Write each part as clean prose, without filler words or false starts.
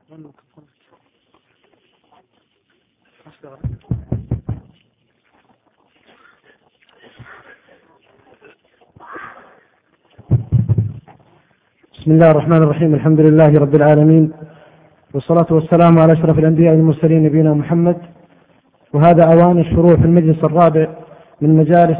بسم الله الرحمن الرحيم. الحمد لله رب العالمين، والصلاة والسلام على أشرف الأنبياء والمرسلين نبينا محمد. وهذا أوان الشروع في المجلس الرابع من مجالس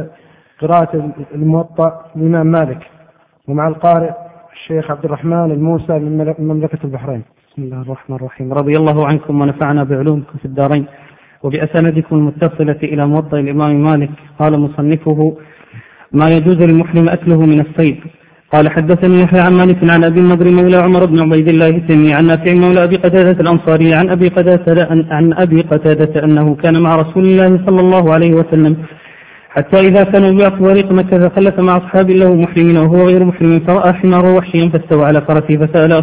قراءة الموطأ للإمام مالك، ومع القارئ الشيخ عبد الرحمن الموسى من مملكة البحرين. بسم الله الرحمن الرحيم. رضي الله عنكم ونفعنا بعلومكم في الدارين وبأسانيدكم المتصلة إلى موطأ الإمام مالك. قال مصنفه: ما يجوز للمحرم أكله من الصيد. قال: حدثني يحيى عن مالك عن أبي النضر مولى عمر بن عبيد الله التيمي عن نافع مولى أبي قتادة الأنصاري عن أبي قتادة أنه كان مع رسول الله صلى الله عليه وسلم حتى إذا كانوا بطريق مكة خلف مع أصحاب له محرمين وهو غير محرم، فرأى حمار وحشيا فاستوى على فرسه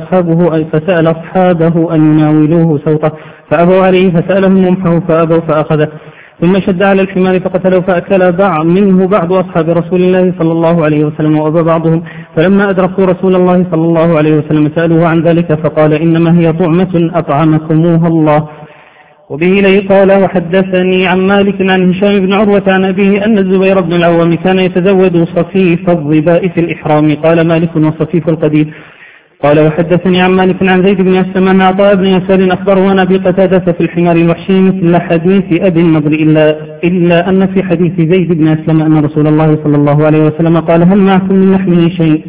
فسأل أصحابه أن يناولوه سوطه فأبوا عليه، فسألهم ممحه فأبوا فأخذه، ثم شد على الحمار فقتله، فأكل منه بعض أصحاب رسول الله صلى الله عليه وسلم وأبى بعضهم. فلما أدركوا رسول الله صلى الله عليه وسلم سألوه عن ذلك فقال: إنما هي طعمة أطعمكموها الله. وبه لي قال: وحدثني عن مالك عن هشام بن عروة عن أبيه أن الزبير بن العوام كان يتزود صفيف الظباء في الإحرام. قال مالك: وصفيف القديد. قال: وحدثني عن مالك عن زيد بن أسلم أن عطاء بن يسار أخبره عن أبي قتادة في الحمار الوحشي مثل حديث أبي النضر، إلا أن في حديث زيد بن أسلم أن رسول الله صلى الله عليه وسلم قال: هل معكم من لحمه شيء؟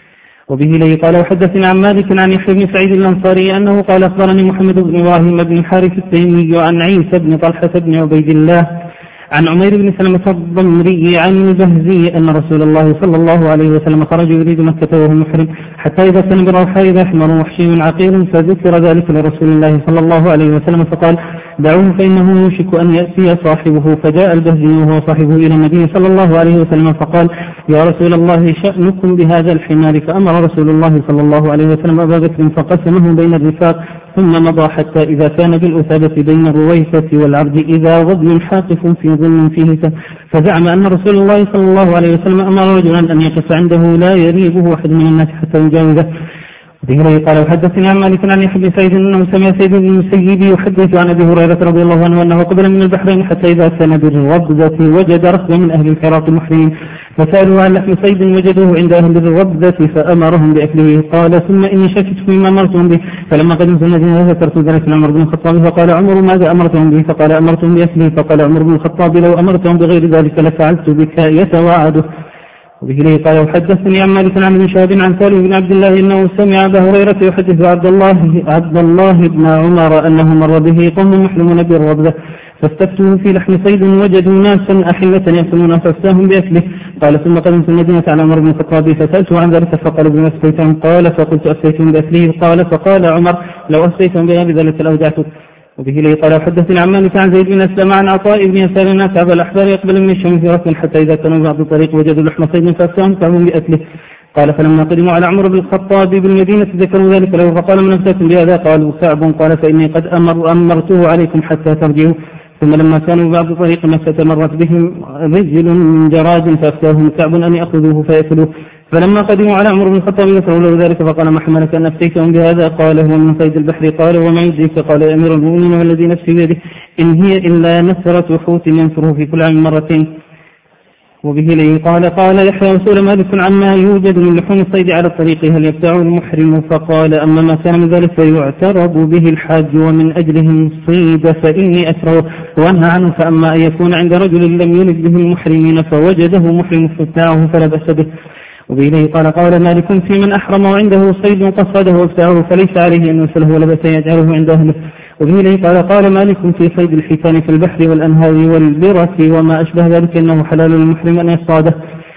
وبه لي قال: وحدثني عن مالك عن يحيى بن سعيد الأنصاري أنه قال: أخبرني محمد بن إبراهيم بن حارث التيمي عن عيسى بن طلحة بن عبيد الله عن عمير بن سلمة الضمري عن البهزي أن رسول الله صلى الله عليه وسلم خرج يريد مكة وهو محرم حتى إذا كان بالروحاء إذا حمر وحشي عقير، فذكر ذلك لرسول الله صلى الله عليه وسلم فقال: دعوه فإنه يوشك أن يأتي صاحبه. فجاء البهزي وهو صاحبه إلى النبي صلى الله عليه وسلم فقال: يا رسول الله شأنكم بهذا الحمار. فأمر رسول الله صلى الله عليه وسلم أبا بكر فقسمه بين الرفاق، ثم مضى حتى إذا كان بالأثابة بين الرويثة والعرض إذا ضبن حاقف في ظلم فيه، فزعم أن رسول الله صلى الله عليه وسلم أمر رجلا أن يقف عنده لا يريبه أحد من الناس حتى يجاوزه. وبه قال: وحدثني عن مالك عن يحيى بن سعيد أنه سمع سيد بن المسيب يحدث عن أبي هريرة رضي الله عنه أنه قبل من البحرين حتى إذا كان بالربذة وجد ركبا من أهل الحراق المحرمين فسألوا عن لحم صيد وجدوه عند أهل الربذة فأمرهم بأكله. قال: ثم إني شكت مما أمرتهم به، فلما قدمت المدينة ذكرت ذلك لعمر بن الخطاب فقال عمر: ماذا أمرتهم به؟ فقال: أمرتهم بأكله. فقال عمر بن الخطاب: لو أمرتهم بغير ذلك لفعلت بك. يتواعده. وبه لي قال: وحدثني عن مالك عن ابن شهاب عن سالم بن عبد الله انه سمع ابا هريره يحدث عبد الله بن عمر انه مر به قوم محرمون بالربذه فاستفتوه في لحم صيد وجدوا ناسا احله ياكلون فافتاهم باكله. قال: ثم قدمت المدينه على عمر بن الخطاب فسالته عن ذلك فقال: بما افتيتهم؟ قال: فقلت: افتيتهم باكله. فقال عمر: لو افتيتهم بغير ذلك لاودعتك. وبه لي قال: وحدثني عن مالك عن زيد بن أسلم عن عطاء بن يسار أن كعب الأحبار يقبل من الشام في ركب حتى إذا كانوا بعض الطريق وجدوا لحم صيد فأفتاهم كعب بأكله. قال: فلما قدموا على عمر بن الخطاب بالمدينة ذكروا ذلك له فقال: من أفتاكم بهذا؟ قالوا: كعب. قال: فإني قد أمرته عليكم حتى ترجعوا. ثم لما كانوا بعض طريق مكة مرت بهم رجل من جراد فأفتاهم كعب أن يأخذوه فيأكلوه. فلما قدموا على عمر بن الخطاب ذكروا له ذلك فقال: ما حملك أن أفتيتهم بهذا؟ قال: هو من صيد البحر. قال: وما يدريك؟ قال: يا أمير المؤمنين والذي نفسي بيده إن هي إلا نثرة حوت ينثره في كل عام مرتين. وبه لي قال يحيى: وسئل مالك عما يوجد من لحوم الصيد على الطريق هل يبتاع المحرم؟ فقال: أما ما كان من ذلك فيعترض به الحاج ومن أجله الصيد فإني أكره وأنهى عنه. فأما أن يكون عند رجل لم يلد به المحرمين فوجده محرم فابتاعه فلا بأس به. وبه قال مالك: في من أحرم وعنده صيد قصده وابتاعه فليس عليه أن يرسله ولا بأس يجعله عند أهله. وبه قال مالك: في صيد الحيتان في البحر والأنهار والبرة وما أشبه ذلك إنه حلال للمحرم أن يصطاده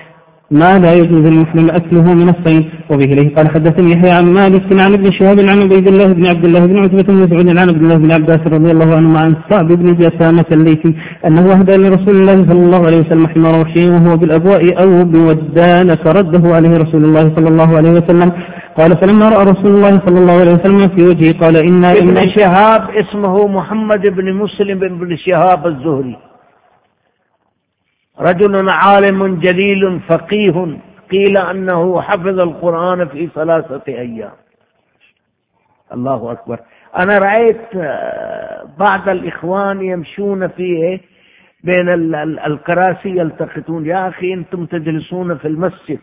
ما لا يجوز للمحرم أكله من الصيد. وبه قال: حدثني يحيى عن مالك عن ابن شهاب عن عبيد الله بن عبد الله بن عتبة بن مسعود عن عبد الله بن عباس رضي الله عنه عن صعب بن جسامة الليثي أنه أهدى لرسول الله صلى الله عليه وسلم حمار وحشي وهو بالأبواء أو بودان فرده عليه رسول الله صلى الله عليه وسلم. قال: فلما رأى رسول الله صلى الله عليه وسلم في وجهه قال: ابن شهاب اسمه محمد بن مسلم بن شهاب الزهري، رجل عالم جليل فقيه، قيل أنه حفظ القرآن في 3 أيام. الله أكبر. أنا رأيت بعض الإخوان يمشون فيه بين الكراسي يلتقطون. يا أخي أنتم تجلسون في المسجد،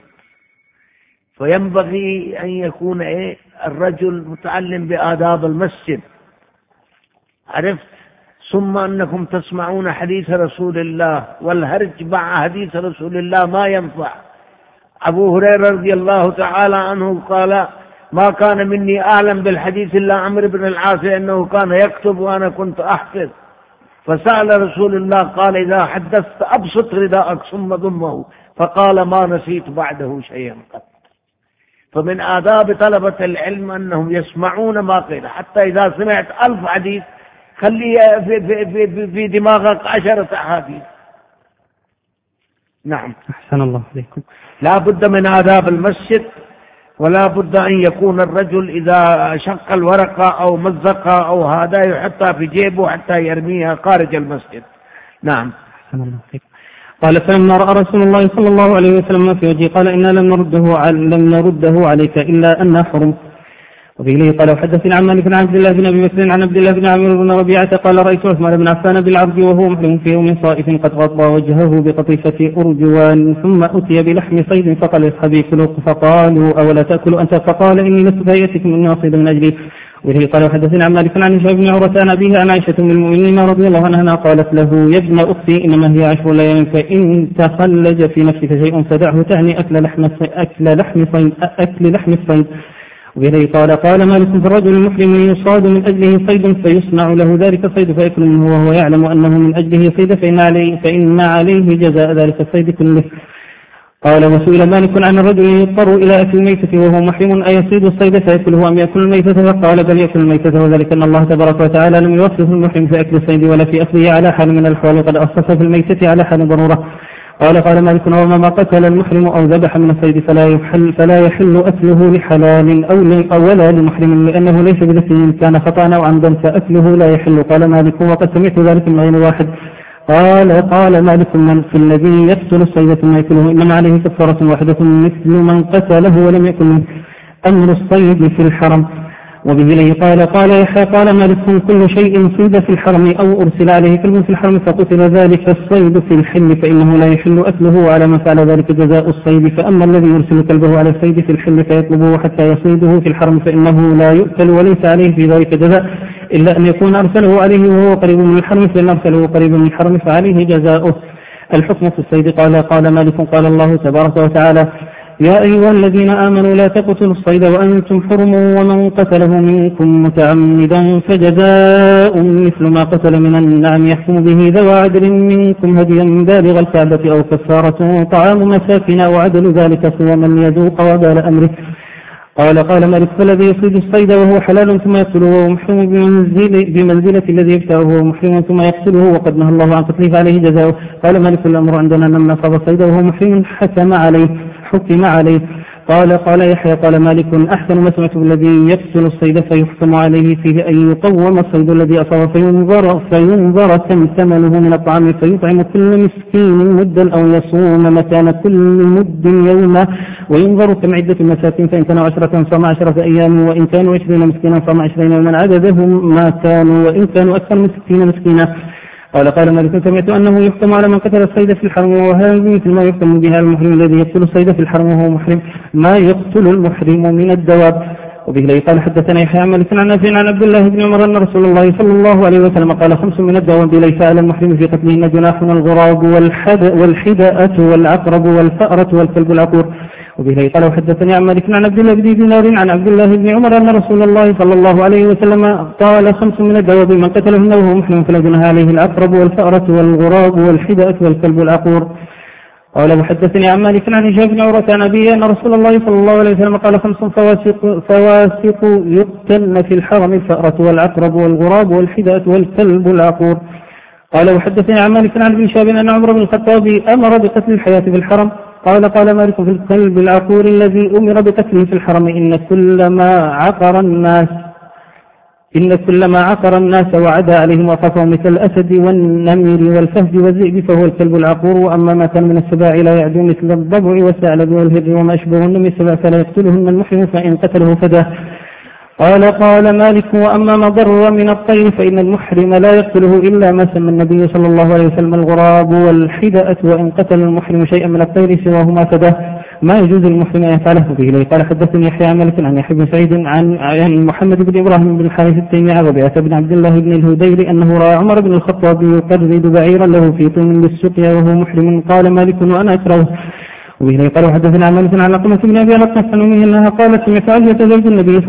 فينبغي أن يكون الرجل متعلم بآداب المسجد، عرفت؟ ثم أنكم تسمعون حديث رسول الله، والهرج مع حديث رسول الله ما ينفع. أبو هريرة رضي الله تعالى عنه قال: ما كان مني أعلم بالحديث إلا عمرو بن العاص أنه كان يكتب وأنا كنت أحفظ. فسأل رسول الله قال: إذا حدثت أبسط رداءك ثم ضمه. فقال: ما نسيت بعده شيئا قط. فمن آداب طلبة العلم أنهم يسمعون ما قيل، حتى إذا سمعت 1000 حديث خلي في دماغك 10 أحاديث. نعم. أحسن الله عليكم. لا بد من آداب المسجد، ولا بد أن يكون الرجل إذا شق الورقة أو مزقها أو هذا يحطها في جيبه حتى يرميها خارج المسجد. نعم. أحسن الله عليكم. قال: فلما رأى رسول الله صلى الله عليه وسلم ما في وجهه قال: إنا لم نرده عليك إلا أن حرم. وفيه قال: وحدثني عن مالك بن عبد الله بن أبي بكر عن عبد الله بن عمرو بن ربيعة قال: رأيت عثمان بن عفان بالعرض وهو محرم في يوم صائف قد غطى وجهه بقطيفة أرجوان، ثم أتي بلحم صيد فقال لأصحابه: كلوا، فقالوا: أولا تأكل أنت؟ فقال: إني لست بهيئتكم إني أصيد من أجلي. وفيه قال: وحدثني عن مالك عن هشام بن عروة عن أبيه عن عائشة أم المؤمنين رضي الله عنها قالت له: يا ابن أختي، إنما هي 10 ليال، فإن تخلج في نفسك شيء فدعه، تعني أكل لحم الصيد. وبه قال مالك: في الرجل المحرم يصاد من أجله صيد فيصنع له ذلك الصيد فيأكل منه وهو يعلم أنه من أجله صيد فإن عليه جزاء ذلك الصيد كله. قال: وسئل مالك عن الرجل يضطر إلى أكل الميتة وهو محرم أيصيد الصيد فيأكله أم يأكل الميتة؟ فقال: بل يأكل الميتة، وذلك أن الله تبارك وتعالى لم يوصف المحرم في أكل الصيد ولا في أكله على حال من الأحوال، وقد أخصص في الميتة على حال ضرورة. قال مالك: وما قتل المحرم أو ذبح من الصيد فلا يحل أكله لحلال أو ولا لمحرم، لأنه ليس بذكر كان خطأ أو عمدا فأكله لا يحل. قال مالك: وقد سمعت ذلك من غير واحد. قال مالك: من في الذي يقتل الصيد ثم يأكله إنما عليه كفارة واحدة مثل من قتله ولم يأكل. أمر الصيد في الحرم. وبه لي قال يحيى: قال مالك: كل شيء صيد في الحرم أو أرسل عليه كلب في الحرم فقتل ذلك الصيد في الحل فإنه لا يحل أكله، وعلى من فعل ذلك جزاء الصيد. فأما الذي يرسل كلبه على الصيد في الحل فيطلبه حتى يصيده في الحرم فإنه لا يؤكل وليس عليه في ذلك جزاء، إلا أن يكون أرسله عليه وهو قريب من الحرم، فإن أرسله قريب من الحرم فعليه جزاؤه. الحكم في الصيد. قال مالك: قال الله تبارك وتعالى: يا أيها الذين آمنوا لا تقتلوا الصيد وأنتم حرم، ومن قتله منكم متعمدا فجزاء مثل ما قتل من النعم يحكم به ذوى عدل منكم هديا بالغ الكعبة أو كفارة طعام مساكين أو عدل ذلك صياما يذوق وبال أمره. قال مالك: فالذي يصيد الصيد وهو حلال ثم يقتله وهو محرم بمنزلة الذي يبتعه وهو محرم ثم يقتله وقد نهى الله عن قتله فعليه جزاؤه. قال مالك: الأمر عندنا من صاد الصيد وهو محرم حكم عليه. قال يحيى: قال مالك: أحسن ما سمعت بالذي يقتل الصيد فيحكم عليه فيه أن يقوم الصيد الذي أصاب فينظر كم ثمنه من الطعام فيطعم كل مسكين مدا أو يصوم مكان كل مد يوما، وينظر كم عدة المساكين، فإن كانوا 10 صام 10 أيام، وإن كانوا 20 مسكينا صام 20 يوما عددهم ما كانوا، وإن كانوا أكثر من 60 مسكينا. قال مالك: سمعت أنه يحكم على من قتل الصيد في الحرم، وهذا مثل ما يحكم بها المحرم الذي يقتل الصيد في الحرم وهو محرم ما يقتل المحرم من الدواب. وبه قال: حدثنا يحيى عن مالك عن نافع عن عبد الله بن عمر أن رسول الله صلى الله عليه وسلم قال: 5 من الدواب ليس على المحرم في قتلهن جناح: الغراب والحدأة والعقرب والفأرة والكلب العقور. وبه قال: وحدثني عن مالك عن عبد الله بن دينار عن عبد الله بن عمر أن رسول الله صلى الله عليه وسلم قال: 5 من الدواب من قتلهن وهو محرم فلا جناح عليه: العقرب والفأرة والغراب والحدأة والكلب العقور. قال: وحدثني عن مالك عن هشام بن عروة عن أبيه أن رسول الله صلى الله عليه وسلم قال: 5 فواسق يقتلن في الحرم: الفأرة والعقرب والغراب والحدأة والكلب العقور. قال: وحدثني عن مالك عن ابن شهاب أن عمر بن الخطاب أمر بقتل الحياة في الحرم. قال مالك: في الكلب العقور الذي أمر بقتله في الحرم إن كل ما عقر الناس وعدى عليهم وقفوا مثل الأسد والنمر والفهد والذئب فهو الكلب العقور. وأما ما كان من السباع لا يعدو مثل الضبع والثعلب والهر وما أشبههن من السباع فلا يقتلهن المحرم فإن قتله فداه. قال مالك: وأما ما ضر من الطير فإن المحرم لا يقتله إلا ما سمى النبي صلى الله عليه وسلم الغراب والحدأة، وإن قتل المحرم شيئا من الطير سواهما فداه، ما يجوز للمحرم أن يفعله به. قال حدثني يحيى عن مالك عن يحيى بن سعيد عن محمد بن إبراهيم بن الحارث التيمي عن ربيعة بن عبد الله بن الهذيل أنه رأى عمر بن الخطاب يقرد بعيرا له في طن بالسقيا وهو محرم. قال مالك: وأنا أكره. وبه قال حدثنا عن مالك عن لقمة بن أبي لقمة أنها قالت: سمعت عائشة زوج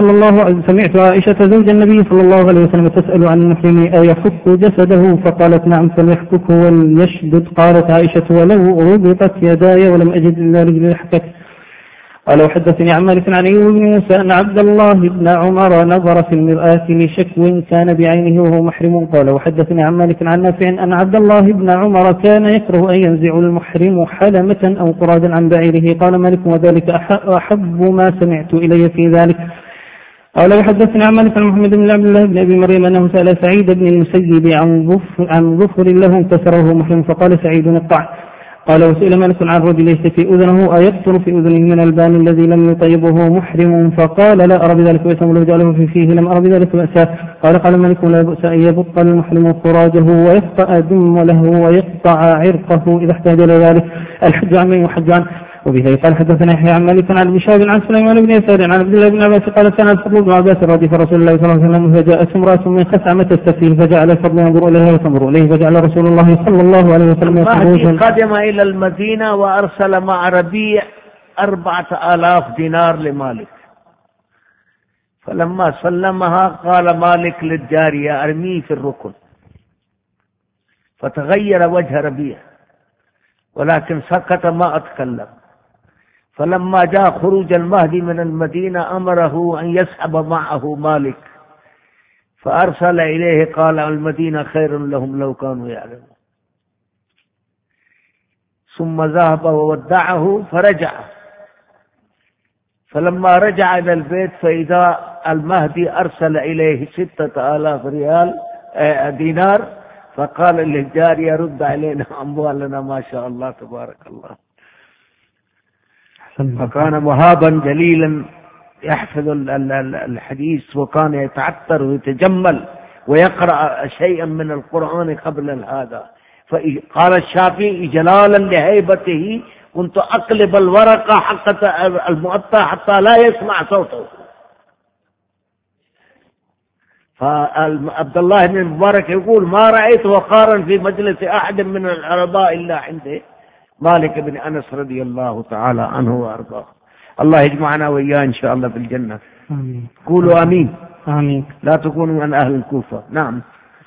النبي صلى الله عليه وسلم تسأل عن المحرم أيحك جسده؟ فقالت: نعم فليحكك وليشدد. قالت عائشة: ولو ربطت يداي ولم أجد إلا رجل حكت. قال وحدثني عن مالك عن أيوب بن موسى أن عبد الله بن عمر نظر في المرآة لشكو كان بعينه وهو محرم. قال وحدثني عن مالك عن نافع أن عبد الله بن عمر كان يكره أن ينزع المحرم حلمة أو قرادا عن بعيره. قال مالك: وذلك أحب ما سمعت إلي في ذلك. قال وحدثني عن مالك عن محمد بن عبد الله بن أبي مريم أنه سأل سعيد بن المسيب عن ظفر له انكسره محرم، فقال سعيد: اقطع. قال وسئل مالك عن رجل يشتكي أذنه أيقطر في أذنه من البان الذي لم يطيبه محرم؟ فقال: لا أرى بذلك بأسا ولو جعله في فيه لم أرى بذلك بأسا. قال مالك: لا بأس أن يبط المحرم خراجه ويقطع دمله ويقطع عرقه إذا احتاج إلى ذلك، الحج عن من يحج عنه. وبه قال حدثنا يحيى عن مالك عن بشاب عن سليمان بن يسار عن عبد الله بن عباس قال: كان الفضل بن عباس رديف رسول الله صلى الله عليه وسلم، فجاءت امرأة من خثعمة السفيه فجعل الفضل ينظر إليها وتنظر إليه، فجعل رسول الله صلى الله عليه وسلم المهدي قدم إلى المدينة وأرسل مع ربيع 4000 دينار لمالك، فلما سلمها قال مالك للجارية: أرميه في الركن، فتغير وجه ربيع ولكن سكت ما أتكلم. فلما جاء خروج المهدي من المدينة أمره أن يسحب معه مالك، فأرسل إليه قال: المدينة خير لهم لو كانوا يعلمون. ثم ذهب وودعه فرجع، فلما رجع إلى البيت فإذا المهدي أرسل إليه 6000 دينار، فقال للجارية: رد علينا أموالنا ما شاء الله تبارك الله. فكان مهابا جليلا يحفظ الحديث، وكان يتعطر ويتجمل ويقرأ شيئا من القرآن قبل هذا. فقال الشافعي: جلالا لهيبته كنت أقلب الورقة حقة المؤطى حتى لا يسمع صوته. فعبد الله بن المبارك يقول: ما رأيت وقارا في مجلس أحد من العرباء إلا عنده مالك بن أنس رضي الله تعالى عنه وأرضاه. الله يجمعنا وإياه إن شاء الله في الجنة. آمين. قولوا آمين. آمين. لا تكونوا من أهل الكوفة. نعم.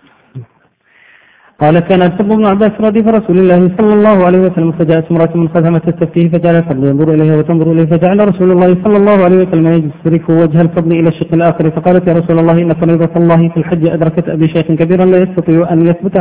قال: كان الفضل بن عباس رديف رسول الله صلى الله عليه وسلم، فجاءت امرأة من خزعمة السفيه فجعل الفضل ينظر إليها وتنظر إليه، فجعل رسول الله صلى الله عليه وسلم يصرف وجه الفضل إلى الشق الآخر، فقالت: يا رسول الله إن فريضة الله في الحج أدركت أبي شيخ كبيرا لا يستطيع أن يثبت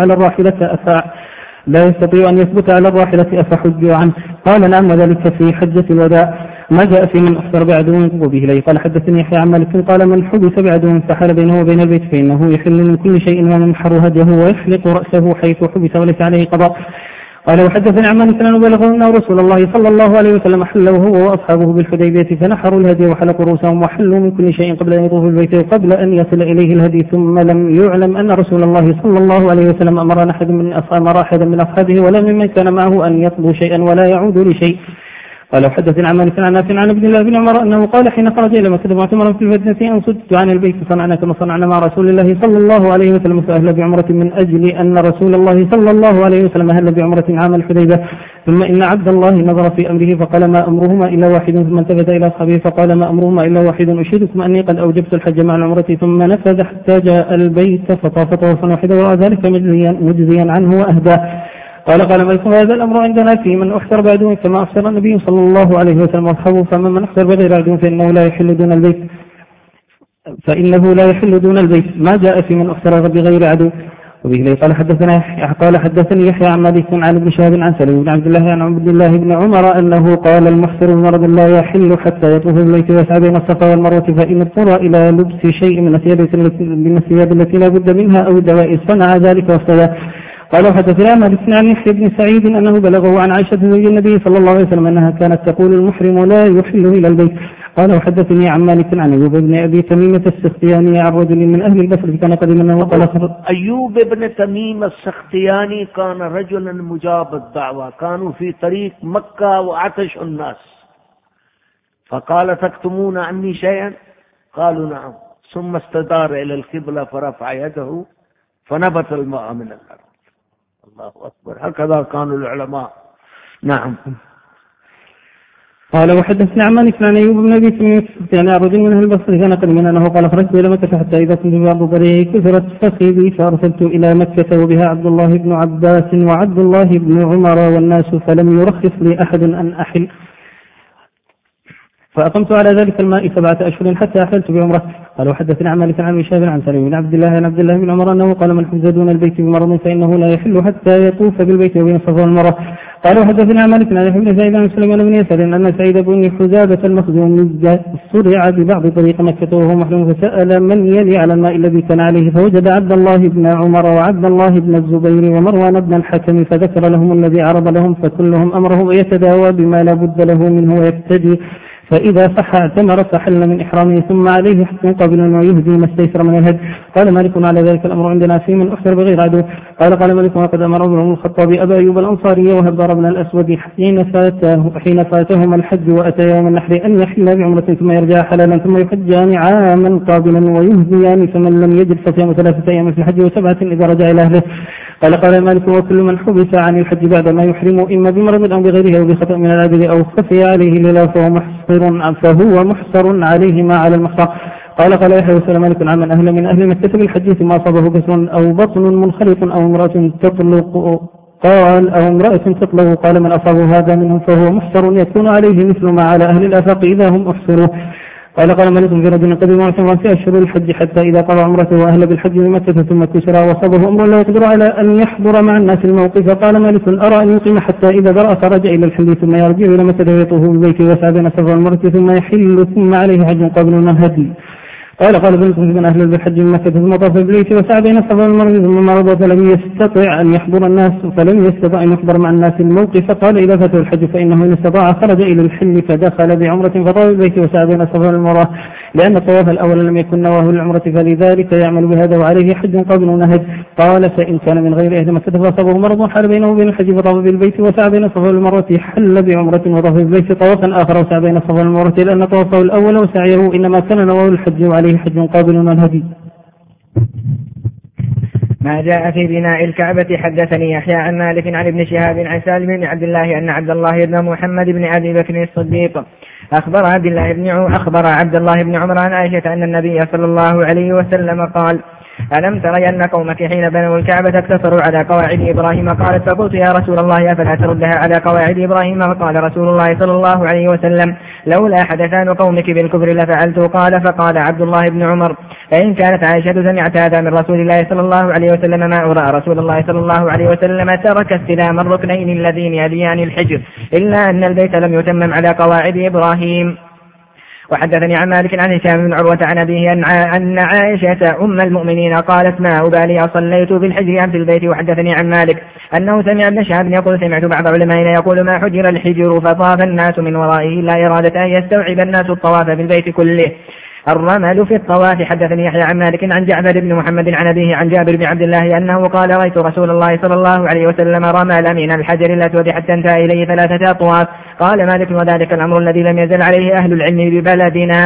على الراحلة أفحج عنه؟ قال: نعم، وذلك في حجة الوداع. ما جاء في من أحضر بعدو وبه إليه. قال حدثني يحيى عن مالك قال: من حبس بعدو فحال بينه وبين البيت فإنه يحل من كل شيء ومنحر هديه ويحلق رأسه حيث حبس وليس عليه قضاء. قال وحدثني عن مالك أنه بلغه أن رسول الله صلى الله عليه وسلم حل هو وأصحابه بالحديبية فنحروا الهدي وحلقوا رؤوسهم وحلوا من كل شيء قبل أن يطوفوا البيت وقبل أن يصل إليه الهدي، ثم لم يعلم أن رسول الله صلى الله عليه وسلم أمر أحدا من أصحابه ولا ممن كان معه أن يطلوا شيئا ولا يعود لشيء. قال وحدثنا عن مالك عن نافع عن عبد الله بن عمر أنه قال حين خرج إلى مكة معتمرا في المدينة أن صدت عن البيت صنعنا كما صنعنا مع رسول الله صلى الله عليه وسلم، فأهل بعمرة من أجل أن رسول الله صلى الله عليه وسلم أهل بعمرة عام الحديبة. ثم إن عبد الله نظر في أمره فقال: ما أمرهما إلا واحد. ثم التفت إلى أصحابه فقال: ما أمرهما إلا واحد، أشهدكم أني قد أوجبت الحج مع العمرة. ثم نفذ حتى جاء البيت فطاف طوفا واحدا ورأى ذلك مجزيا عنه وأهداه. قال مالك: هذا الأمر عندنا في من أحسر بعدو كما أحسر النبي صلى الله عليه وسلم وأصحابه، فمن أحسر بغير عدو فإنه لا يحل دون البيت ما جاء في من أحسر بغير عدو. وبه قال حدثني يحيى عن مالك عن ابن شهاب عن سليم بن عبد الله عن عبد الله بن عمر أنه قال: المحسر بمرض لا يحل حتى يطوف بالبيت ويسعى بين الصفا والمروة، فإن اضطر إلى لبس شيء من الثياب التي لا بد منها أو الدواء صنع ذلك وافتدى. قال وحدثنا مالك عن يحيى بن سعيد أنه بلغه عن عائشة زوج النبي صلى الله عليه وسلم أنها كانت تقول المحرم لا يحل إلى البيت. قال وحدثني عن مالك عن أيوب بن أبي تميمة السختياني عن رجل من أهل البصر كان قديما وقال أيوب بن تميم السختياني كان رجلا مجاب الدعوة، كانوا في طريق مكة وعطش الناس، فقال تكتمون عني شيئا؟ قالوا نعم، ثم استدار إلى القبلة فرفع يده فنبت الماء من الأرض. الله أكبر، هكذا كانوا العلماء. نعم. قال وحدثنا عن مالك عن أيوب بن أبي تميمة السختياني عن رجل من أهل البصر كان قديما أنه قال خرجت إلى مكة حتى إذا كنت ببعض طريقي كثرت فخذي فأرسلت إلى مكة وبها عبد الله بن عباس وعبد الله بن عمر والناس فلم يرخص لي أحد أن أحل، فأقمت على ذلك الماء 7 أشهر حتى أحللت بعمرة. قال وحدثنا عن مالك عن شهاب عن سليم بن عبد الله بن عمر أنه قال من حجز دون البيت بمرض فإنه لا يحل حتى يطوف بالبيت وبين الصفا والمروة. قال وحدثنا عن مالك عن بن سعيد عن سليمان بن يسار أن سعيد بن حزابة المخزومي صرع ببعض طريق مكة وهو محرم فسأل من يلي على الماء الذي كان عليه فوجد عبد الله بن عمر وعبد الله بن الزبير ومروان بن الحكم فذكر لهم الذي عرض لهم فكلهم أمره يتداوى بما لا بد له منه ويبتدي، فإذا صح اعتمر فحل من إحرامه ثم عليه حق قبل ويهدي ما استيسر من الهدي. قال مالك على ذلك الأمر عندنا في من أحسر بغير عدو. قال مالك وقد أمر عمر بن الخطاب أبا أيوب الأنصاري وهبار بن الأسود حين فاتهما الحج وأتى يوم النحر أن يحل بعمرة ثم يرجع حلالا ثم يحجان عاما قابلا ويهديان، فمن لم يجد فصيام 3 أيام في الحج و7 إذا رجع إلى أهله. قال مالك وكل من حبس عن الحج بعد ما يحرم إما بمرض أو بغيره أو بخطأ من العبد أو خفي عليه ليلة فهو محصر عليه ما على المحصر. قال يحيى وسأل مالك عن من أهل من أهل مكة بالحج ثم أصابه كسر أو بطن منخلق أو امرأة تطلق قال من أصابه هذا منهم فهو محصر يكون عليه مثل ما على أهل الآفاق إذا هم أحصروا. قال مالك في رجل قدم عمرة في أشهر الحج حتى إذا قضى عمرته وأهل بالحج بمكة ثم كسر وصابه أمر لا يقدر على أن يحضر مع الناس الموقف. قال مالك أرى أن يقيم حتى إذا برأ فرجع إلى الحل ثم يرجع إلى مكة ويطوف بالبيت ويسعى بين الصفا والمروة ثم يحل ثم عليه حج قبل الهدي. قال ابن من أهل بالحج من مكة ثم طاف بالبيت وسعى بين الصفا والمروة ثم مرض فلم يستطع أن يحضر مع الناس الموقف. قال إذا فاته الحج فإنه إن استطاع خرج إلى الحل فدخل بعمرة فطاف بالبيت وسعى بين الصفا والمروة، لأن الطواف الأول لم يكن نواه العمرة فلذلك يعمل بهذا وعليه حج قبل نهج. قال فإن كان من غير أهل مكة فأصابه مرض حال بينه وبين الحج فطاف بالبيت وسعى بين الصفا والمروة حل بعمرة وطاف بالبيت طوافا آخر وسعى بين الصفا والمروة، لأن طوافه الأول وسعيه إنما كان نواه الحج وعليه حج قابل الهدي. ما جاء في بناء الكعبة. حدثني يحيى عن مالك عن ابن شهاب عن سالم بن عبد الله أن عبد الله بن محمد بن أبي بكر الصديق أخبر عبد الله بن عمر عن عائشة أن النبي صلى الله عليه وسلم قال: ألم تري أن قومك حين بنوا الكعبة اقتصروا على قواعد إبراهيم؟ قالت: فقلت يا رسول الله أفلا تردها على قواعد إبراهيم؟ فقال رسول الله صلى الله عليه وسلم: لولا حدثان قومك بالكفر لفعلت. فقال عبد الله بن عمر: فإن كانت عائشة سمعت هذا من رسول الله صلى الله عليه وسلم ما أرى رسول الله صلى الله عليه وسلم ترك استلام الركنين اللذين يليان الحجر إلا أن البيت لم يتمم على قواعد إبراهيم. وحدثني عن مالك عن هشام بن عروة عن أبيه أن عائشة أم المؤمنين قالت: ما أبالي أصليت بالحجر أم في البيت. وحدثني عن مالك أنه سمع ابن شهاب يقول: سمعت بعض علمائنا يقول: ما حجر الحجر فطاف الناس من ورائه لا إرادة أن يستوعب الناس الطواف بالبيت كله، الرمل في الطواف. حدثني يحيى عن مالك عن جعفر بن محمد عن أبيه عن جابر بن عبد الله أنه قال: رأيت رسول الله صلى الله عليه وسلم رمل من الحجر الأسود حتى انتهى إليه 3 أطواف. قال مالك: وذلك الأمر الذي لم يزل عليه أهل العلم ببلدنا.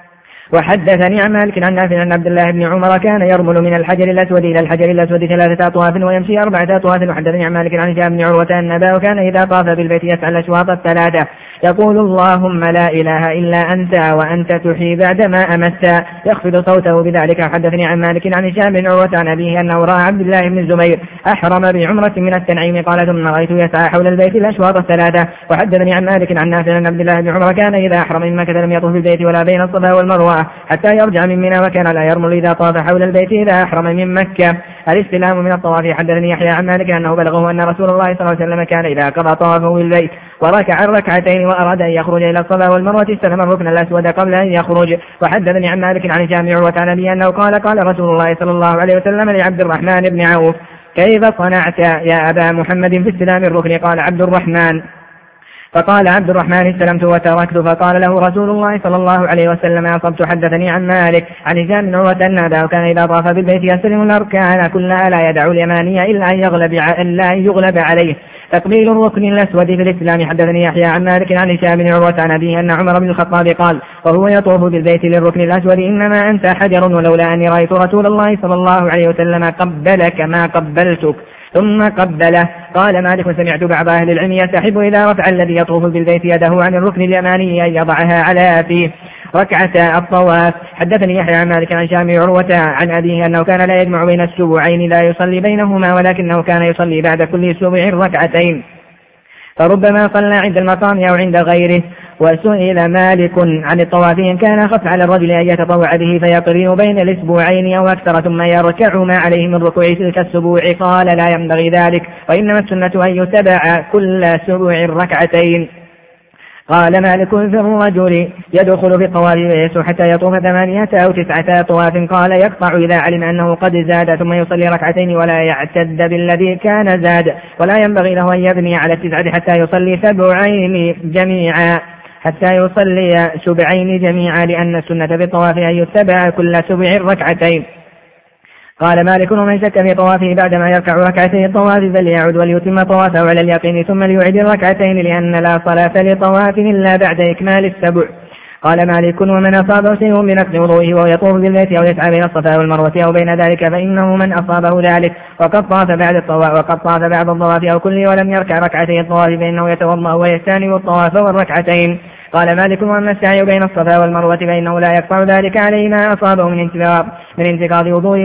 وحدثني عن مالك عن نافع عن عبد الله بن عمر كان يرمل من الحجر الأسود إلى الحجر الأسود 3 أطواف ويمشي 4 أطواف. وحدثني عن مالك عن هشام بن عروة أن أباه كان إذا طاف بالبيت يسعى الأشواط 3 يقول: اللهم لا إله إلا أنت وأنت تحيي بعدما أمت، يخفض صوته بذلك. وحدثني عن مالك عن هشام بن عروة عن أبيه أنه رأى عبد الله بن الزبير أحرم بعمرة من التنعيم قال: ثم رأيت يسعى حول البيت الأشواط 3. وحدثني عن مالك عن نافع عن عبد الله بن عمر كان إذا أحرم من مكة لم يطف بالبيت ولا بين الصفا والمروة حتى يرجع من منى، وكان لا يرمل إذا طاف حول البيت إذا أحرم من مكة. الاستلام من الطواف. حدثني يحيى عن مالك أنه بلغه أن رسول الله صلى الله عليه وسلم كان إذا قضى طوافه بالبيت وركع 2 ركعتين وأراد أن يخرج إلى الصفا والمروة استلم الركن الأسود قبل أن يخرج. وحدثني عن مالك عن هشام بن عروة عن أبيه أنه قال: قال رسول الله صلى الله عليه وسلم لعبد الرحمن بن عوف: كيف صنعت يا أبا محمد في استلام الركن؟ قال عبد الرحمن. فقال عبد الرحمن استلمت وتركت. فقال له رسول الله صلى الله عليه وسلم أصبت. حدثني عن مالك عن هشام بن عروة أن أباه كان إذا طاف بالبيت يستلم الأركان كلها لا يدع اليمانية إلا أن يغلب عليه تقبيل الركن الأسود في الإسلام. حدثني يحيى عن مالك عن هشام بن عروة عن أبيه أن عمر بن الخطاب قال وهو يطوف بالبيت للركن الأسود إنما أنت حجر ولولا أني رأيت رسول الله صلى الله عليه وسلم قبلك ما قبلتك ثم قبله. قال مالك سمعت بعض أهل العلم يستحب إذا رفع الذي يطوف بالبيت يده عن الركن اليماني أن يضعها على فيه ركعة الطواف. حدثني يحيى عن مالك عن هشام بن عروة عن أبيه أنه كان لا يجمع بين السبوعين لا يصلي بينهما ولكنه كان يصلي بعد كل سبع ركعتين فربما صلى عند المقام أو عند غيره. وسئل مالك عن الطواف إن كان خف على الرجل أن يتطوع به فيقرن بين الأسبوعين أو أكثر ثم يركع ما عليه من ركوع تلك السبوع. قال لا ينبغي ذلك وإنما السنة أن يتبع كل سبوع ركعتين. قال مالك في الرجل يدخل في الطواف حتى يطوف 8 أو 9 طواف قال يقطع إذا علم أنه قد زاد ثم يصلي ركعتين ولا يعتد بالذي كان زاد ولا ينبغي له أن يبني على 9 حتى يصلي سبعين جميعا لأن السنة في الطواف أن يتبع كل سبع ركعتين. قال مالك ومن شك في طوافه بعدما يركع ركعتين الطواف فليعد وليتم طوافه على اليقين ثم ليعد الركعتين لأن لا صلاة لطواف إلا بعد إكمال السبع. قال مالك ومن أصابه شيء بنقض وضوئه وهو يطوف بالبيت أو يسعى بين الصفا والمروة أو بين ذلك فإنه من أصابه ذلك وقد طاف بعد الطواف أو كله ولم يركع ركعتي الطواف فإنه يتوضأ ويجتنب الطواف والركعتين. قال مالك وأما السعي بين الصفا والمروة فإنه لا يقطع ذلك عليه ما أصابه من انتقاض وضوءه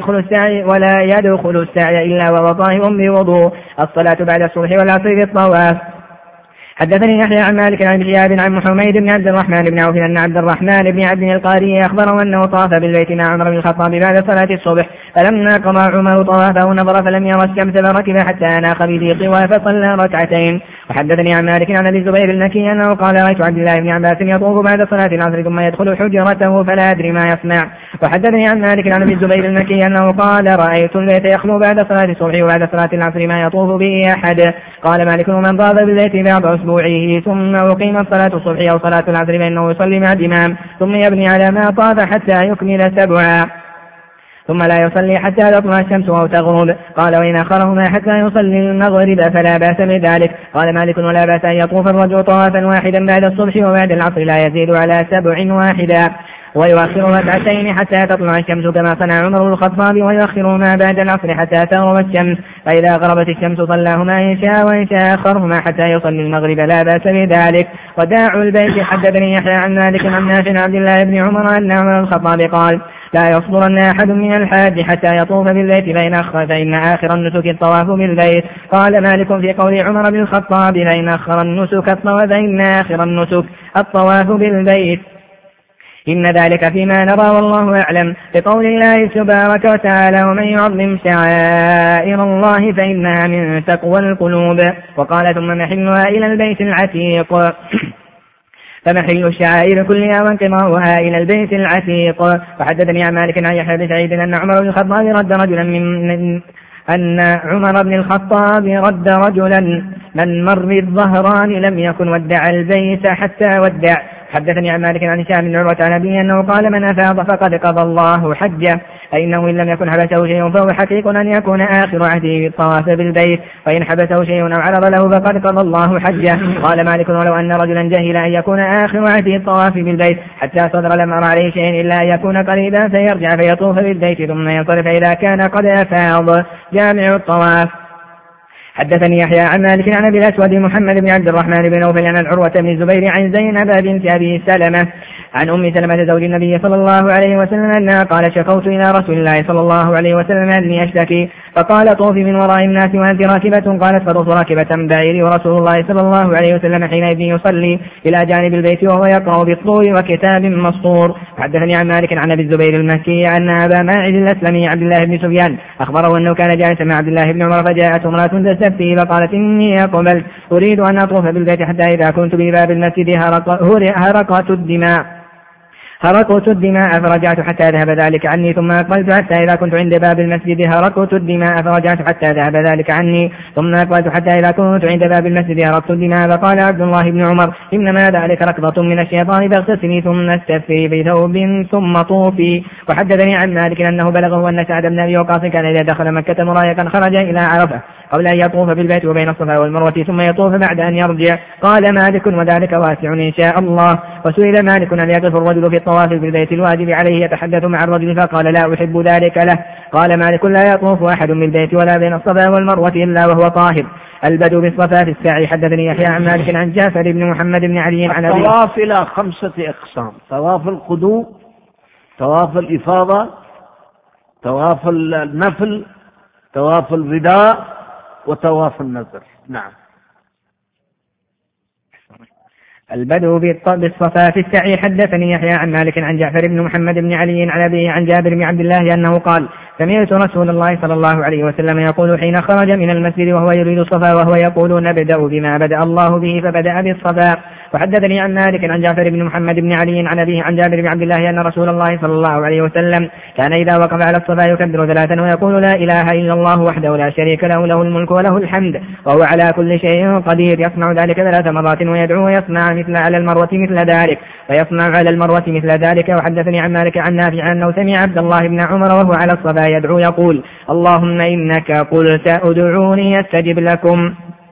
ولا يدخل السعي إلا وهو طاهر بوضوء. الصلاة بعد الصبح والعصر في الطواف. حدثني يحيى عن مالك عن شهاب عن حميد بن عبد الرحمن بن عوف أن عبد الرحمن بن عبد القاري أخبره أنه طاف بالبيت مع عمر بن الخطاب بعد صلاة الصبح فلما قضى عمر طوافه نظر فلم يرى الشمس فركب حتى أناخ بضيق فصلى ركعتين. وحدثني عن مالك عن أبي الزبير المكي أنه قال رأيت عبد الله بن عباس يطوف بعد صلاة العصر ثم يدخل حجرته فلا أدري ما يصنع. وحدثني عن مالك عن أبي الزبير المكي أنه قال رأيت البيت يخلو بعد صلاة الصبح وبعد صلاة العصر ما يطوف به أحد. قال مالك ومن طاف بالبيت بعد أسبوعه ثم أقيمت صلاة الصبح أو صلاة العصر فإنه يصلي مع الإمام ثم يبني على ما طاف حتى يكمل 7 ثم لا يصلي حتى تطلع الشمس أو تغرب. قال وإن أخرهما حتى يصلي المغرب فلا بأس بذلك. قال مالك ولا بأس أن يطوف الرجل طوافا واحدا بعد الصبح وبعد العصر لا يزيد على 7 واحدا ويؤخر ركعتين حتى تطلع الشمس كما صنع عمر بن الخطاب ويؤخرهما بعد العصر حتى تغرب الشمس فإذا غربت الشمس صلاهما إن شاء وإن شاء أخرهما حتى يصلي المغرب لا بأس بذلك. وداع البيت. حدثني يحيى عن مالك عن نافع عبد الله بن عمر أن عمر بن الخطاب قال لا يصبرن أحد من الحاج حتى يطوف بالبيت فإن آخر النسك الطواف بالبيت. قال مالك في قول عمر بن الخطاب فإن آخر النسك فإن آخر النسك الطواف بالبيت إن ذلك فيما نرى والله أعلم. بقول الله تبارك وتعالى ومن يعظم شعائر الله فإنها من تقوى القلوب. وقال ثم محلها إلى البيت العتيق فمحل الشعائر كلها وانقضاؤها إلى البيت العتيق. وحدثني عن مالك عن يحيى بن سعيد أن عمر بن الخطاب رد رجلا من مر الظهران لم يكن ودع البيت حتى ودع. حدثني عن مالك عن هشام بن عروة عن أبيه أنه قال من أفاض فقد قضى الله حجه فإنه إن لم يكن حبسه شيء فهو حقيق أن يكون آخر عهده بالطواف بالبيت وإن حبسه شيء أو عرض له فقد قضى الله حجه. قال مالك ولو أن رجلا جهل أن يكون آخر عهده الطواف بالبيت حتى صدر لم أرى عليه شيء إلا أن يكون قريبا فيرجع فيطوف بالبيت ثم ينصرف إذا كان قد أفاض. جامع الطواف. حدثني يحيى عن مالك عن أبي الأسود محمد بن عبد الرحمن بن نوفل عن عروة بن الزبير عن زينب بنت أبي سلمة عن أم سلمة زوج النبي صلى الله عليه وسلم أنها قال شكوت إلى رسول الله صلى الله عليه وسلم أني أشتكي فقال طوفي من وراء الناس وأنت راكبة. قالت فطفت راكبة بعيري ورسول الله صلى الله عليه وسلم حينئذ يصلي إلى جانب البيت وهو يقرأ بالطور وكتاب مسطور. حدثني عن مالك عن أبي الزبير المكي أن أبا ماعز الأسلمي عبد الله بن سفيان أخبره أنه كان جالسا مع عبد الله بن عمر فجاءت امرأة تستفتي فقالت إني أقبلت أريد أن أطوف بالبيت حتى إذا كنت بباب المسجد هرقت الدماء هرقت الدماء فرجعت حتى ذهب ذلك عني ثم أقبلت حتى إذا كنت عند باب المسجد هرقت الدماء فرجعت حتى ذهب ذلك عني ثم أقبلت حتى إذا كنت عند باب المسجد هرقت الدماء. فقال عبد الله بن عمر إنما ذلك ركضة من الشيطان فاغتسلي ثم استفي بثوب ثم طوفي. وحدثني عن مالك أنه بلغه أن سعد بن أبي وقاص كان إذا دخل مكة مرايقا خرج إلى عرفة قبل أن يطوف بالبيت وبين الصفا والمروة ثم يطوف بعد أن يرجع. قال مالك وذلك واسع إن شاء الله. وسئل مالك أن يقف الرجل في الطواف بالبيت الواجب عليه يتحدث مع الرجل فقال لا أحب ذلك له. قال مالك لا يطوف أحد بالبيت ولا بين الصفا والمروة إلا وهو طاهر. البدو بالصفا في السعي. حدثني يحيى عن مالك عن جعفر بن محمد بن علي عن أبي. الطواف إلى 5 أقسام: طواف القدوم، طواف الإفاضة، طواف النفل، طواف الوداع، وطواف النذر. نعم. البدو بالصفا في السعي. حدثني يحيى عن مالك عن جعفر بن محمد بن علي عن أبيه عن جابر بن عبد الله أنه قال سمعت رسول الله صلى الله عليه وسلم يقول حين خرج من المسجد وهو يريد الصفا وهو يقول نبدأ بما بدأ الله به فبدأ بالصفا. وحدثني عن مالك عن جعفر بن محمد بن علي عن أبيه عن جابر بن عبد الله أن رسول الله صلى الله عليه وسلم كان إذا وقف على الصفا يكبر 3 ويقول لا إله إلا الله وحده لا شريك له له الملك وله الحمد وهو على كل شيء قدير. يصنع ذلك 3 مرات ويدعو ويصنع مثل على المروة مثل ذلك ويصنع على المروة مثل ذلك. وحدثني عن مالك عن نافع أنه سمع عبد الله بن عمر وهو على الصفا يدعو يقول اللهم إنك قلت ادعوني استجب لكم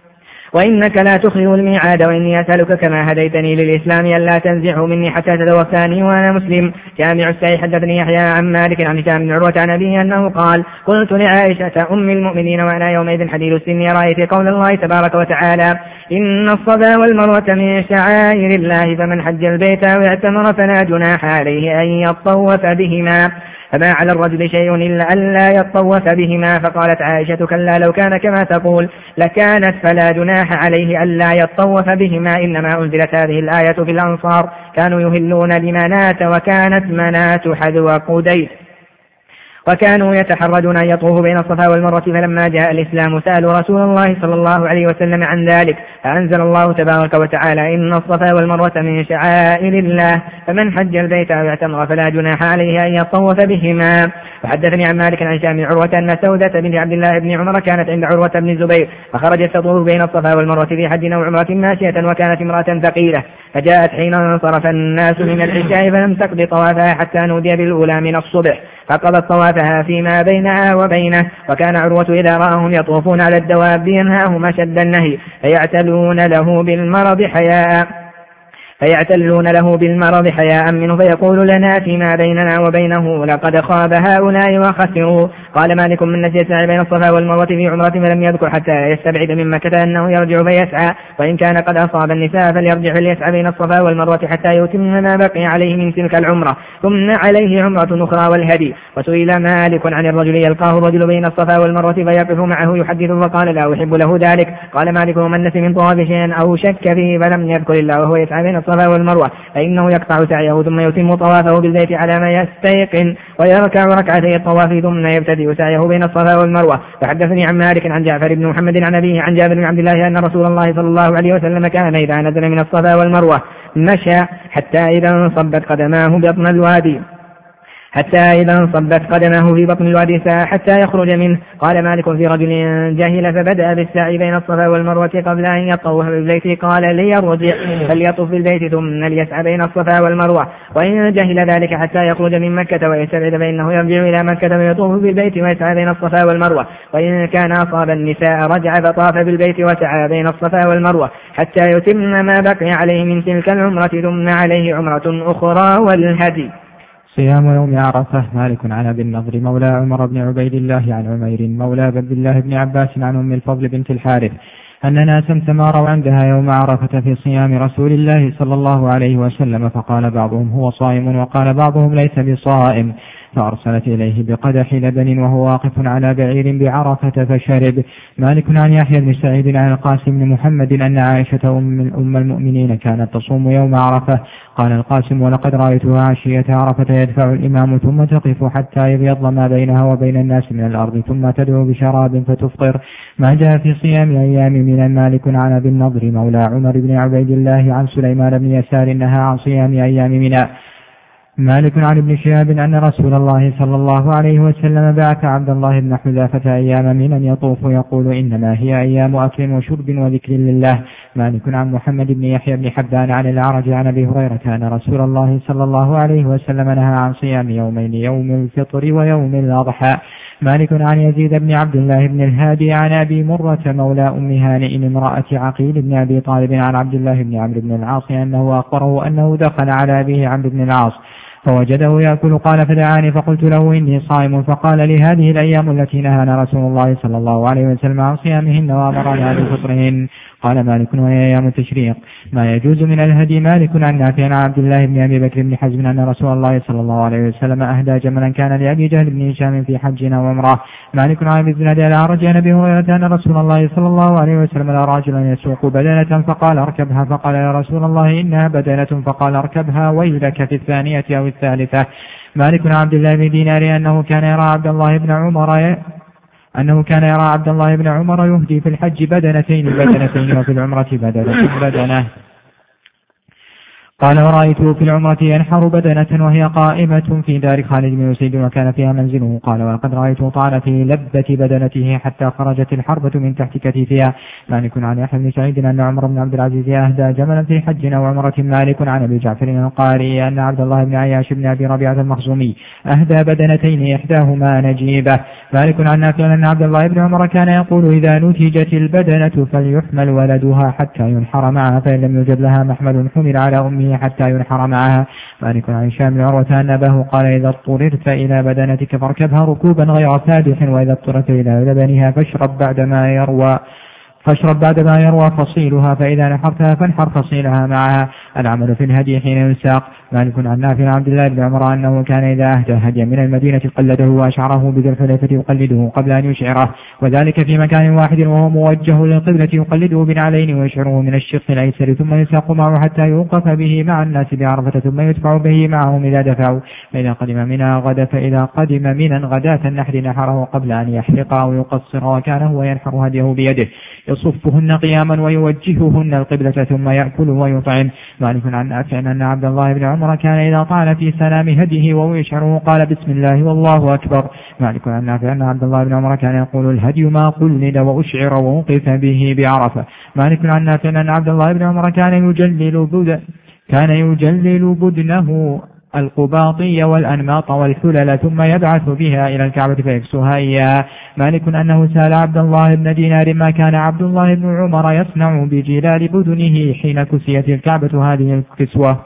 وإنك لا تخلف الميعاد وإني أسألك كما هديتني للإسلام ألا تنزعه مني حتى تتوفاني وأنا مسلم. جامع السعي. حدثني يحيى عن مالك عن هشام بن عروة عن أبيه أنه قال قلت لعائشة أم المؤمنين وأنا يومئذ حديث السن رأيت قول الله تبارك وتعالى إن الصفا والمروة من شعائر الله فمن حج البيت أو اعتمر فلا جناح عليه أن يطوف بهما فما على الرجل شيء إلا ألا يطوف بهما. فقالت عائشة كلا لو كان كما تقول لكانت فلا جناح عليه ألا يطوف بهما إنما أنزلت هذه الآية في الأنصار كانوا يهلون لمنات وكانت منات حذو قديس وكانوا يتحرجون أن يطوفوا بين الصفا والمروة. فلما جاء الإسلام سألوا رسول الله صلى الله عليه وسلم عن ذلك فأنزل الله تبارك وتعالى إن الصفا والمروة من شعائر الله فمن حج البيت أو اعتمر فلا جناح عليه أن يطوف بهما. وحدثني عن مالك عن هشام بن عروة أن سودة بنت عبد الله بن عمر كانت عند عروة بن الزبير فخرجت تطوف بين الصفا والمروة في حج أو عمرة ماشية وكانت امرأة ثقيلة فجاءت حين انصرف الناس من العشاء فلم تقض طوافها حتى نودي بالأولى من الصبح فقضت طوافها فيما بينها وبينه. وكان عروة إذا رآهم يطوفون على الدواب ينهاهم أشد النهي فيعتلون له بالمرض حياء منه فيقول لنا فيما بيننا وبينه لقد خاب هؤلاء وخسروا. قال مالك من نسي السعي بين الصفا والمروة في عمرة فلم يذكر حتى يستبعد من مكة أنه يرجع فيسعى وإن كان قد أصاب النساء فليرجع فليسعى بين الصفا والمروة حتى يتم ما بقي عليه من تلك العمرة ثم عليه عمرة أخرى والهدي. وسئل مالك عن الرجل يلقاه الرجل بين الصفا والمروة فيقف معه يحدث فقال لا أحب له ذلك. قال مالك ومن نسي من طواف شيئا أو شك فيه فلم يذكر الله وهو يسعى بين الصفا والمروة فإنه يقطع سعيه ثم يتم طوافه بالبيت على ما يستيقن ويركع ركعتي الطواف ثم يبتدئ سعيه بين الصفا والمروة. فحدثني عن مالك عن جعفر بن محمد عن أبيه عن جابر بن عبد الله أن رسول الله صلى الله عليه وسلم كان إذا نزل من الصفا والمروة مشى حتى إذا انصبت قدماه في بطن الوادي ساعة حتى يخرج منه. قال مالك في رجل جاهل فبدأ بالسعي بين الصفا والمروة قبل أن يطوف بالبيت قال ليرجع فليطوف بالبيت ثم ليسعى بين الصفا والمروة وإن جهل ذلك حتى يخرج من مكة ويستبعد فإنه يرجع إلى مكة ويطوف بالبيت ويسعى بين الصفا والمروة وإن كان أصاب النساء رجع فطاف بالبيت وسعى بين الصفا والمروة حتى يتم ما بقي عليه من تلك العمرة ثم عليه عمرة أخرى والهدي. صيام يوم عرفة. مالك عن أبي النضر مولى عمر بن عبيد الله عن عمير مولى عبد الله بن عباس عن أم الفضل بنت الحارث أن ناسا تماروا عندها يوم عرفة في صيام رسول الله صلى الله عليه وسلم فقال بعضهم هو صائم وقال بعضهم ليس بصائم فأرسلت إليه بقدح لبن وهو واقف على بعير بعرفة فشرب. مالك عن يحيى بن سعيد عن القاسم بن محمد أن عائشة أم المؤمنين كانت تصوم يوم عرفة. قال القاسم ولقد رأيتها عشية عرفة يدفع الإمام ثم تقف حتى يبيض ما بينها وبين الناس من الأرض ثم تدعو بشراب فتفطر. ما جاء في صيام أيام من. مالك عن أبي النضر مولى عمر بن عبيد الله عن سليمان بن يسار نهى عن صيام أيام من. مالك عن ابن شهاب أن رسول الله صلى الله عليه وسلم بعث عبد الله بن حذافة أيام من أن يطوف يقول إنما هي أيام أكل وشرب وذكر لله. مالك عن محمد بن يحيى بن حبان عن الأعرج عن أبي هريرة أن رسول الله صلى الله عليه وسلم نهى عن صيام يومين، يوم الفطر ويوم الأضحى. مالك عن يزيد بن عبد الله بن الهادي عن أبي مرة مولى أم هانئ امرأة عقيل بن أبي طالب عن عبد الله بن عمرو بن العاص أنه أخبره أنه دخل على أبيه عمرو بن العاص فوجده يأكل قال فدعاني فقلت له إني صائم فقال لي هذه الأيام التي نهانا رسول الله صلى الله عليه وسلم عن صيامهن وأمرنا بفطرهن. قال مالك وهي أيام التشريق. ما يجوز من الهدي. مالك عن نافع عن عبد الله بن أبي بكر بن حزم أن رسول الله صلى الله عليه وسلم أهدى جملا كان لأبي جهل بن هشام في حج وعمرة. مالك عن أبي الزناد الأعرج عن أبي هريرة أن رسول الله صلى الله عليه وسلم رأى رجلا يسوق بدنة فقال اركبها فقال يا رسول الله إنها بدنة فقال اركبها ويلك في الثانية أو الثالثة. مالك عن عبد الله بن دينار أنه كان يرى عبد الله بن عمر يهدي في الحج بدنتين وفي العمرة بدنة. قال ورأيته في العمرة ينحر بدنة وهي قائمة في دار خالد بن يسيد وكان فيها منزله. قال ولقد رأيته طعن في لبة بدنته حتى خرجت الحربة من تحت كتفها. مالك عن يحيى بن سعيد أن عمر بن عبد العزيز أهدى جملا في حج وعمرة. مالك عن أبي جعفر القاري أن عبد الله بن عياش بن أبي ربيعة المخزومي أهدى بدنتين إحداهما نجيبة. مالك عن نافع أن عبد الله بن عمر كان يقول إذا نتجت البدنة فليحمل ولدها حتى ينحر معها فإن لم يوجد لها محمل حمل على أمه حتى ينحر معها. مالك عن هشام بن عروة أن أباه قال إذا اضطررت إلى بدنتك فاركبها ركوبا غير فادح وإذا اضطررت إلى لبنها فاشرب بعدما يروى فصيلها فإذا نحرتها فانحر فصيلها معها. العمل في الهدي حين يساق. مالك عن نافع عن عبد الله بن عمر أنه كان إذا أهدى هديا من المدينة قلده وأشعره بذي الحليفة يقلده قبل أن يشعره وذلك في مكان واحد وهو موجه للقبلة يقلده بنعلين ويشعره من الشق الأيسر ثم يساق معه حتى يوقف به مع الناس بعرفة ثم يدفع به معهم إذا دفعوا. فإذا قدم منا غدا فإذا قدم منا غداة النحر نحره قبل أن يحلق أو يقصر وكان هو ينحر هديه بيده يصفهن قياما ويوجههن القبلة ثم يأكل ويطعم. مالك عن نافع أن عبد الله بن عمر كان إذا طعن في سلام هديه ويشعره قال بسم الله والله أكبر. مالك عن نافع أن عبد الله بن عمر كان يقول الهدي ما قلد وأشعر ووقف به بعرفة. مالك عن نافع أن عبد الله بن عمر كان يجلل بدنه القباطي والأنماط والحلل ثم يبعث بها إلى الكعبة فيكسوها إياها. مالك أنه سأل عبد الله بن دينار ما كان عبد الله بن عمر يصنع بجلال بدنه حين كسيت الكعبة هذه الكسوة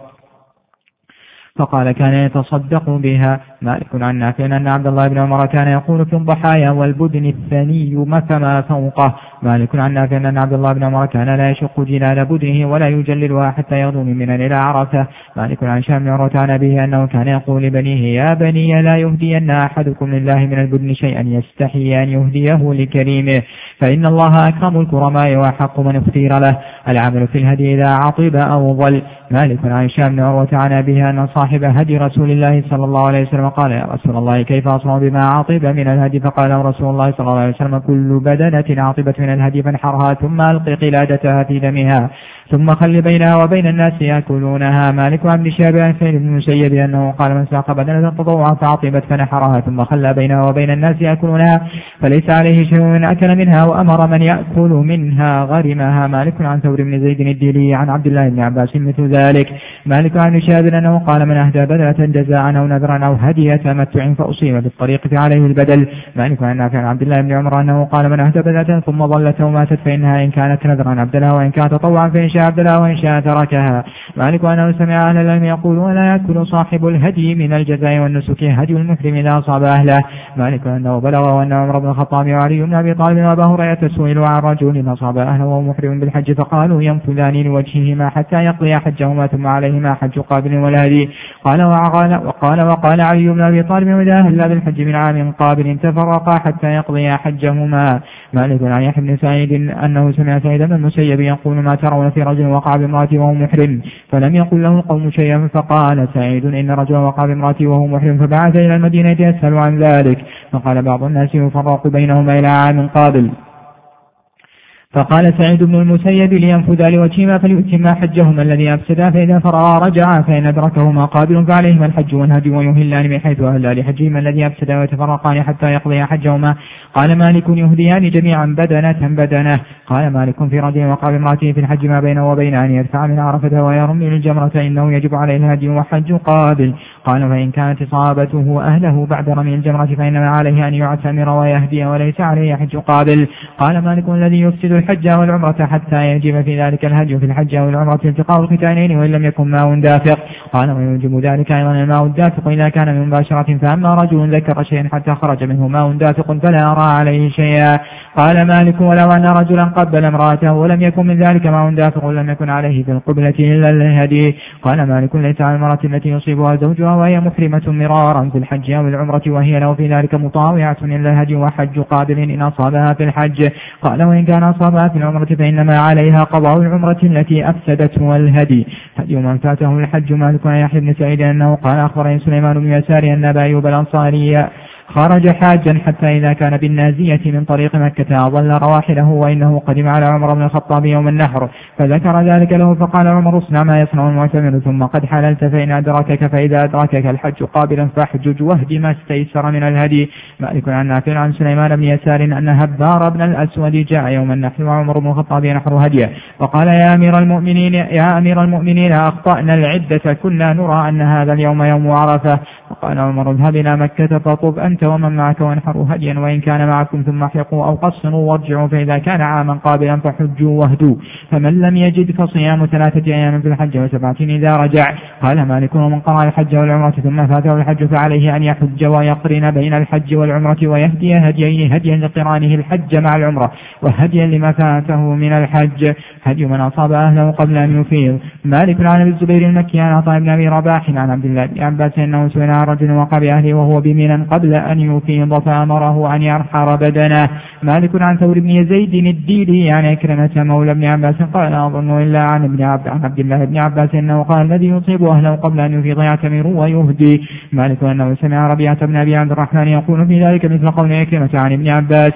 فقال كان يتصدق بها. مالك عن نافع أن عبد الله بن عمر كان يقول في الضحايا والبدن الثني فما فوقه. مالك عن نافع أن عبد الله بن عمر كان لا يشق جلال بدنه ولا يجللها حتى يغدو من منى إلى عرفة. مالك عن هشام بن عروة عن أبيه أنه كان يقول لبنيه يا بني لا يهدين أحدكم لله من البدن شيئا يستحي أن يهديه لكريمه فإن الله أكرم الكرماء وأحق من اختير له. العمل في الهدي إذا عطب أو ضل. مالك عن هشام بن عروة عن أبيه أن صاحب هدي رسول الله صلى الله عليه وسلم قال يا رسول الله كيف أصنع بما عطب من الهدي فقال رسول الله صلى الله عليه وسلم كل بدنة عطبت من الهدي فانحرها ثم ألق قلادتها في دمها ثم خل بينها وبين الناس يأكلونها. مالك عن ابن شهاب عن سعيد بن المسيب أنه قال من ساق بدنة تطوعا فعطبت فنحرها ثم خل بينها وبين الناس يأكلونها فليس عليه شيء من أكل منها وأمر من يأكل منها غرمها. مالك عن ثور بن زيد الديلي عن عبد الله بن عباس مثل ذلك. مالك عن ابن شهاب أنه قال من أهدى بدنة جزاء أو نذرا أو هدي تمتع فأصيب بالطريق فعليه البدل. مالك عن نافع عن عبد الله بن عمر أنه قال من أهدى بدنة ثم ضلت وماتت فإنها إن كانت نذرا عبدلها وإن كانت تطوعا فإن شاء عبدلها وإن شاء تركها. مالك أنه سمع أهل العلم يقولون لا يأكل صاحب الهدي من الجزاء والنسك هدي المحرم إذا أصاب أهله. مالك أنه بلغ وأن عمر بن الخطاب وعلي بن أبي طالب وأبا هريرة سئلوا عن رجل أصاب أهله وهو محرم بالحج فقالوا ينفذان لوجههما حتى يقضي حجهما ثم عليهما حج قابل ولا هدي. وقال علي بن أبي طالب وإذا أهل بالحج من عام قابل تفرقا حتى يقضي حجهما. مالك عن يحيى بن سعيد أنه سمع سعيد بن المسيب يقول ما ترون في رجل وقع بامرأته وهو محرم فلم يقل له القوم شيئا فقال سعيد إن رجلا وقع بامرأته وهو محرم فبعث إلى المدينة يسأل عن ذلك فقال بعض الناس يفرق بينهما إلى عام قابل. فقال سعيد بن المسيب لينفذا لوجههما فليؤتما حجهما الذي أفسدا فإذا فرغا رجعا فإن أدركهما قابل فعليهما الحج والهدي ويهلان من حيث أهلا لحجهما الذي أفسدا ويتفرقان حتى يقضيا حجهما. قال مالك يهديان جميعا بدنة. قال مالك في رجل وقع بامرأته في الحج ما بينه وبين أن يدفع من عرفة ويرمي الجمرة إنه يجب عليه الهدي وحج قابل. قال فإن كانت إصابته أهله بعد رمي الجمرة فإنما عليه أن يعتمر ويهدي وليس عليه حج قابل. قال مالك الذي يفسد الحج والعمرة حتى يجب في ذلك الهدي في الحج والعمرة التقاء الختانين وإن لم يكن ماء دافق. قال ويوجب ذلك أيضا الماء الدافق إذا كان من مباشرة فأما رجل ذكر شيئا حتى خرج منه ماء دافق فلا أرى عليه شيئا. قال مالك ولو أن رجلا قبل امرأته ولم يكن من ذلك ماء دافق ولم يكن عليه في القبلة إلا الهدي. قال مالك ليس على المرأة التي يصيبها زوجها وهي محرمة مرارا في الحج أو العمرة وهي له في ذلك مطاوعة إلا الهدي وحج قابل إن أصابها في الحج. قال وإن كان أصابها في العمرة فإنما عليها قضاء العمرة التي أفسدته والهدي. هدي من فاته الحج. مالك عن يحيى بن سعيد أنه قال أخبرني سليمان بن يسار أن أبا أيوب الأنصاري خرج حاجا حتى إذا كان بالنازية من طريق مكة أضل رواحله وإنه قدم على عمر بن الخطاب يوم النحر فذكر ذلك له فقال عمر اصنع ما يصنع المعتمر ثم قد حللت فإن أدركك فإذا أدركك الحج قابلا فاحجج واهد ما استيسر من الهدي. مالك عن نافع عن سليمان بن يسار أن هبار بن الأسود جاء يوم النحر وعمر بن الخطاب ينحر هديه فقال يا أمير المؤمنين أخطأنا العدة كنا نرى أن هذا اليوم يوم عرفة. فقال عمر اذهب إلى مكة فطب أنت ومن معك وانحروا هديا وإن كان معكم ثم احرقوا أو قصروا وارجعوا فإذا كان عاما قابلا فحجوا واهدوا فمن لم يجد فصيام 3 أيام في الحج و7 إذا رجع. قال مالك ومن قرأ الحج والعمرة ثم فاته الحج فعليه أن يحج ويقرن بين الحج والعمرة ويهدي هديين هديا لقرانه الحج مع العمرة وهديا لما فاته من الحج هدي من أصاب أهله قبل أن يفيض. مالك عن أبي الزبير المكي عن عطاء بن أبي رباح عن عبد الله بن عباس أنه سئل عن رجل وقع بأهله وهو بمنى قبل أن يفيض فأمره أن يرحر بدنه. مالك عن ثور بن يزيد الديلي عن عكرمة مولى بن عباس قال لا أظن إلا عن عبد الله بن عباس أنه قال الذي يصيب أهله قبل أن يفيض يعتمر ويهدي. مالك أنه سمع ربيعة بن أبي عبد الرحمن يقول في ذلك مثل قول عكرمة عن ابن عباس.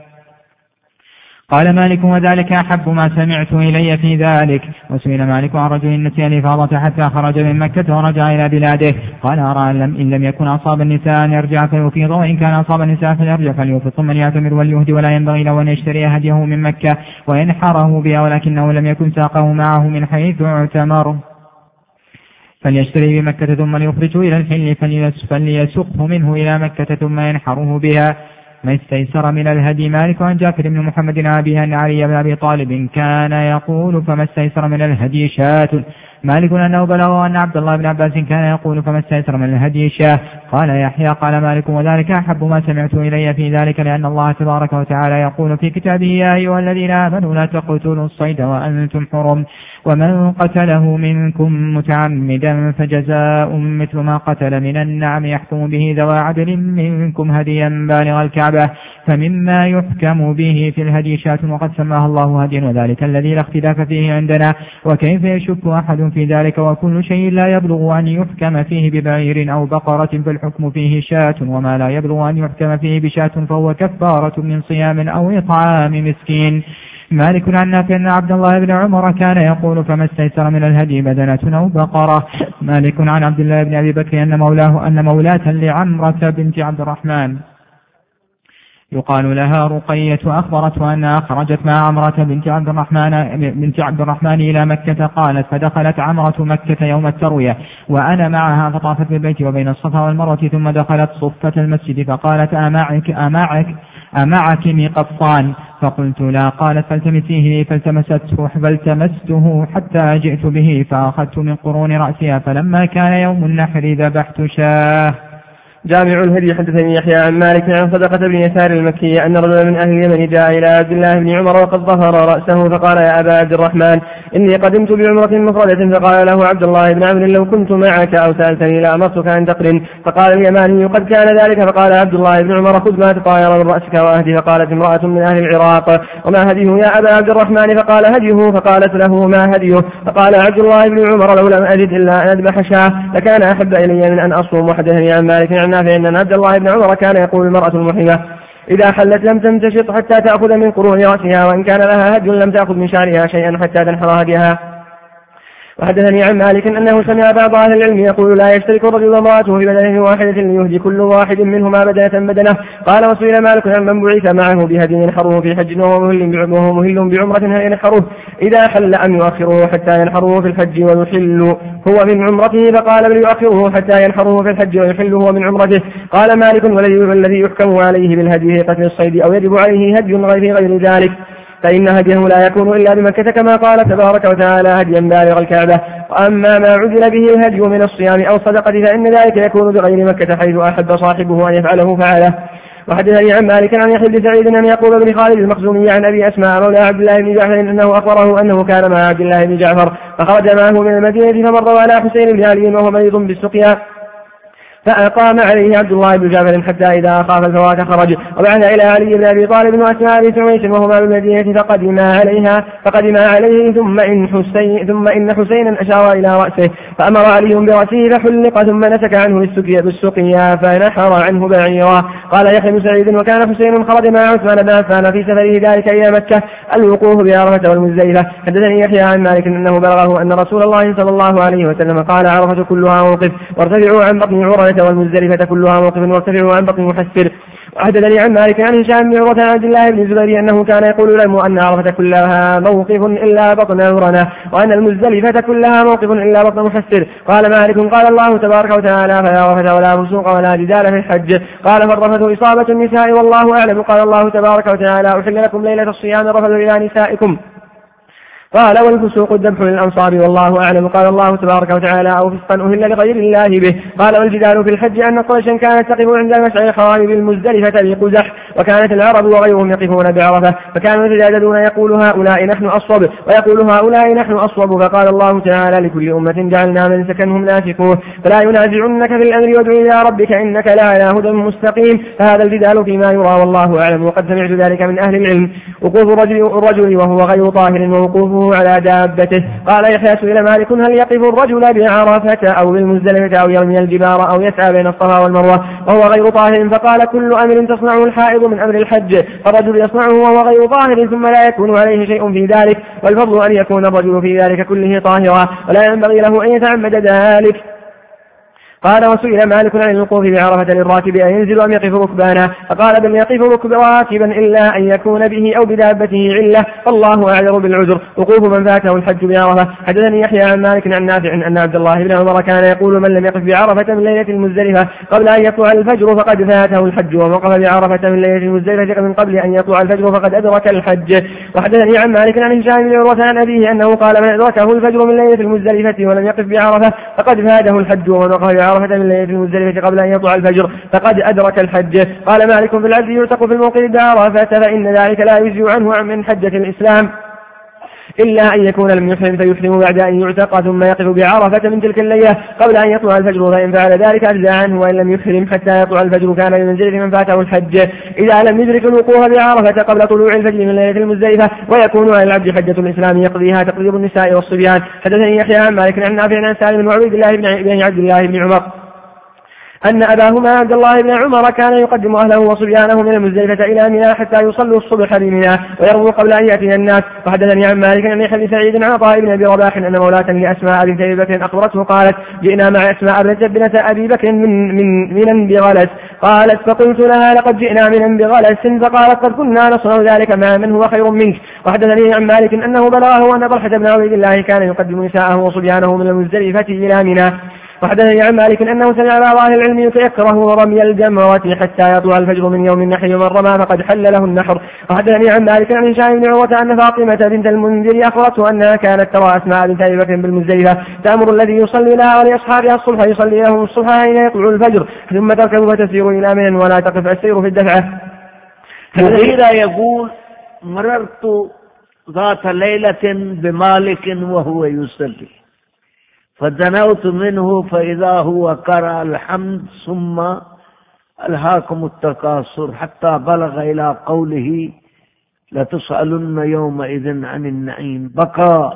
قال مالك وذلك أحب ما سمعت إلي في ذلك. وسئل مالك عن رجل نسي الإفاضة حتى خرج من مكة ورجع إلى بلاده قال أرى إن لم يكن أصاب النساء أن يرجع فيفيض وإن كان أصاب النساء فليرجع فليفيض ثم يعتمر وليهدي ولا ينبغي له أن يشتري هديه من مكة وينحره بها ولكنه لم يكن ساقه معه من حيث اعتمر فليشتري بمكة ثم ليخرجه إلى الحل فليسقه منه إلى مكة ثم ينحره بها ما استيسر من الهدي. مالك عن جعفر بن محمد عن أبيه أن علي بن أبي طالب كان يقول فما استيسر من الهدي شاة. مالك أنه بلغه أن عبد الله بن عباس كان يقول فما استيسر من الهدي شاة. قال يحيى قال مالك وذلك أحب ما سمعت إلي في ذلك لأن الله تبارك وتعالى يقول في كتابه يا أيها الذين آمنوا لا تقتلوا الصيد وأنتم حرم ومن قتله منكم متعمدا فجزاء مثل ما قتل من النعم يحكم به ذوى عدل منكم هديا بالغ الكعبة فمما يحكم به في الهدي شاة وقد سماها الله هديا وذلك الذي لا اختلاف فيه عندنا. وكيف يشك أحد في ذلك وكل شيء لا يبلغ أن يحكم فيه ببعير أو بقرة فالحكم فيه شاة وما لا يبلغ أن يحكم فيه بشاة فهو كفارة من صيام أو إطعام مسكين. مالك عن نافع أن عبد الله بن عمر كان يقول فما استيسر من الهدي بدنة أو بقرة. مالك عن عبد الله بن أبي بكر أن مولاة لعمرة بنت عبد الرحمن يقال لها رقية أخبرته أنها خرجت مع عمرة بنت عبد الرحمن إلى مكة قالت فدخلت عمرة مكة يوم التروية وأنا معها فطافت بالبيت وبين الصفا والمروة ثم دخلت صفة المسجد فقالت أمعك مقطان فقلت لا قالت فالتمسيه لي فالتمسته حتى جئت به فأخذت من قرون رأسها فلما كان يوم النحر ذبحت شاه. جامع الهدي. حدثني يحيى عن مالك عن صدقة بن يسار المكي أن رجلا من أهل اليمن جاء إلى عبد الله بن عمر وقد ظهر رأسه فقال يا أبا عبد الرحمن إني قدمت بعمرة مفردة. فقال له عبد الله بن عمرو لو كنت معك أو سألتني لأمرتك أن تقرن. فقال اليماني قد كان ذلك. فقال عبد الله بن عمر خذ ما تطاير من رأسك وأهدي. فقالت امرأة من أهل العراق وما هديه يا أبا عبد الرحمن؟ فقال هديه. فقالت له ما هديه؟ فقال عبد الله بن عمر لو لم أجد إلا أن أذبح شاة لكان أحب إلي من أن أصوم. وحدثني عن مالك عن نافع أن عبد الله بن عمر كان يقول المرأة المحرمة إذا حلت لم تمتشط حتى تأخذ من قرون رأسها، وإن كان لها هدي لم تأخذ من شعرها شيئا حتى تنحر هديها. وحدثني عن مالك أنه سمع بعض أهل العلم يقول لا يشترك الرجل وامرأته في بدنة واحدة ليهدي كل واحد منهما بدنة. قال وسئل مالك عن من بعث معه بهدي ينحره في حج وهو مهل بعمرة هل ينحره إذا حل أم يؤخره حتى ينحره في الحج ويحل هو من عمرته؟ فقال بل يؤخره حتى ينحره في الحج ويحل هو من عمرته. قال مالك والذي يحكم عليه بالهدي قتل الصيد أو يجب عليه هدي في غير ذلك فإن هديه لا يكون إلا بمكة كما قال تبارك وتعالى هديا بالغ الكعبة. وأما ما عدل به الهدي من الصيام أو الصدقة فإن ذلك يكون بغير مكة حيث أحب صاحبه أن يفعله فعله. وحدثني عن مالك عن يحيى بن سعيد أن يعقوب بن خالد المخزومي عن أبي أسماء مولى عبد الله بن جعفر أنه أخبره أنه كان مع عبد الله بن جعفر فخرج معه من المدينة فمر على حسين بن علي وهو مريض بالسقيا فأقام عليه عبد الله بن جعفر حتى إذا خاف الفوات خرج وبعث إلى علي بن أبي طالب وأسماء بنت عميس وهما بالمدينة فقدما عليه ثم إن حسينا أشار إلى رأسه فأمر علي برأسه فحلق ثم نسك عنه بالسقيا فنحر عنه بعيرا. قال يحيى بن سعيد وكان حسين خرج مع عثمان بن عفان في سفره ذلك إلى مكة الوقوف بعرفة والمزدلفة. حدثني يحيى عن مالك أنه بلغه أن رسول الله صلى الله عليه وسلم قال عرفة كلها موقف وارتفعوا عن بطن عرنة والمزدلفة كلها موقف وارتفعوا عن بطن محسر. وحدثني عن مالك عن هشام بن عروة عن عبد الله بن الزبير أنه كان يقول لهم أن عرفة كلها موقف إلا بطن عرنة وأن المزدلفة كلها موقف إلا بطن محسر. قال مالك قال الله تبارك وتعالى فلا رفث ولا فسوق ولا جدال في الحج. قال فالرفث إصابة النساء والله أعلم. قال الله تبارك وتعالى أحل لكم ليلة الصيام الرفث إلى نسائكم. قال والفسوق الذبح للأنصاب والله أعلم. قال الله تبارك وتعالى أو فسقا أهل لغير الله به. قال والجدال في الحج أن قريشا كانت تقف عند المشعر الحرام بالمزدلفة بقزح وكانت العرب وغيرهم يقفون بعرفة فكانوا يتجادلون يقول هؤلاء نحن أصوب ويقول هؤلاء نحن أصوب. فقال الله تعالى لكل أمة جعلنا منسكا هم ناسكوه فلا ينازعنك في الأمر وادع إلى ربك إنك لعلى هدى مستقيم. فهذا الجدال فيما يرى والله أعلم. وقد سمعت ذلك من أهل العلم وقوف الرجل وهو غير طاهر ووقوفه على دابته. قال يحيى سئل مالك هل يقف الرجل بعرفة أو بالمزدلفة أو يرمي الجبار أو يسعى بين الصفا والمروة وهو غير طاهر؟ فقال كل أمر تصنعه الحائض من أمر الحج فالرجل يصنعه وهو غير طاهر ثم لا يكون عليه شيء في ذلك والفضل أن يكون الرجل في ذلك كله طاهرا ولا ينبغي له أن يتعمد ذلك. قال وسئل مالك عن الوقوف بعرفة للراكب أن ينزل أم يقف ركبانا فقال بل يقف راكبا إلا أن يكون به أو بدابته علة فالله أعذر بالعذر. وقوف من فاته الحج بعرفة. حدثني يحيى عن مالك عن نافع أن عبد الله بن عمر كان يقول من لم يقف بعرفة من ليلة المزدلفة قبل أن يطلع الفجر فقد فاته الحج ومن وقف بعرفة من ليلة المزدلفة من قبل أن يطلع الفجر فقد أدرك الحج. وحدثني عن مالك عن هشام بن عروة عن أبيه أنه قال من أدركه الفجر من ليلة المزدلفة ولم يقف بعرفة فقد فاته الحج ومن وقف بعرفة من ليلة المزدلفة قبل أن يطلع الفجر فقد أدرك الحج. قال مالك في العبد يعتق في الموقف بعرفة فإن ذلك لا يجزي عنه من حجة الإسلام إلا أن يكون لم يحرم فيحرم بعد أن يعتق ثم يقف بعرفة من تلك الليلة قبل أن يطلع الفجر فإن فعل ذلك أجزى عنه وإن لم يحرم حتى يطلع الفجر كان بمنزلة من فاته الحج إذا لم يدرك الوقوف بعرفة قبل طلوع الفجر من ليلة المزدلفة ويكون على العبد حجة الإسلام يقضيها تقريب النساء والصبيان. حدثني يحيى عن مالك عن نافع عن سالم وعبيد الله بن عبد الله بن عمر أن أباهما عبد الله بن عمر كان يقدم أهله وصبيانه من المزدلفة إلى منى حتى يصلوا الصبح بمنى ويرموا قبل أن يأتي الناس. وحدثني عن مالك أن يحيى بن سعيد عن عطاء بن أبي رباح أن مولاة لأسماء بنت أبي بكر أخبرته قالت جئنا مع أسماء بنت أبي بكر من بغلس قالت فقلت لها لقد جئنا من بغلس فقالت قد كنا نصنع ذلك مع من هو خير منك. وحدثني عن مالك أنه بلغه أن طلحة بن عبيد الله كان يقدم نساءه وصبيانه من المزدلفة إلى منى. وحدثني عن مالك أنه سمع بعض أهل العلم يكره رمي الجمرة حتى يطلع الفجر من يوم النحر ومن رمى فقد حل له النحر. وحدثني عن مالك عن هشام بن عروة أن فاطمة بنت المنذر أخبرته أنها كانت ترى أسماء بنت أبي بكر بالمزدلفة تأمر الذي يصلي لها ولأصحابها الصبح يصلي لهم الصبح حين يطلع الفجر ثم تركب فتسير إلى منى ولا تقف السير في الدفعة. المغيرة يقول مررت ذات ليلة بمالك وهو يصلي فدنوت منه فإذا هو قرأ الحمد ثم ألهاكم التكاثر حتى بلغ إلى قوله لتسألن يومئذ عن النعيم بكى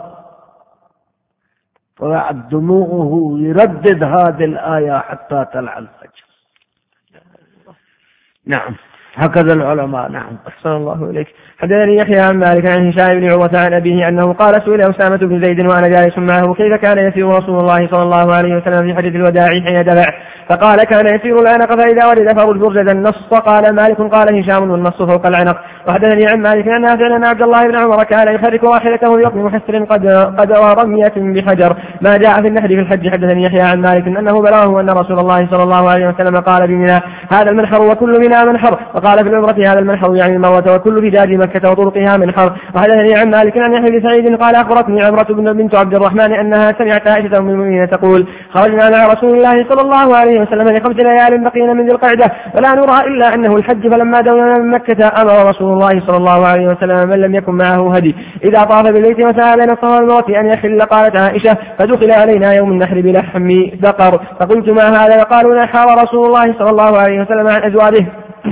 فبعد دموعه يردد هذه الآية حتى طلع الفجر. نعم. هكذا العلماء. نعم. أحسن الله إليك. حدثني يحيى عن مالك عن هشام بن عروة عن أبيه أنه قال سئل أسامة بن زيد وأنا جالس معه كيف كان يسير رسول الله صلى الله عليه وسلم في حجة الوداع حين دفع؟ فقال كان يسير العنق فإذا ورد فرج برجة النص. قال مالك قال هشام والنص فوق العنق. وحدثني عن مالك أن نافع أن عبد الله بن عمر كان يحرك راحلته بيقم محسر قدر رمية بحجر ما جاء في النحر في الحج. حدثني يحيى عن مالك أنه بلغه أن رسول الله صلى الله عليه وسلم قال بمنى هذا المنحر وكل منى منحر، وقال في العمرة هذا المنحر يعني المروة وكل فجاج مكة وطرقها منحر. وحدثني عن مالك أن يحيى بن سعيد قال أخبرتني عمرة بنت عبد الرحمن أنها سمعت عائشة أم المؤمنين تقول خرجنا مع رسول الله صلى الله عليه وسلم ل5 ليال بقينا من ذي القعدة ولا نرى إلا أنه الحج، فلما دولنا من مكة أمر رسول الله صلى الله عليه وسلم من لم يكن معه هدي إذا طاف بالبيت وسعى بين الصفا والمروة أن يحل. قالت عائشة فدخل علينا يوم النحر بلحم بقر فقلت ما هذا؟ قالوا نحر رسول الله صلى الله عليه وسلم عن أزواجه.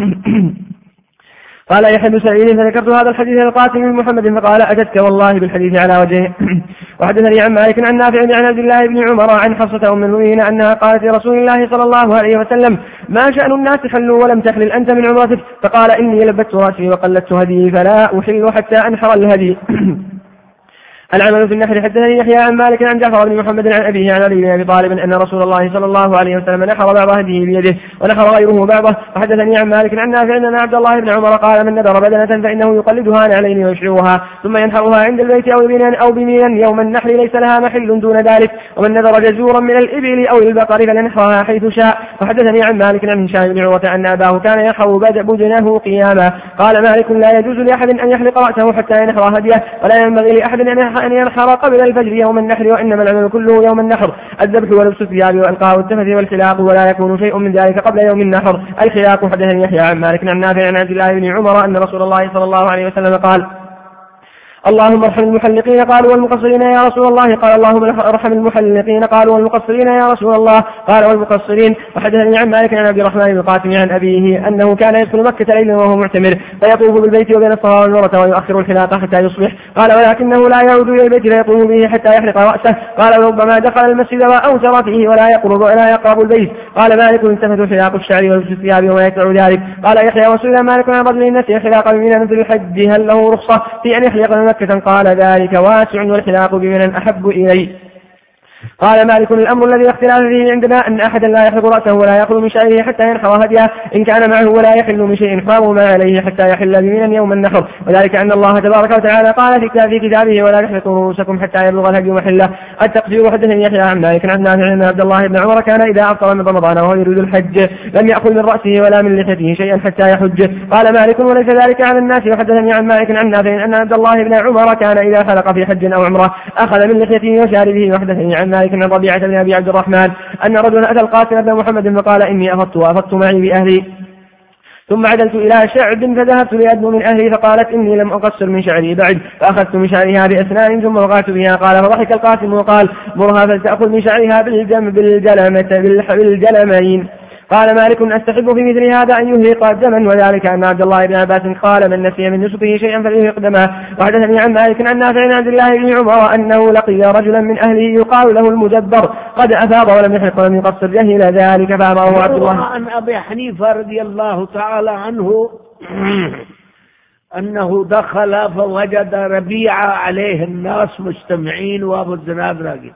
قال يحيى بن سعيد فذكرت هذا الحديث للقاسم بن محمد فقال أتتك والله بالحديث على وجهه. وحدثني عن مالك عن نافع عن عبد الله بن عمر عن حفصة أم المؤمنين أنها قالت لرسول الله صلى الله عليه وسلم ما شأن الناس حلوا ولم تحلل أنت من عمرتك؟ فقال إني لبت رأسي وقلدت هدي فلا أحل حتى أنحر الهدي. العمل في النحر. حدثني يحيى عن مالك عن جعفر بن محمد عن أبيه عن علي بن أبي طالب أن رسول الله صلى الله عليه وسلم نحر بعض هديه بيده ونحر غيره بعضه. وحدثني عن مالك عن نافع أن عبد الله بن عمر قال من نذر بدنة فإنه يقلدها نعلين ويشعرها ثم ينحرها عند البيت أو بمينا يوم النحر ليس لها محل دون ذلك، ومن نذر جزورا من الإبل أو البقر فلينحرها حيث شاء. وحدثني عن مالك عن هشام بن عروة أن أباه كان ينحر بدنه قياما. قال مالك لا يجوز لأحد أن يحلق رأسه حتى ينحر هديه، ولا ينبغي لأحد أن ينحر قبل الفجر يوم النحر، وإنما العمل كله يوم النحر الذبح ولبس الثياب والإلقاء والتفث والحلاق، ولا يكون شيء من ذلك قبل يوم النحر الحلاق. حدثني يحيى عن مالك عن نافع عن عبد الله بن عمر أن رسول الله صلى الله عليه وسلم قال اللهم ارحم المحلقين قالوا والمقصرين يا رسول الله. قال اللهم ارحم المحلقين قالوا والمقصرين يا رسول الله. قال والمقصرين. وحدثني عن مالك عن عبد الرحمن بن القاسم عن أبيه أنه كان يدخل مكة ليلا وهو معتمر فيطوف بالبيت وبين الصفا والمروة ويؤخر الحلاق حتى يصبح. قال ولكنه لا يعود إلى البيت فيطوف به حتى يحلق رأسه. قال وربما دخل المسجد وأوتر فيه ولا يقرب البيت. قال مالك التفت حلاق الشعر ولبس الثياب وما يتبع ذلك. قال يحيى وسئل مالك عن رجل نسي حلاق بمنى في الحج هل له رخصة في أن يحلق من مكة؟ قال ذلك واسع والحلاق بمنى أحب إلي. قال مالك الأمر الذي اختلاف فيه عندنا أن أحدا لا يحلق رأسه ولا يأخذ من شعره حتى ينحر هديه إن كان معه ولا يحل من شيء حرام ما عليه حتى يحل بمنى يوم النحر، وذلك أن الله تبارك وتعالى قال في كتابه ولا تحلقوا رؤوسكم حتى يبلغ الهدي محله. التقصير. حدثني يحيى عن مالك عن نافع أن عبد الله بن عمر كان إذا أفطر من رمضان وهو يريد الحج لم يأخذ من رأسه ولا من لحيته شيئا حتى يحج. قال مالك وليس ذلك على الناس. وحدثني عن مالك عن نافع أن عبد الله بن عمر كان إذا حلق في حج أو عمره أخذ من لحيته وشاربه. وحدثني عن مالك عن ربيعة بن أبي عبد الرحمن أن رجلا أتى القاسم بن محمد فقال إني أفضت معي بأهلي ثم عدلت إلى شعب فذهبت لأدنو من أهلي فقالت إني لم أقصر من شعري بعد فأخذت من شعرها بأسنان ثم وقعت بها. قال فضحك القاسم وقال مرها فلتأخذ من شعرها بالجلمين. قال مالك أستحب في مثل هذا أن يهرق دما، وذلك أن عبد الله بن عباس قال من نسي من نسكه شيئا فليهرق دما. وحدثني عن مالك عن نافع عن عبد الله بن عمر أنه لقي رجلا من أهله يقال له المدبر قد أفاض ولم يحرق ولم يقصر جهل ذلك فأمره عبد الله. عن أبي حنيفة رضي الله تعالى عنه أنه دخل فوجد ربيعة عليه الناس مجتمعين وأبو الزناد راقد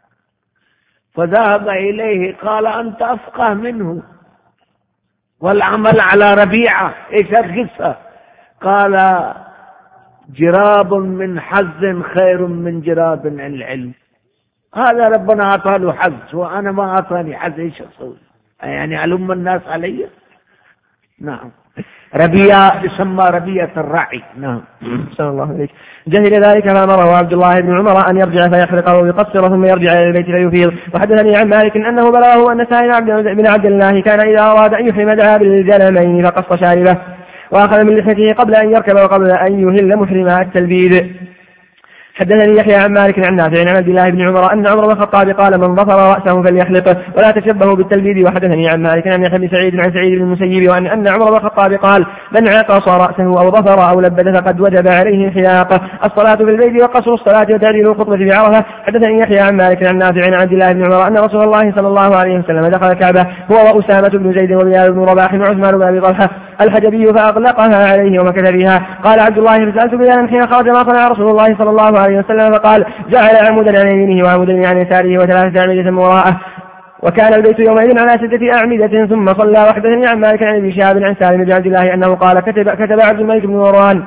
فذهب إليه قال أنت أفقه منه والعمل على ربيعة. إيش القصة؟ قال جراب من حظ خير من جراب عن العلم. هذا ربنا أعطاه له حظ وأنا ما أعطاني حظ، إيش أسوي؟ يعني علم الناس علي. نعم. ربيعة يسمى ربيعة الرعي. نعم. صلى الله عليه. جهل ذلك فأمره عبد الله بن عمر أن يرجع فيحرقه ويقصر ثم يرجع إلى البيت فيفيض. وحدثني عن مالك أنه بلغه أن سائل بن عبد الله كان إذا أراد أن يحرم دعا بالجلمين فقص شاربه وأخذ من لحيته قبل أن يركب وقبل أن يهل محرما التلبيد. حدثني يحيى عن مالك عن نافع عن عبد الله بن عمر أن عمر بن الخطاب قال من ظفر رأسه فليحلقه ولا تشبهوا بالتلبيد. وحدثني عن مالك عن يحيى بن سعيد عن سعيد بن المسيب أن عمر بن الخطاب قال من عقص رأسه أو ظفر أو لبد فقد وجب عليه الحلاقة. الصلاة في البيت وقصر الصلاة وتعديل الخطبة بعرفة. حدثني يحيى عن مالك عن نافع عن عبد الله بن عمر أن رسول الله صلى الله عليه وسلم دخل الكعبة هو وأسامة بن زيد وبلال بن رباح وعثمان بن أبي طلحة الحجبي فأغلقها عليه ومكث فيها. قال عبد الله فسألت بلالا حين خرج ما صنع رسول الله صلى الله عليه وسلم فقال جعل عمودا عن يمينه وعمودا عن يساره وثلاثة أعمدة وراءه، وكان البيت يومئذ على 6 أعمدة. ثم صلى. وحدثني عن مالك عن ابن شهاب عن سالم بن عبد الله أنه قال كتب عبد الملك بن مروان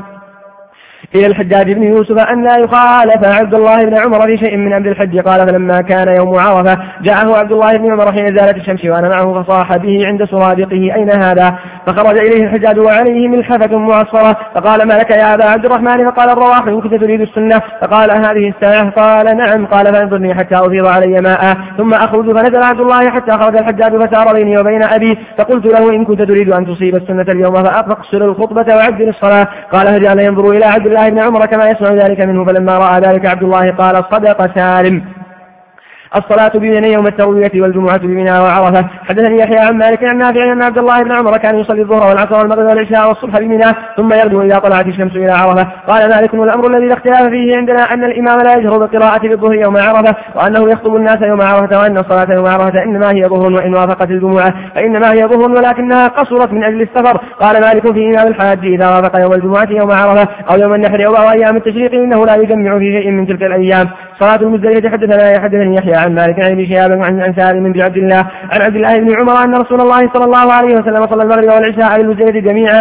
إلى الحجاج بن يوسف أن لا يخالف عبد الله بن عمر في شيء من أمر الحج. قال فلما كان يوم عرفة جاءه عبد الله بن عمر حين زالت الشمس وأنا معه فصاح به عند سرادقه أين هذا؟ فخرج إليه الحجاج وعليه ملحفة معصرة فقال ما لك يا أبا عبد الرحمن؟ فقال الرواح إن كنت تريد السنة. فقال هذه الساعة؟ قال نعم. قال فانظرني حتى أفيض علي ماء ثم أخرج. فنزل عبد الله حتى خرج الحجاج فسار بيني وبين أبي فقلت له إن كنت تريد أن تصيب السنة اليوم فأقصر الخطبة وعجل الصلاة. قال فجعل ينظر إلى عبد الله بن عمر كما يسمع ذلك منه. فلما رأى ذلك عبد الله قال صدق سالم. الصلاة بمنى يوم التروية والجمعة بمنى وعرفة. حدثني يحيى عن مالك عن نافع أن عبد الله بن عمر كان يصلي الظهر والعصر والمغرب والعشاء والصبح بمنى ثم يغدو إذا طلعت الشمس إلى عرفة. قال مالك والأمر الذي لا اختلاف فيه عندنا أن الإمام لا يجهر بالقراءة بالظهر يوم عرفة وأنه يخطب الناس يوم عرفة وأن الصلاة يوم عرفة إنما هي ظهر وإن وافقت الجمعة فإنما هي ظهر ولكنها قصرت من أجل السفر. قال مالك في إمام الحاج إذا وافق يوم الجمعة يوم عرفة أو يوم النحر أو أيام التشريق إنه لا يجمع في شيء من تلك الأيام. صلاة المزدلفة. حدثني يحيى عن مالك عن ابن شهاب عن سالم بن عبد الله عن عبد الله بن عمر أن رسول الله صلى الله عليه وسلم صلى المغرب والعشاء بالمزدلفة جميعا.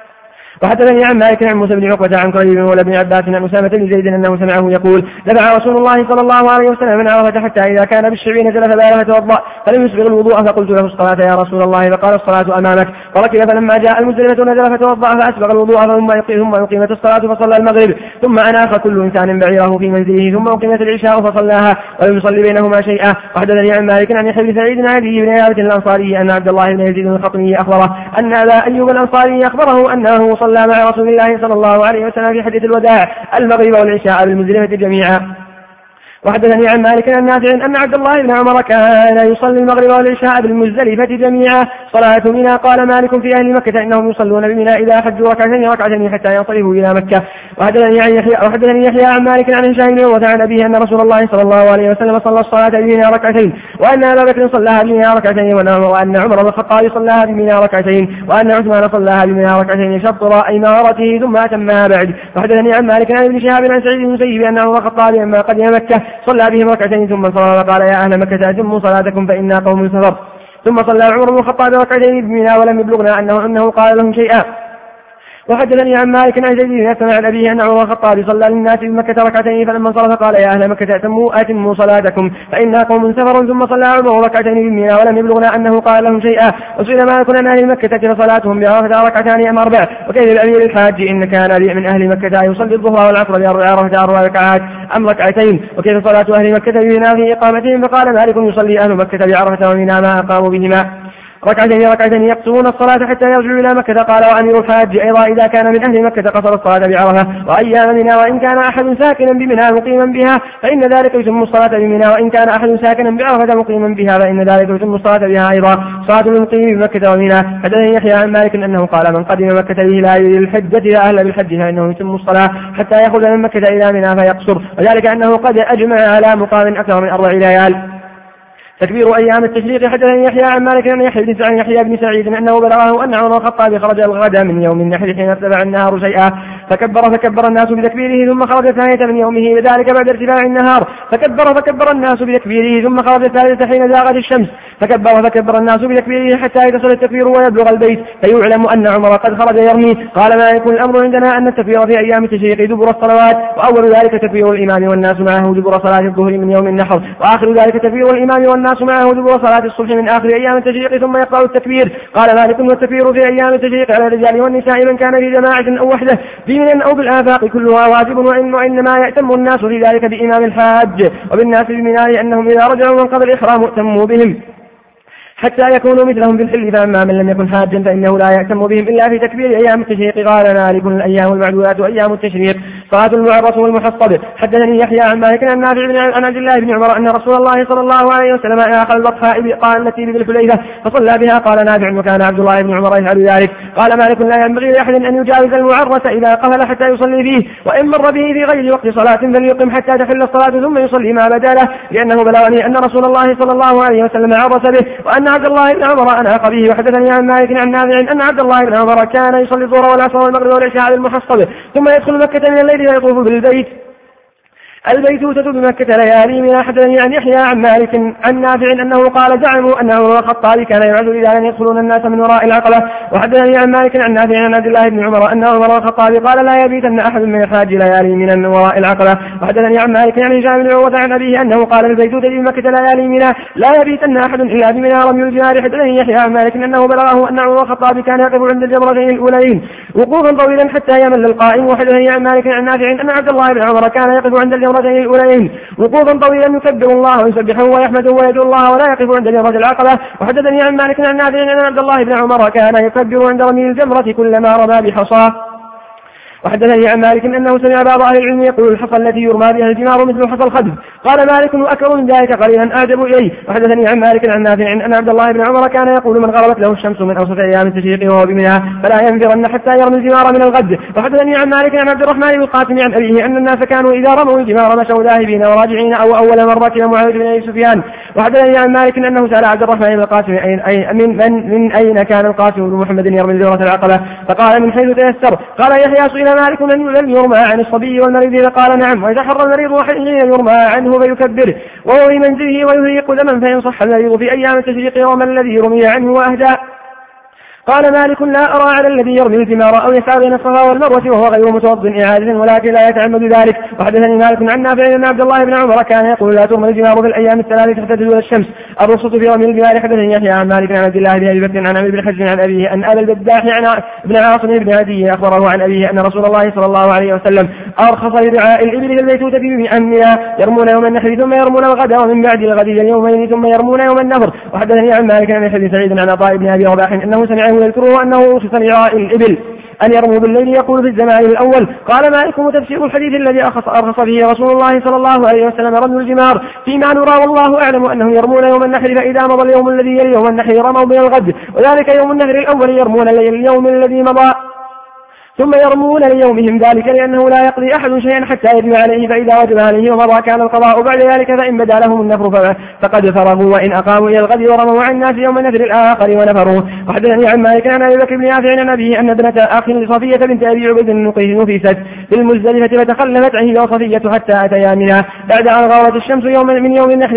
وحدثني عن مالك عن موسى بن عقبة عن قريب مولى بن عباس عن أسامة بن زيد أنه سمعه يقول دفع رسول الله صلى الله عليه وسلم من عرفة حتى إذا كان بالشعب نزل فبال فتوضأ فلم يسبغ الوضوء فقلت له الصلاة يا رسول الله فقال الصلاة أمامك. فركب فلما جاء المزدلفة نزل فتوضأ فأسبغ الوضوء ثم أقيمت الصلاة فصلى المغرب ثم أناخ كل إنسان بعيره في منزله ثم أقيمت العشاء فصلاها ولم يصلي بينهما شيئا. وحدثني عن مالك عن يحيى بن سعيد عن عدي بن ثابت الأنصاري أن عبد الله بن يزيد الخطمي أخبره أن أبا أيوب الأنصاري أخبره أنه صلى مع رسول الله صلى الله عليه وسلم في حجة الوداع المغرب والعشاء بالمزدلفة جميعا. وحدثني عن مالك عن نافع أن عبد الله بن عمر كان يصلي المغرب والعشاء بالمزدلفة جميعا. صلاة منى. قال مالك في أهل مكة إنهم يصلون بمنى إذا حجوا ركعتين حتى ينصرفوا إلى مكة. وحدثني يحيى عن مالك عن هشام بن عروة عن أبيه أن رسول الله صلى الله عليه وسلم صلى الصلاة بمنى ركعتين وأن أبا بكر صلاها بمنى ركعتين وأن عمر بن الخطاب صلاها بمنى ركعتين وأن عثمان صلاها بمنى ركعتين شطر إمارته ثم أتمها بعد. وحدثني عن مالك عن ابن شهاب عن سعيد بن المسيب أن عمر الخطاب لما قدم مكة صلى بهم ركعتين ثم صلى وقال يا أهل مكة أتموا صلاتكم فإنا قوم سفر. ثم صلى عمر بن الخطاب ركعتين بمنى ولم يبلغنا أنه قال لهم شيئا. وحدثني عن مالك عن زيد بن أسلم عن أبيه أن عمر الخطاب صلى للناس بمكة ركعتين فلما انصرف قال يا أهل مكة أتموا صلاتكم فإنا قوم سفر. ثم صلى عمر ركعتين بمنى ولم يبلغنا أنه قال لهم شيئا. وسئل مالك عن أهل مكة كيف صلاتهم بعرفة ركعتان أم 4 وكيف بأمير الحاج إن كان من أهل مكة يصلي الظهر والعصر بعرفة 4 ركعات أم ركعتين وكيف صلاة أهل مكة بمنى في إقامتهم. فقال مالك يصلي أهل مكة بعرفة ومنى ما أقاموا بهما ركعتين يقصرون الصلاة حتى يرجعوا إلى مكة. قال وأمير الحاج أيضا إذا كان من أهل مكة قصر الصلاة بعرفة وأيام منى وإن كان أحد ساكنا بمنى مقيما بها فإن ذلك يتم الصلاة بمنى وإن كان أحد ساكنا بعرفة مقيما بها فإن ذلك يتم الصلاة بها أيضا. صلاة المقيم بمكة ومنى. حدثني يحيى عن مالك أنه قال من قدم مكة لهلال الحجة إلى أهل بالحج فإنه يتم الصلاة حتى يخرج من مكة إلى منى فيقصر وذلك أنه قد أجمع على مقام أكثر من 4 ليال. تكبير أيام التشريق. حدثني يحيى عن مالك أن يحيى بن سعيد أنه بلغه أن عمر الخطاب خرج الغد من يوم النحر حين ارتفع النهار شيئا فكبر الناس بتكبيره ثم خرج ثانية من يومه بذلك بعد ارتفاع النهار فكبر الناس بتكبيره ثم خرج الثالثة حين زاغت الشمس فكبر الناس بتكبيره حتى يتصل التكبير ويبلغ البيت فيعلم أن عمر قد خرج يرمي. قال ما يكون الأمر عندنا أن التكبير في أيام التشريق دبر الصلوات وأول ذلك تكبير الإمام والناس معه دبر صلاة الظهر من يوم النحر وآخر ذلك تكبير الإمام والناس معه دبر صلاة الصبح من آخر أيام التشريق ثم يقرأ التكبير. قال مالك والتكبير في أيام التشريق على الرجال والنساء من كان في جماعة أو وحده دينا أو بالآفاق كلها واجب وإنما يأتم الناس في ذلك بإمام الحاج وبالناس بمنى أنهم إذا رجعوا من قبل الإحرام ائتموا بهم حتى يكونوا مثلهم في الحل فأما من لم يكن حاجا فإنه لا يأتم بهم إلا في تكبير أيام التشريق. قال مالك الأيام المعدودات وأيام التشريق صلاة المعرس والمحصب. حدثني يحيى عن مالك عن نافع عن عبد الله بن عمر أن رسول الله صلى الله عليه وسلم أخذ البطحاء قال التي بالحليفة فصلى بها. قال نافع وكان عبد الله بن عمر يفعل ذلك. قال مالك لا ينبغي لأحد أن يجاوز المعرس إذا قفل حتى يصلي فيه، وإن مر به في غير وقت صلاة فليقم حتى تحل الصلاة ثم يصلي ما بدا له، لأنه بلغني أن رسول الله صلى الله عليه وسلم عرس به وأن عبد الله بن عمر أناق به. وحدثني عن مالك عن نافع أن عبد الله بن عمر كان يصلي الظهر والعصر والمغرب والعشاء بالمحصب ثم يدخل مكة من الليل ويطوف بالبيت البيتوتة بمكة ليالي. من حدثني عن يحيى عن مالك عن نافع أنه قال زعموا أن عمر الخطاب كان يعذر إذا لم يدخلون الناس من وراء العقبة. وحدثني عن مالك عن نافع عن عبد الله بن عمر أن عمر الخطاب قال لا يبيتن أحد من الحاج ليالي من وراء العقبة. وحدثني عن مالك عن هشام بن عروة عن أبيه أنه قال البيتوتة بمكة ليالي منى لا يبيتن أحد إلا بمنى رمي الجمار. حدثني يحيى عن مالك أنه بلغه أن عمر الخطاب كان يقف عند الجمرتين الأولين وقوفا طويلا حتى يمل القائم. وحدثني عن مالك عن نافع أن عبد الله بن عمر كان يقف عند الجمرتين الأولين وقوفا طويلا يكبر الله ويسبحه ويحمده ويدعو الله ولا يقف عند جمرة العقبة. وحدثني عن مالك عن نافع أن عبد الله بن عمر كان يكبر عند رمي الجمرة كلما رمى بحصاه. وحدثني عن مالك أنه سمع بعض أهل العلم يقول الحصى التي يرمى بها الجمار مثل حصى الخدف. قال مالك وأكثر من ذلك قليلا أعجب إليه. وحدثني عن مالك عن نافع أن عبد الله بن عمر كان يقول من غربت له الشمس من أوسط أيام التشريق وهو بمنى فلا ينفرن حتى يرمي الجمار من الغد. وحدثني عن مالك عن عبد الرحمن بن القاسم عن أبيه أن الناس كانوا إذا رموا الجمار مشوا ذاهبين وراجعين أو أول مرة إلى معاوية بن أبي سفيان. وحدثني عن مالك أنه سأل عبد الرحمن بن القاسم من أين كان القاسم بن محمد يرمي جمرة العقبة فقال من حيث تيسر. قال يحيى سئل مالك من يرمى عن الصبي والمريض فقال نعم وإذا حر المريض حين يرمى عنه فيكبر وهو في منزله ويهيق دما فإن صح المريض في أيام التشريق وما الذي رمي عنه وأهدى. قال مالك لا أرى على الذي يرمي الجمار أو يسعى بين الصفا والمروة وهو غير متوضئ إعادة ولكن لا يتعمد ذلك. وحدثني مالك عن نافع أن عبد الله بن عمر كان يقول لا ترمى الجمار في الأيام الثلاث حتى تزول الشمس الرخصة في رمي الجمار. حدثني يحيى عن مالك عن عبد الله بن أبي بكر عن عمرو بن حج عن أبيه أن أبا البداح عن ابن عاصم بن عدي أخبره عن أبيه أن رسول الله صلى الله عليه وسلم أرخص لرعاء الإبل للبيتوتة بأمنا يرمون يوم النحر ثم يرمون الغد ومن بعد الغد اليومين ثم يرمون يوم النفر. وحدثني عن مالك عن حديث سعيد عن عطاء بن أبي رباح أنه سمعه يذكره أنه رخص لرعاء الإبل أن يرموا بالليل يقول في الزمان الأول. قال مالك وتفسير الحديث الذي أرخص به رسول الله صلى الله عليه وسلم رمي الجمار فيما نرى والله أعلم أنه يرمون يوم النحر فإذا مضى اليوم الذي يلي يوم النحر رموا من الغد وذلك يوم النحر الأول يرمون اليوم الذي مضى ثم يرمون ليومهم ذلك لأنه لا يقضي أحد شيئا حتى يجب عليه فإذا وجب عليه ومضى كان القضاء بعد ذلك فإن بدا لهم النفر فقد فرغوا وإن أقاموا إلى الغد ورموا عن الناس يوم النفر الآخر ونفروا. وحدثني عن مالك عن أبي بكر بن نافع عن أبيه أن ابنة أخ لصفية بنت أبي عبيد نفست بالمزدلفة فتخلفت عنه وصفية حتى أتيا منها بعد أن غارت الشمس من يوم النحر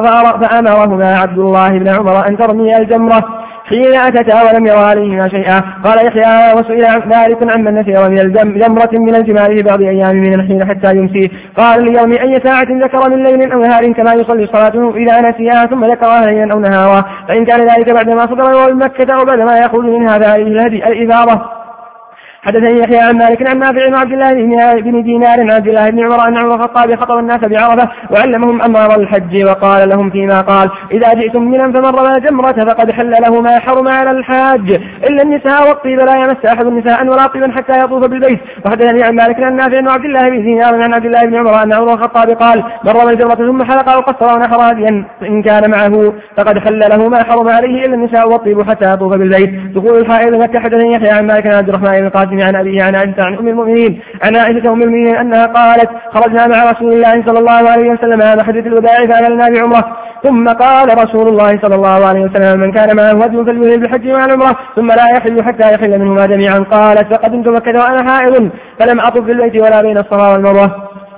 فأمرهما عبد الله بن عمر أن ترمي الجمرة حين أتتا ولم يرى عليهما شيئا. قال يحيى وسئل مالك عمن نسي رمي جمرة من الجمال في بعض أيام من الحين حتى يمسي. قال ليوم أي ساعة ذكر من ليل أو نهار كما يصلي صلاته إذا نسيها ثم ذكرها ليلا أو نهارا فإن كان ذلك بعدما صدر من مكة أو بعدما يخرج منها فهذه الإذارة. حدثني يحيى عن مالك عن نافع عن عبد الله بن دينار عن عبد الله بن عمر أن عمر الخطاب خطب الناس بعرفة وعلمهم أمر الحج وقال لهم فيما قال إذا جئتم منا فمن رمى جمرة فقد حل له ما حرم على الحاج إلا النساء والطيب لا يمس أحد النساء ولا طيبا حتى يطوف بالبيت. وحدثني عن مالك عن نافع عن عبد الله بن دينار عن عبد الله بن عمر أن عمر الخطاب قال من رمى الجمرة ثم حلق أو قصر ونحر هديا إن كان معه فقد حل له ما حرم عليه إلا النساء والطيب حتى يطوف بالبيت. دخول الحائض مكة. حدثني يحيى عن مالك عن عبد الرحمن بن القاسم عن أبيه عن عن أم المؤمنين عن عائشة أم المؤمنين أنها قالت خرجنا مع رسول الله صلى الله عليه وسلم على حجة الوداع فأهلنا بعمرة ثم قال رسول الله صلى الله عليه وسلم من كان معه هدي فليهل بالحج مع العمرة ثم لا يحل حتى يحل منهما جميعا. قالت فقدمت مكة وأنا حائض فلم أطف بالبيت ولا بين الصفا والمروة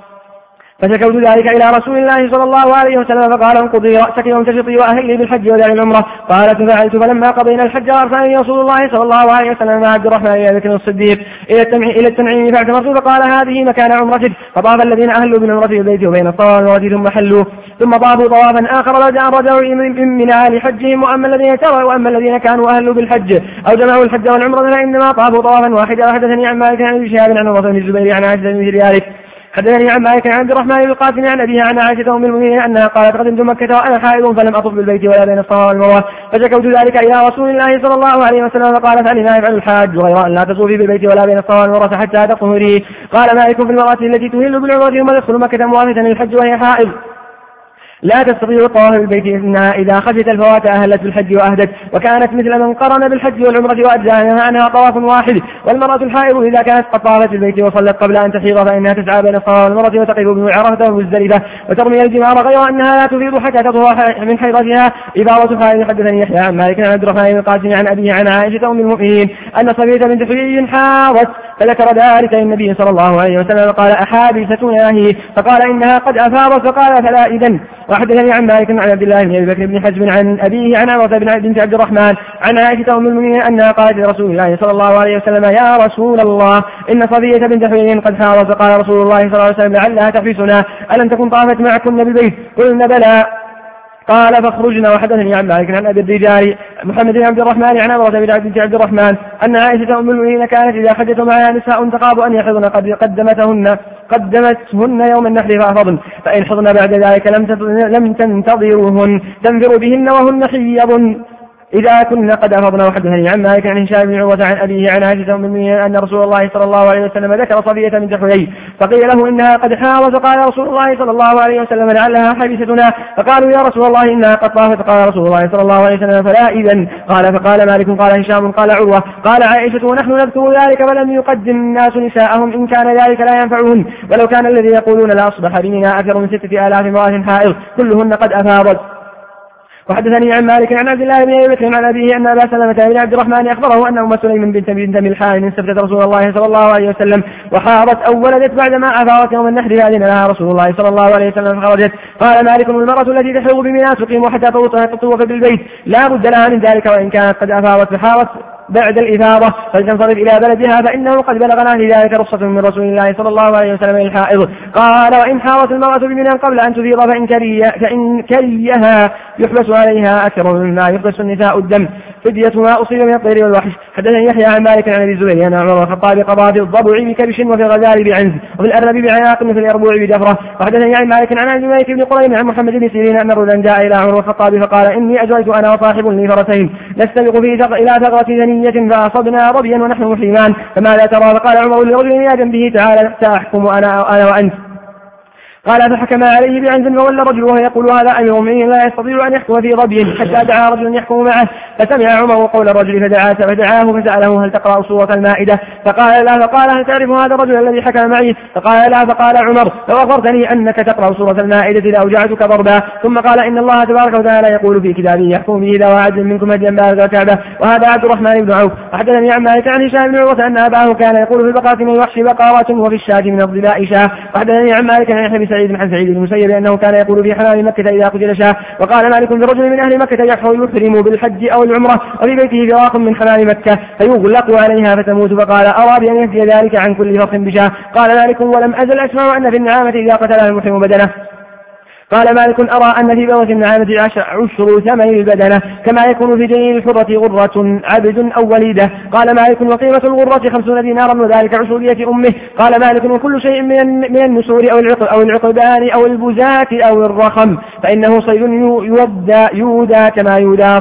فشكوت ذلك إلى رسول الله صلى الله عليه وسلم فقال انقضي رأسك يوم تشطي وأهلي بالحج ودع العمرة. قالت ففعلت فلما قضينا الحج أرسلني رسول الله صلى الله عليه وسلم مع عبد الرحمن بن أبي بكر الصديق إلى التنعيم فاعتمرت فقال هذه مكان عمرتك. فطاف الذين أهلوا بالعمرة بالبيت وبين الصفا والمروة ثم حلوا ثم طافوا طوافا آخر رجعوا من أهل حجهم وأما الذين كانوا أهلوا بالحج أو جمعوا الحج والعمرة فإنما طافوا طوافا واحدا. وحدثني عن مالك عن ابن شهاب عن عروة بن الزبير عن عائشة بن ذلك حدثني عن مالك عن عبد الرحمن بن القاسم عن أبيها عن عائشة أم المؤمنين أنها قالت قدمت مكة وأنا حائض فلم أطف بالبيت ولا بين الصفا والمروة فشكوت ذلك إلى رسول الله صلى الله عليه وسلم فقال فعل ما يفعل الحاج غير أن لا تصوفي بالبيت ولا بين الصفا والمروة حتى تطهري. قال مالك في المرأة التي تهل بالعمرة ثم تدخل مكة موافقة للحج وهي حائض لا تستطيع الطواف بالبيت إنها إذا خشيت الفوات أهلت بالحج وأهدت وكانت مثل من قرن بالحج والعمرة وأجزاء عنها طواف واحد. والمرأة الحائض إذا كانت قد طافت بالبيت وصلت قبل أن تحيض فإنها تسعى بين الصفا والمروة وتقف بعرفة ومزدلفة وترمي الجمار غير أنها لا تفيض حتى تطهر من حيضتها. إبارة حائض. حدثني يحيى عن مالك عن عبد الرحمن بن القاسم عن أبيه عن عائشة أم المؤمنين أن صفية بنت حيي حاضت فذكر ذلك للنبي صلى الله عليه وسلم قال أحابستنا هي فقال إنها قد أفاضت فقال فلا إذن. وحدثني عن مالك عن عبد الله بن أبي بكر بن حزم عن أبيه عن عروة بنت عبد الرحمن عن عائشة أم المؤمنين أنها قالت لرسول الله صلى الله عليه وسلم يا رسول الله إن صفية بنت حيي قد حاضت فقال رسول الله صلى الله عليه وسلم لعلها تحبسنا ألم تكن طافت معكم بالبيت قلنا بلى قال فاخرجنا. وحدثني عن مالك عن أبي الرجال محمد بن عبد الرحمن عن عروة بنت عبد الرحمن أن عائشة أم المؤمنين كانت إذا حدث معها نساء تخاف أن يحضن قدمتهن يوم النحر فأفضن فإن حضن بعد ذلك لم تنتظروهن تنفر بهن وهن حيض إذا كنا قد أفضنا. وحدثني عن مالك عن هشام بن عروة عن أبيه عن عائشة أم المؤمنين أن رسول الله صلى الله عليه وسلم ذكر صفية بنت حيي فقيل له إنها قد حاضت فقال رسول الله صلى الله عليه وسلم لعلها حبستنا فقالوا يا رسول الله إنها قد طافت فقال رسول الله صلى الله عليه وسلم فلا إذن. قال فقال مالك قال هشام قال عروة قال عائشة ونحن نذكر ذلك فلم يقدم الناس نساءهم إن كان ذلك لا ينفعهن ولو كان الذي يقولون لا أصبح بنا أكثر من 6000 امرأة حائض كلهن قد أفاضت. وحدثني عن مالك عن عبد الله بن أبي بكر عن أبيه أن أبا سلمة بن عبد الرحمن أخبره أن أم سليم بنت ملحان استفتت رسول الله صلى الله عليه وسلم وحاضت أو ولدت بعدما أفاضت يوم النحر فأذن لها رسول الله صلى الله عليه وسلم فخرجت. قال مالك المرأة التي تحيض بمنى تقيم حتى تطوف بالبيت لا بد لها من ذلك وإن كانت قد أفاضت فحاضت بعد الإفاضة فلتنصرف إلى بلدها فإنه قد بلغنا في ذلك رخصة من رسول الله صلى الله عليه وسلم للحائض. قال وإن حاضت المرأة بمنى قبل أن تفيض فإن كريها يحبس عليها أكثر مما يحبس النساء الدم فدية ما أصيب من الطير والوحش. حدثني يحيى عن مالك عن أبي الزبير أن عمر الخطاب قضى في الضبع بكبش وفي الغزال بعنز وفي الأرنب بعناق وفي اليربوع بدفرة. وحدثني عن مالك عن الملك بن قريم عن محمد بن سيرين أن رجلا جاء إلى عمر الخطاب فقال إني أجريت أنا وصاحب لي فرسين نستبق إلى ثغرة ثنية فأصبنا ربيا ونحن محرمان فماذا ترى؟ فقال عمر لرجل إلى جنبه تعالى سأحكم أنا وأنت. قال فحكم عليه بعنز فولى الرجل وهو يقول هذا أمير المؤمنين لا يستطيع أن يحكم في ظبي حتى دعا رجلا يحكم معه فسمع عمر قول الرجل فدعاه فسأله هل تقرأ سورة المائدة؟ فقال لا. فقال هل تعرف هذا الرجل الذي حكم معي؟ فقال لا. فقال عمر لو أخبرتني أنك تقرأ سورة المائدة لأوجعتك ضربا. ثم قال إن الله تبارك وتعالى يقول في كتابه يحكم به ذوى عدل منكم هديا بالغ الكعبة وهذا عبد الرحمن بن عوف. وحدثني عن مالك عن هشام بن عروة أن أباه كان يقول في البقرة من الوحش بقرة وفي الشاة من الضباء شاة. وحدثني عن مالك عن يحيى بن سعيد عن سعيد بن المسيب أنه كان يقول في حمام مكة إذا قتل شاة. وقال مالك برجل من أهل مكة يحرم بالحج أو العمرة وفي بيته فراق من حمام مكة فيغلق عليها فتموت فقال أرى بأن ينفي ذلك عن كل فرق بشاة. قال مالك ولم أزل أسمع أن في النعامة إذا قتلها المحرم بدنه. قال مالك أرى أن في بوة النعامة عشر ثمن البدنة كما يكون في جنين الحرة غرة عبد أو وليدة. قال مالك وقيمة الغرة 50 دينارا وذلك عشر دية أمه. قال مالك وكل شيء من النسور أو العقبان أو البزات أو الرخم فإنه صيد يودى كما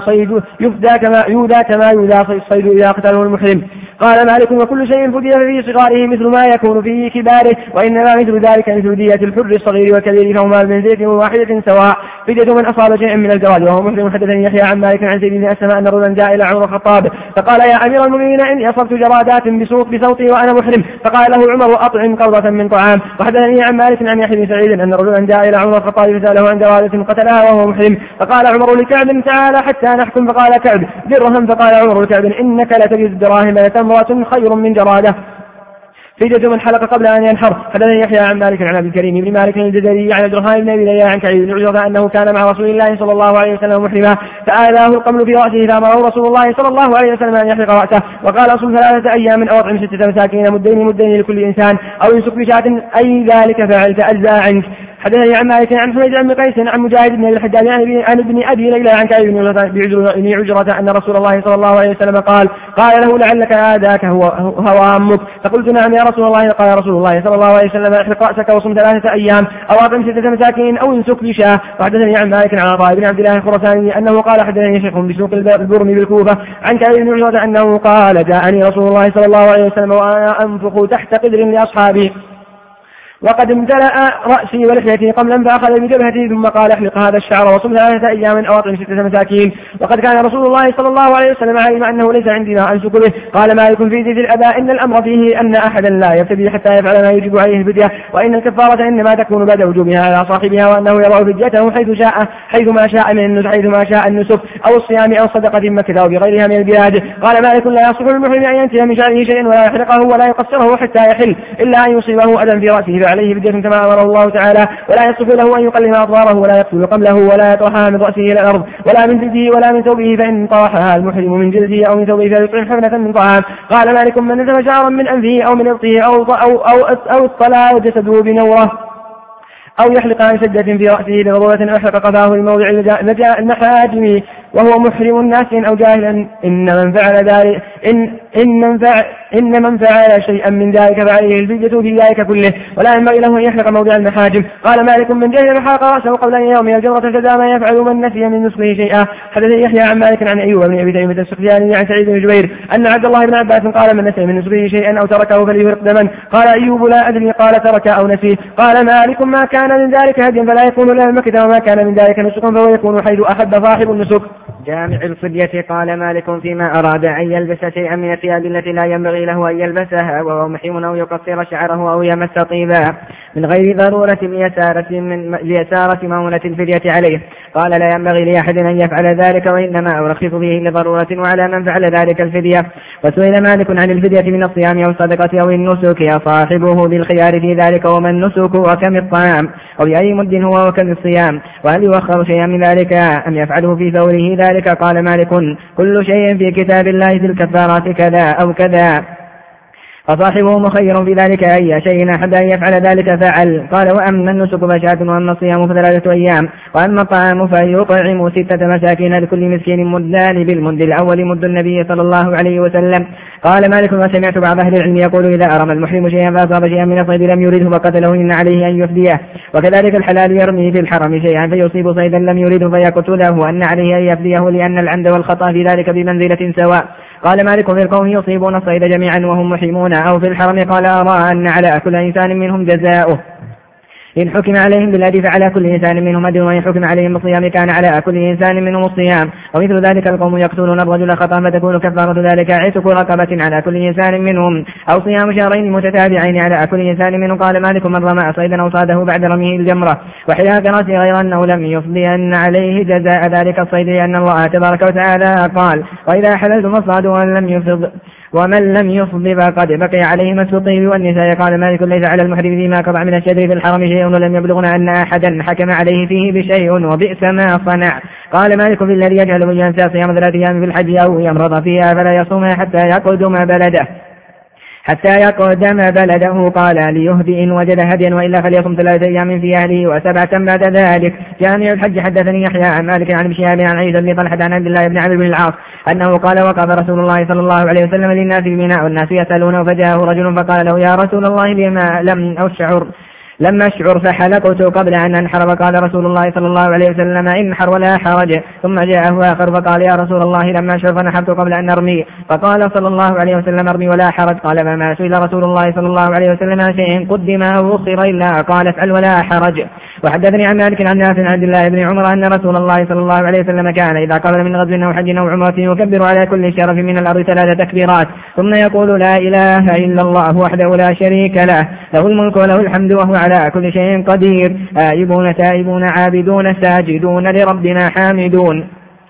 يودى الصيد إذا قتله المحرم. قال مالك وكل شيء فدي في صغاره مثل ما يكون في كباره وإنما مثل ذلك مثل دية الحر الصغير والكبير فهما من زيت واحدة سواء فدية من أصاب شيئا من الجواد. وهو محرم. حدثني يحيى عن مالك عن زيد بن أسلم أن رجلا جاء إلى عمر الخطاب فقال يا أمير المؤمنين إني أصبت جرادات بصوتي وأنا محرم. فقال له عمر أطعم قرضة من طعام. وحدثني عن مالك عن يحيى بن سعيد أن رجلا جاء إلى عمر الخطاب فسأله عن جرادة قتلها وهو محرم. فقال عمر لكعب تعالى حتى نحكم. فقال كعب درهم. فقال عمر لكعب إنك لتجد الدراهم لتمرة خير من جرادة فدية من حلق قبل أن ينحر. حدثني يحيى عن مالك عن عبد الكريم بن مالك الجزري عن عبد الرحمن بن أبي ليلى عن كعب بن عجرة أنه كان مع رسول الله صلى الله عليه وسلم محرما فآذاه القمل في رأسه فأمره رسول الله صلى الله عليه وسلم أن يحلق رأسه وقال أصل 3 أيام أو أطعم 6 مساكين مدين لكل إنسان أو يمسك بشاة أي ذلك فعلت أجزاء عنك. حدثني عن مالك عن حميد بن قيس عن مجاهد بن الحجاج عن ابن ابي ليلى عن كعب بن عجرة ان رسول الله صلى الله عليه وسلم قال له لعلك آذاك هو امك، فقلت نعم يا رسول الله. قال رسول الله صلى الله عليه وسلم احرق راسك وصم 3 أيام او اطعم 6 مساكين او انسك بشاه. وحدثني عن مالك عن عطاء بن عبد الله الخراساني انه قال حدثني شيخ بسوق البرم بالكوفة عن كعب بن عجرة انه قال جاءني رسول الله صلى الله عليه وسلم وانا انفخ تحت قدر لاصحابي وقد امتلأ رأسي ولحيتي قملا فأخذ بجبهتي ثم قال احلق هذا الشعر وصم 3 أيام أو أطعم 6 مساكين. وقد كان رسول الله صلى الله عليه وسلم علم أنه ليس عندي ما أنسك به. قال مالك في ذي الأباء إن الأمر فيه أن أحدا لا يفتدي حتى يفعل ما يجب عليه الفدية، وإن الكفارة إنما تكون بعد وجوبها على صاحبها، وأنه يضع فديته حيث ما شاء النسك أو الصيام أو صدقة مكة أو بغيرها من البلاد. قال مالك لا يصح للمحرم أن ينتهي من شعره شيئا ولا يحرقه ولا يقصره حتى يحل إلا أن يصيبه أذى في رأسه عليه فدية كما أمره الله تعالى، ولا يصح له أن يقلم أظفاره ولا يقتل قبله ولا يطرحها من رأسه إلى الأرض ولا من جلده ولا من ثوبه، فإن طرحها المحرم من جلده أو من ثوبه فيطعم حفنة من طعام. قال مالك من نزل شعرا من أنفه أو من إبطه أو اطلع جسده بنوره أو يحلق عن شدة في رأسه لضرورة أحرق قفاه لموضع المحاجم وهو محرم الناس أو جاهلا إن من فعل شيئا من ذلك فعليه الفدية في ذلك كله، ولا ينبغي له أن يحلق موضع المحاجم. قال مالك من جهل حلق رأسه قبل أن يوم الجمرة فذا ما يفعل من نسي من نسخه شيئا. حدثني يحيى عن مالك عن أيوب بن أبي تميمة السختياني عن سعيد بن جبير أن عبد الله بن عباس قال من نسي من نسخه شيئا أو تركه فليهرق دما. قال أيوب لا أدري قال ترك أو نسيه. قال مالك ما كان من ذلك هديا فلا يكون له المكة، وما كان من ذلك نسك فهو يكون حيث أحب صاحب النسك. جامع الفدية. قال مالك فيما أراد أن يلبس شيئا من الثياب التي لا ينبغي له أن يلبسها وهو محرم أو يقصر شعره أو يمس طيبا من غير ضرورة ليسارة مؤونة الفدية عليه. قال لا ينبغي لأحد أن يفعل ذلك، وإنما أرخص فيه لضرورة وعلى من فعل ذلك الفدية. وسئل مالك عن الفدية من الصيام أو الصدقة أو النسك صاحبه بالخيار في ذلك، وما النسك وكم الطعام وبأي مد هو وكم الصيام، وهل يؤخر شيئا من ذلك أم يفعله في ثوره ذلك. قال مالك كل شيء في كتاب الله في الكفارات كذا أو كذا، فصاحبه مخير في ذلك أي شيء أحب أن يفعل ذلك فعل. قال وأما النسك فشاة، وأما الصيام ف3 أيام، وأما الطعام فيطعم 6 مساكين لكل مسكين مدان، بالمد الأول مد النبي صلى الله عليه وسلم. قال مالك وسمعت بعض أهل العلم يقول إذا أرمى المحرم شيئا فأصاب شيئا من الصيد لم يرده فقتله إن عليه أن يفديه، وكذلك الحلال يرمي في الحرم شيئا فيصيب صيدا لم يرده فيقتله أن عليه أن يفديه، لأن العمد والخطأ في ذلك بمنزلة سواء. قال مالك في القوم يصيبون الصيد جميعا وهم محرمون أو في الحرم. قال أرى أن على كل إنسان منهم جزاؤه إن حكم عليهم بالأدي فعلى كل إنسان منهم أدي، وإن حكم عليهم بالصيام كان على كل إنسان منهم الصيام. ومثل ذلك القوم يقتلون الرجل خطأ فتكون كفارة ذلك عتق رقبة على كل إنسان منهم، أو صيام شهرين متتابعين على كل إنسان منهم. قال مالك من رمى صيدا أو صاده بعد رميه الجمرة وحلاك رأسه غير أنه لم يفضي أن عليه جزاء ذلك الصيد، لأن الله تبارك وتعالى قال وإذا حللتم فاصطادوا ومن لم يفض فقد بقي عليه مس الطيب والنساء. قال مالك ليس على المحرم فيما قطع من الشجر في الحرم شيء، ولم يبلغنا أن أحدا حكم عليه فيه بشيء وبئس ما صنع. قال مالك في الذي يجعل من ينسى صيام 3 أيام في الحج أو يمرض فيها فلا يصومها حتى يقدم بلده. قال ليهدي إن وجد هديا، وإلا فليصم 3 أيام في أهله و7 بعد ذلك. جامع الحج. حدثني يحيى عن مالك عن ابن شهاب عن عيسى بن طلحة عن عبد الله بن عمرو بن العاص أنه قال وقف رسول الله صلى الله عليه وسلم للناس بمنى والناس يسألونه، فجاءه رجل فقال له يا رسول الله لم أشعر فحلقت قبل أن أنحر. فقال رسول الله صلى الله عليه وسلم انحر ولا حرج. ثم جاءه آخر فقال يا رسول الله لم أشعر فنحرت قبل أن أرمي. فقال صلى الله عليه وسلم ارمي ولا حرج. قال فما سئل رسول الله صلى الله عليه وسلم عن شيء قدم أو أخر إلا قال افعل ولا حرج. وحدثني عن مالك عن نافع عن عبد الله بن عمر أن رسول الله صلى الله عليه وسلم كان إذا قبل من غزو أو حج أو عمرة يكبر على كل شرف من الأرض 3 تكبيرات، ثم يقول لا إله إلا الله وحده لا شريك له الملك وله الحمد وهو على كل شيء قدير، آيبون تائبون عابدون ساجدون لربنا حامدون.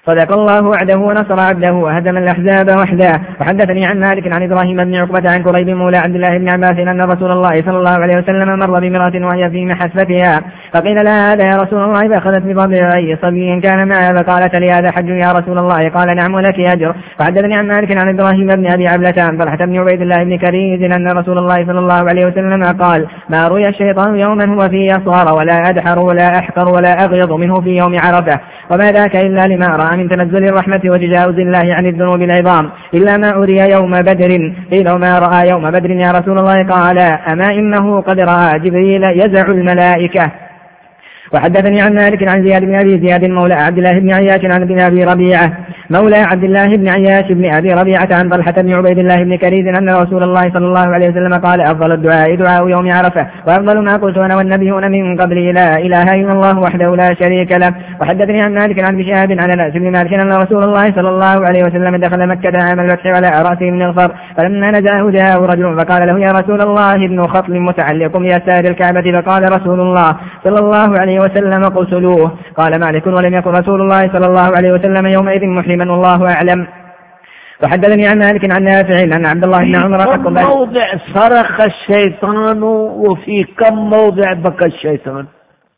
صدق الله وعده ونصر عبده وهزم الأحزاب وحده. وحدثني عن مالك عن إبراهيم بن عقبة عن كريب مولى عبد الله بن عباس أن رسول الله صلى الله عليه وسلم مر بامرأة وهي في محسفتها فقيل لها هذا يا رسول الله فأخذت بضبع صبي كان معها فقالت لي هذا حج يا رسول الله قال نعم ولك أجر. وحدثني عن مالك عن إبراهيم بن أبي عبلة عن طلحة بن عبيد الله بن كريز أن رسول الله صلى الله عليه وسلم قال ما رؤي الشيطان يوما هو فيه أصغر ولا أدحر ولا أحقر ولا أغيض منه في يوم عرفة وما ذاك إلا لما رأى من تنزل الرحمة وتجاوز الله عن الذنوب العظام إلا ما أري يوم بدر. قيل ما رأى يوم بدر يا رسول الله قال أما إنه قد رأى جبريل يزع الملائكة. وحدثني عن مالك عن زياد بن أبي زياد مولى عبد الله بن عياش عن ابن أبي ربيعة مولى عبد الله بن عياش بن أبي ربيعة عن طلحة بن عبيد الله بن كريز أن رسول الله صلى الله عليه وسلم قال أفضل الدعاء دعاء يوم عرفة وأفضل ما قلت أنا والنبيون من قبلي لا إله إلا الله وحده لا شريك له. وحدثني عن مالك عن بشهاب عن أنس بن مالك أن رسول الله صلى الله عليه وسلم دخل مكة عام الفتح ولا رأسه من الغفر فلما نزله جاءه رجل فقال له يا رسول الله ابن خطل متعلق بيسار الكعبة فقال رسول الله صلى الله عليه وسلم قتلوه. قال مالك ولم يكن رسول الله صلى الله عليه وسلم يومئذ محرما والله أعلم. وحدثني عن مالك عن نافع أن عبد الله بن عمر كم موضع صرخ الشيطان وفي كم موضع بكى الشيطان؟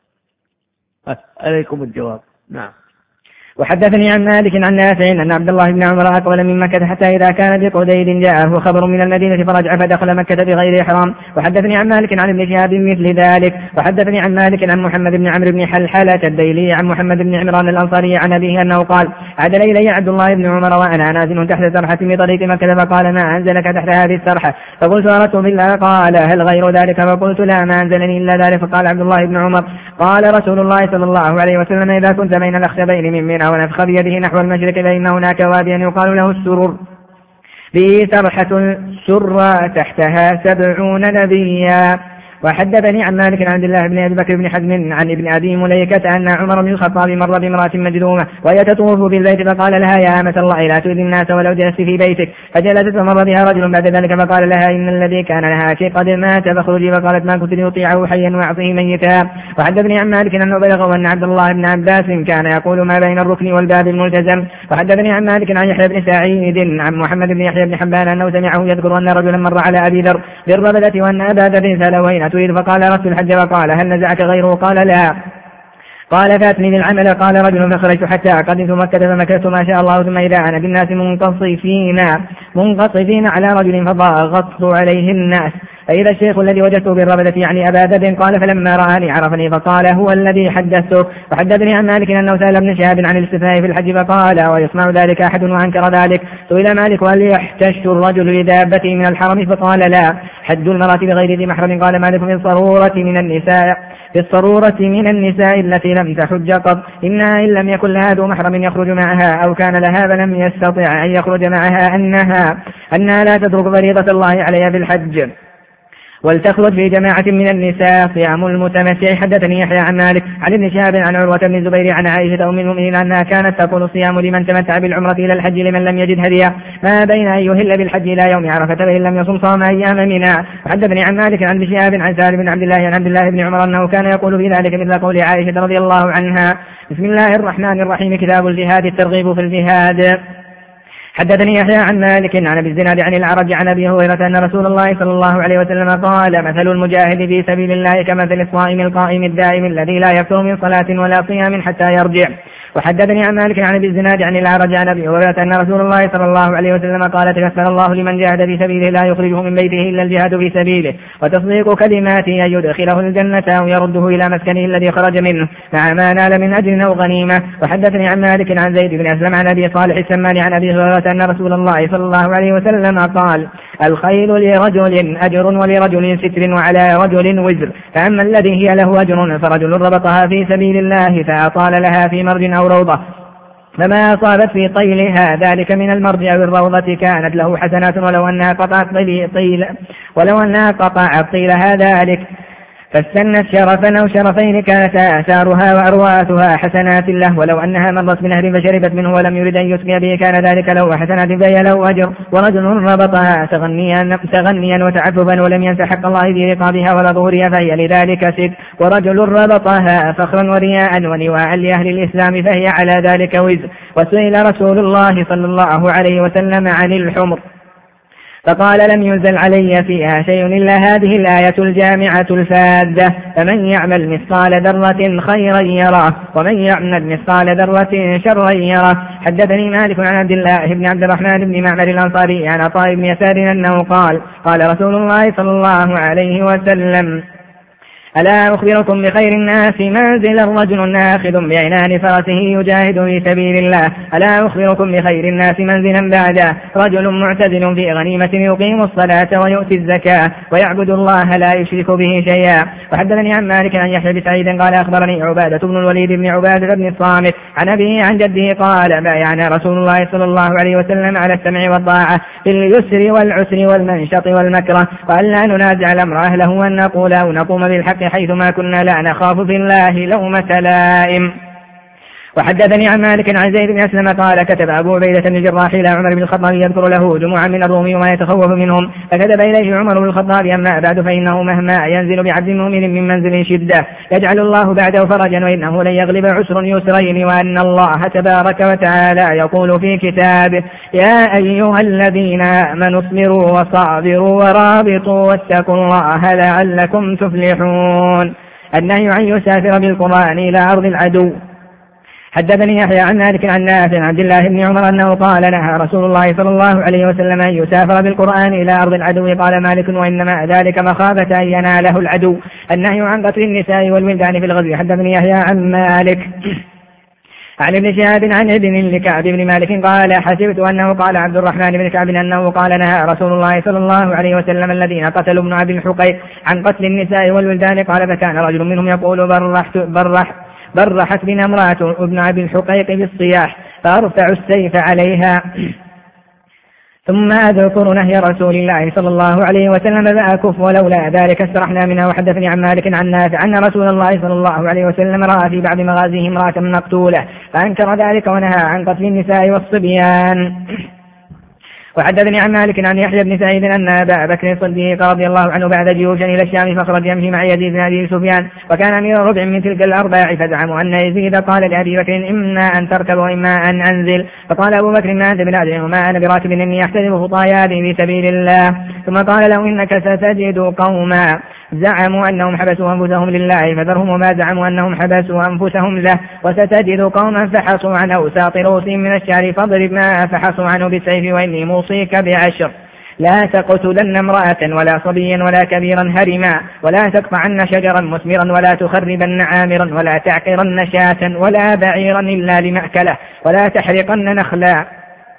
عليكم الجواب. نعم. وحدثني عن مالك عن نافع أن عبد الله بن عمر أقبل من مكة حتى إذا كان بقديد جاءه خبر من المدينة فرجع فدخل مكة بغير إحرام. وحدثني عن مالك عن ابن شهاب مثل ذلك. وحدثني عن مالك عن محمد بن عمرو بن حلحلة الديلي عن محمد بن عمران الأنصاري عن أبيه أنه قال عدل إلي عبد الله بن عمر وأنا نازل تحت سرحة بطريق مكة فقال ما أنزلك تحت هذه السرحة فقلت أردت بالله قال هل غير ذلك فقلت لا ما أنزلني إلا ذلك. فقال عبد الله بن عمر قال رسول الله صلى الله عليه وسلم إذا كنت بين الأخشبين من منى ونفخ بيده نحو المشرق فإن هناك واديا يقال له السرور به سرحة سر تحتها 70 نبيا. وحدثني عن مالك عن عبد الله بن أبي بكر بن حزم عن ابن أبي مليكة أن عمر بن الخطاب مر بامرأة مجذومة وهي تطوف بالبيت فقال لها يا أمة الله لا تؤذي الناس ولو جلست في بيتك فجلست فمر بها رجل بعد ذلك فقال لها إن الذي كان لها قد مات فاخرجي فقالت ما كنت لأطيعه حيا وأعصيه ميتا. وحدثني عن مالك أنه بلغه أن عبد الله بن عباس كان يقول ما بين الركن والباب الملتزم. وحدثني عن مالك عن يحيى بن سعيد عن محمد بن يحيى بن حبان أنه سمعه يذكر أن رجلا مر على أبي ذر بالربدة وأن أبا ذر سأله أين تريد فقال رسول الحج وقال هل نزعك غيره قال لا قال فاتني للعمل قال رجل فخرجت حتى قدمت مكة فمكثت ما شاء الله ثم إذا أنا بالناس منقصفين على رجل فضاغطت عليه الناس فإذا الشيخ الذي وجدته بالربدة يعني أبا ذر قال فلما رآني عرفني فقال هو الذي حدثته. وحدثني عن مالك أنه سأل ابن شهاب عن الاستثناء في الحج فقال ويصنع ذلك أحد وأنكر ذلك. سئل مالك هل يحتش الرجل لدابته من الحرم فقال لا. حج المرأة بغير ذي محرم قال مالك في الصرورة من النساء التي لم تحج قط إنها إن لم يكن لها ذو محرم يخرج معها أو كان لها فلم يستطع أن يخرج معها أنها لا تترك فريضة الله عليها في الحج ولتخرج في جماعة من النساء صيام المتمتع. حدثني يحيى عن مالك عن ابن شهاب عن عروة بن الزبير عن عائشة أم المؤمنين أنها كانت تقول صيام لمن تمتع بالعمرة إلى الحج لمن لم يجد هديا ما بين أن يهل بالحج إلى يوم عرفة فإن لم يصم صام أيام منى. وحدثني عن مالك عن ابن شهاب عن سالم بن عبد الله عن عبد الله بن عمر أنه كان يقول في ذلك مثل قول عائشة رضي الله عنها. بسم الله الرحمن الرحيم. كتاب الجهاد الترغيب في الجهاد. حدثني يحيى عن مالك عن ابي الزناد عن الأعرج عن ابي هريرة ان رسول الله صلى الله عليه وسلم قال مثل المجاهد في سبيل الله كمثل الصائم القائم الدائم الذي لا يفتر من صلاة ولا صيام حتى يرجع. وحدثني عن مالك عن ابي الزناد عن الأعرج عن ابي هريرة ان رسول الله صلى الله عليه وسلم قال تكفل الله لمن جاهد في سبيله لا يخرجه من بيته الا الجهاد في سبيله وتصديق كلماته ان يدخله الجنة او يرده الى مسكنه الذي خرج منه مع ما نال من اجر او غنيمة. وحدثني عن مالك عن زيد بن اسلم عن ابي صالح السمان عن ابي هريرة ان رسول الله صلى الله عليه وسلم قال الخيل لرجل اجر ولرجل ستر وعلى رجل وزر فاما الذي هي له اجر فرجل ربطها في سبيل الله فاطال لها في مرج او روضة فما أصابت في طيلها ذلك من المرج أو الروضة كانت له حسنات ولو أنها قطعت طيلها ذلك فاستنت شرفا أو شرفين كانتا آثارها وأرواثها حسنات له، ولو أنها مرت بنهر فشربت منه ولم يرد أن يسقي به كان ذلك له حسنات فهي له أجر. ورجل ربطها تغنيا وتعففا ولم ينس حق الله في رقابها ولا ظهورها فهي لذلك ست. ورجل ربطها فخرا ورياء ونواعا لأهل الإسلام فهي على ذلك وزر. وسئل رسول الله صلى الله عليه وسلم عن الحمر فقال لم ينزل علي فيها شيء إلا هذه الآية الجامعة الفاذة: فمن يعمل مثقال ذرة خيرا يره ومن يعمل مثقال ذرة شرا يره. حدثني مالك عن عبد الله بن عبد الرحمن بن معمر الأنصاري عن عطاء بن يسار أنه قال رسول الله صلى الله عليه وسلم: ألا أخبركم بخير الناس منزلا رجل آخذ بعنان فرسه يجاهد في سبيل الله. ألا أخبركم بخير الناس منزلا بعده رجل معتدل في غنيمة يقيم الصلاة ويؤتي الزكاة ويعبد الله لا يشرك به شيئا. وحدثني عن مالك عن يحيى بن سعيد قال أخبرني عبادة بن الوليد بن عبادة بن الصامت عن أبيه عن جده قال: بايعنا رسول الله صلى الله عليه وسلم على السمع والطاعة في اليسر والعسر والمنشط والمكره، وألا ننازع الأمر أهله وأن نقول أو نقوم بالحق حيثما كنا لا نخاف في الله لومة لائم. وحدثني عن مالك عن زيد بن أسلم قال: كتب أبو عبيدة بن الجراح إلى عمر بن الخطاب يذكر له جموعا من الروم وما يتخوف منهم، فكتب إليه عمر بن الخطاب: أما بعد فإنه مهما ينزل بعبد مؤمن من منزل شدة يجعل الله بعده فرجا، وإنه لن يغلب عسر يسرين، وأن الله تبارك وتعالى يقول في كتابه: يا أيها الذين آمنوا اصبروا وصابروا ورابطوا واتقوا الله لعلكم تفلحون. النهي عن يسافر بالقرآن إلى أرض العدو. حدثني يحيى عن مالك عن نافع عن عبد الله بن عمر أنه قال: نهى رسول الله صلى الله عليه وسلم أن يسافر بالقرآن إلى أرض العدو. قال مالك: وإنما ذلك مخافة أن يناله العدو. النهي عن قتل النساء والولدان في الغزو. حدثني يحيى عن مالك عن ابن شهاب عن ابن لكعب بن مالك قال: حسبت أنه قال عبد الرحمن بن كعب أنه قال: نهى رسول الله صلى الله عليه وسلم الذين قتلوا ابن أبي الحقيق عن قتل النساء والولدان. قال: فكان رجل منهم يقول: برحت بنا امرأة ابن أبي الحقيق بالصياح فأرفع السيف عليها. ثم أذكر نهي رسول الله صلى الله عليه وسلم فأكف، ولولا ذلك استرحنا منها. وحدثني عن مالك عن نافع أن رسول الله صلى الله عليه وسلم رأى في بعض مغازيه امرأة مقتولة فأنكر ذلك ونهى عن قتل النساء والصبيان. وحدثني عن مالك عن يحيى بن سعيد أن أبا بكر الصديق رضي الله عنه بعد جيوش إلى الشام فخرج يمشي مع يزيد بن أبي سفيان وكان أمير ربع من تلك الأرباع، فزعموا أن يزيد قال لأبي بكر: إما أن تركب وإما أن أنزل. فقال أبو بكر: ما أنت بنازل وما أنا براكب إني أحتسب خطاياي في سبيل الله. ثم قال له: إنك ستجد قوما زعموا أنهم حبسوا أنفسهم لله فذرهم وما زعموا أنهم حبسوا أنفسهم له، وستجد قوما فحصوا عن أوساط رؤوسهم من الشعر فاضرب ما فحصوا عنه بالسيف وإني موصيك ب10: لا تقتلن امرأة ولا صبيا ولا كبيرا هرما، ولا تقطعن شجرا مثمرا ولا تخربن عامرا ولا تعقرن شاة ولا بعيرا إلا لمأكله، ولا تحرقن نخلا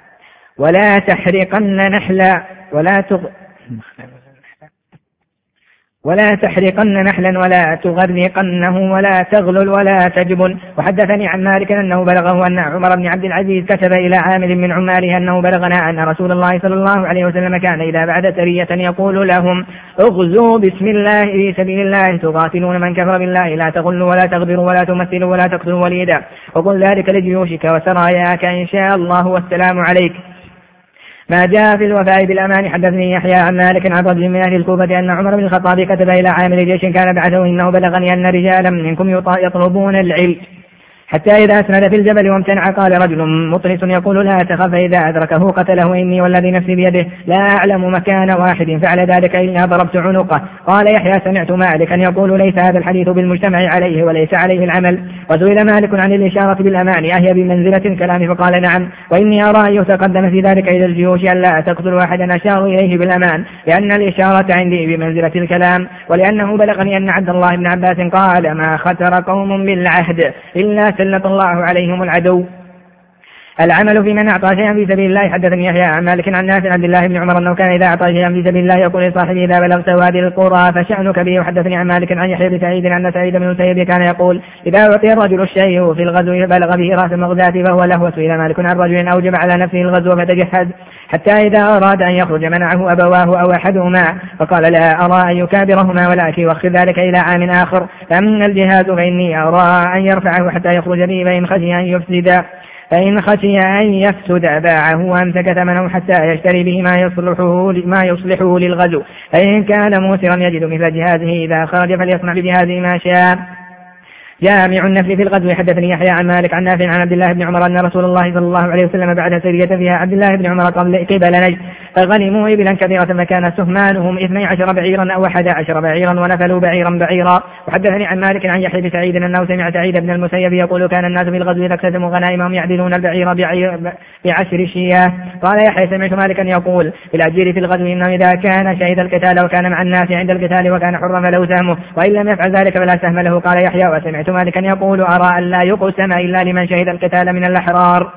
ولا تحرقن نحلا ولا تغرقنه ولا تغلل ولا تجبن. وحدثني عن مالك أنه بلغه أن عمر بن عبد العزيز كتب إلى عامل من عماله أنه بلغنا أن رسول الله صلى الله عليه وسلم كان إذا بعد سرية يقول لهم: اغزوا بسم الله في سبيل الله تقاتلون من كفر بالله، لا تغلوا ولا تغدروا ولا تمثلوا ولا تقتلوا وليدا، وقل ذلك لجيوشك وسراياك إن شاء الله والسلام عليك. ما جاء في الوفاء بالأمان. حدثني يحيى عن مالك عن رجل من أهل الكوفة أن عمر بن الخطاب كتب إلى عامل جيش كان بعثه: إنه بلغني أن رجالا منكم يطلبون العلم حتى إذا أسند في الجبل وامتنع قال رجل مطرس يقول: لا تخف فإذا أدركه قتله، إني والذي نفسي بيده لا أعلم مكان واحد فعل ذلك إلا ضربت عنقه. قال يحيى: سمعت مالكا يقول: ليس هذا الحديث بالمجتمع عليه وليس عليه العمل. وسئل مالك عن الإشارة بالأمان أهي بمنزلة الكلام؟ فقال: نعم، وإني أرى أن يتقدم في ذلك إلى الجيوش أن لا تقتل أحدا أشار إليه بالأمان، لأن الإشارة عندي بمنزلة الكلام، ولأنه بلغني أن عبد الله بن عباس قال: ما خسر قوم بالعهد إلا سلط الله عليهم العدو. العمل في من أعطى شيئا في سبيل الله. حدثني يحيى عن مالك عن نافع عبد الله بن عمر أنه كان إذا أعطى شيئا في سبيل الله يقول لصاحبه إذا بلغت هذه القرى فشأنك به. وحدثني عن مالك عن يحيى بن سعيد أن سعيد بن المسيب كان يقول إذا أعطي الرجل الشيء في الغزو بلغ به رأس المغزاة فهو له. وسئل مالك عن رجل أوجب على نفسه الغزو فتجهز حتى إذا أراد أن يخرج منعه أبواه أو أحدهما فقال لا أرى أن يكابرهما ولكن يؤخر ذلك إلى عام آخر. فأما الجهاد فإني أرى أن يرفعه حتى يخرج به فإن خشي أن يفسد باعه وأمسك ثمنه حتى يشتري به ما يصلحه للغزو. فإن كان موسرا يجد مثل جهازه إذا خرج فليصنع بجهازه ما شاء. جامع النفل في الغزو. حدثني يحيى عن مالك عن نافع عن عبد الله بن عمر أن رسول الله صلى الله عليه وسلم بعد سرية فيها عبد الله بن عمر قبل نجد فغنموا إبلا كثيرة فكان سهمانهم 12 بعيرا أو 11 بعيرا ونفلوا بعيرا. وحدثني عن مالك عن يحيى بن سعيد أنه سمع سعيد بن المسيب يقول كان الناس في الغزو إذا اقتسموا غنائمهم يعدلون البعير ب10 شياه. قال يحيى سمعت مالكا يقول بالأجير في الغزو إنه إذا كان شهد القتال وكان مع الناس عند القتال وكان حرا فله سهمه وإن لم يفعل ذلك فلا سهم له. قال يحيى وسمعت مالكا يقول أرى أن لا يقسم إلا لمن شهد القتال من الأحرار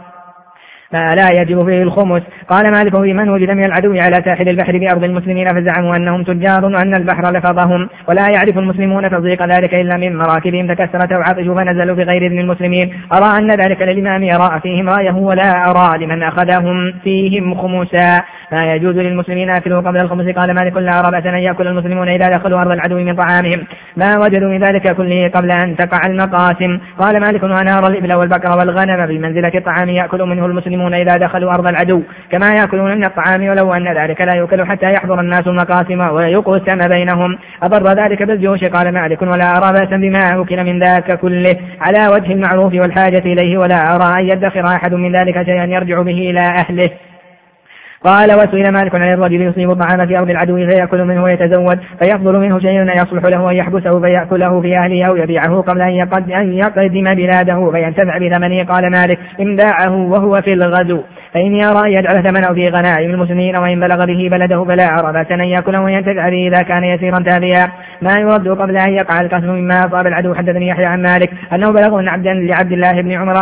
ما لا يجب فيه الخمس. قال مالك في من وجد من العدو على ساحل البحر بأرض المسلمين فزعموا أنهم تجار وأن البحر لفظهم ولا يعرف المسلمون تصديق ذلك إلا من مراكبهم فكسرت وعطشوا فنزلوا بغير إذن المسلمين. أرى أن ذلك للإمام يرى فيهم رأيه ولا أرى لمن أخذهم فيهم خمسا ما يجوز للمسلمين أكله قبل الخمس. قال مالك لا أرى بأسا أن يأكل المسلمون إذا دخلوا أرض العدو من طعامهم ما وجدوا من ذلك كله قبل أن تقع المقاسم. قال مالك وأنا أرى الإبل والبقر والغنم بمنزلة الطعام يأكل منه المسلمون إذا دخلوا أرض العدو كما يأكلون من الطعام ولو أن ذلك لا يؤكل حتى يحضر الناس المقاسم ويقسم بينهم أضر ذلك بالجوش. قال مالك ولا أرى بأسا بما أكل من ذاك كله على وجه المعروف والحاجة إليه ولا أرى أن يدخر أحد من ذلك شيئا يرجع به إلى أهله. قال وسئل مالك عن الرجل يصيب الطعام في أرض العدو فيأكل منه ويتزود فيفضل منه شيء يصلح له أن يحبسه فيأكله في أهله أو يبيعه قبل أن يقدم بلاده فينتفع بثمنه. قال مالك إن باعه وهو في الغزو فإني أرى أن يجعل ثمنه في غنائم المسلمين وإن بلغ به بلده فلا أرى بأسا أن يأكله وينتفع به إذا كان يسيرا تابعا ما يرد قبل أن يقع القسم مما أصاب العدو. حدثني يحيى عن مالك أنه بلغ أن عبدا لعبد الله بن عمر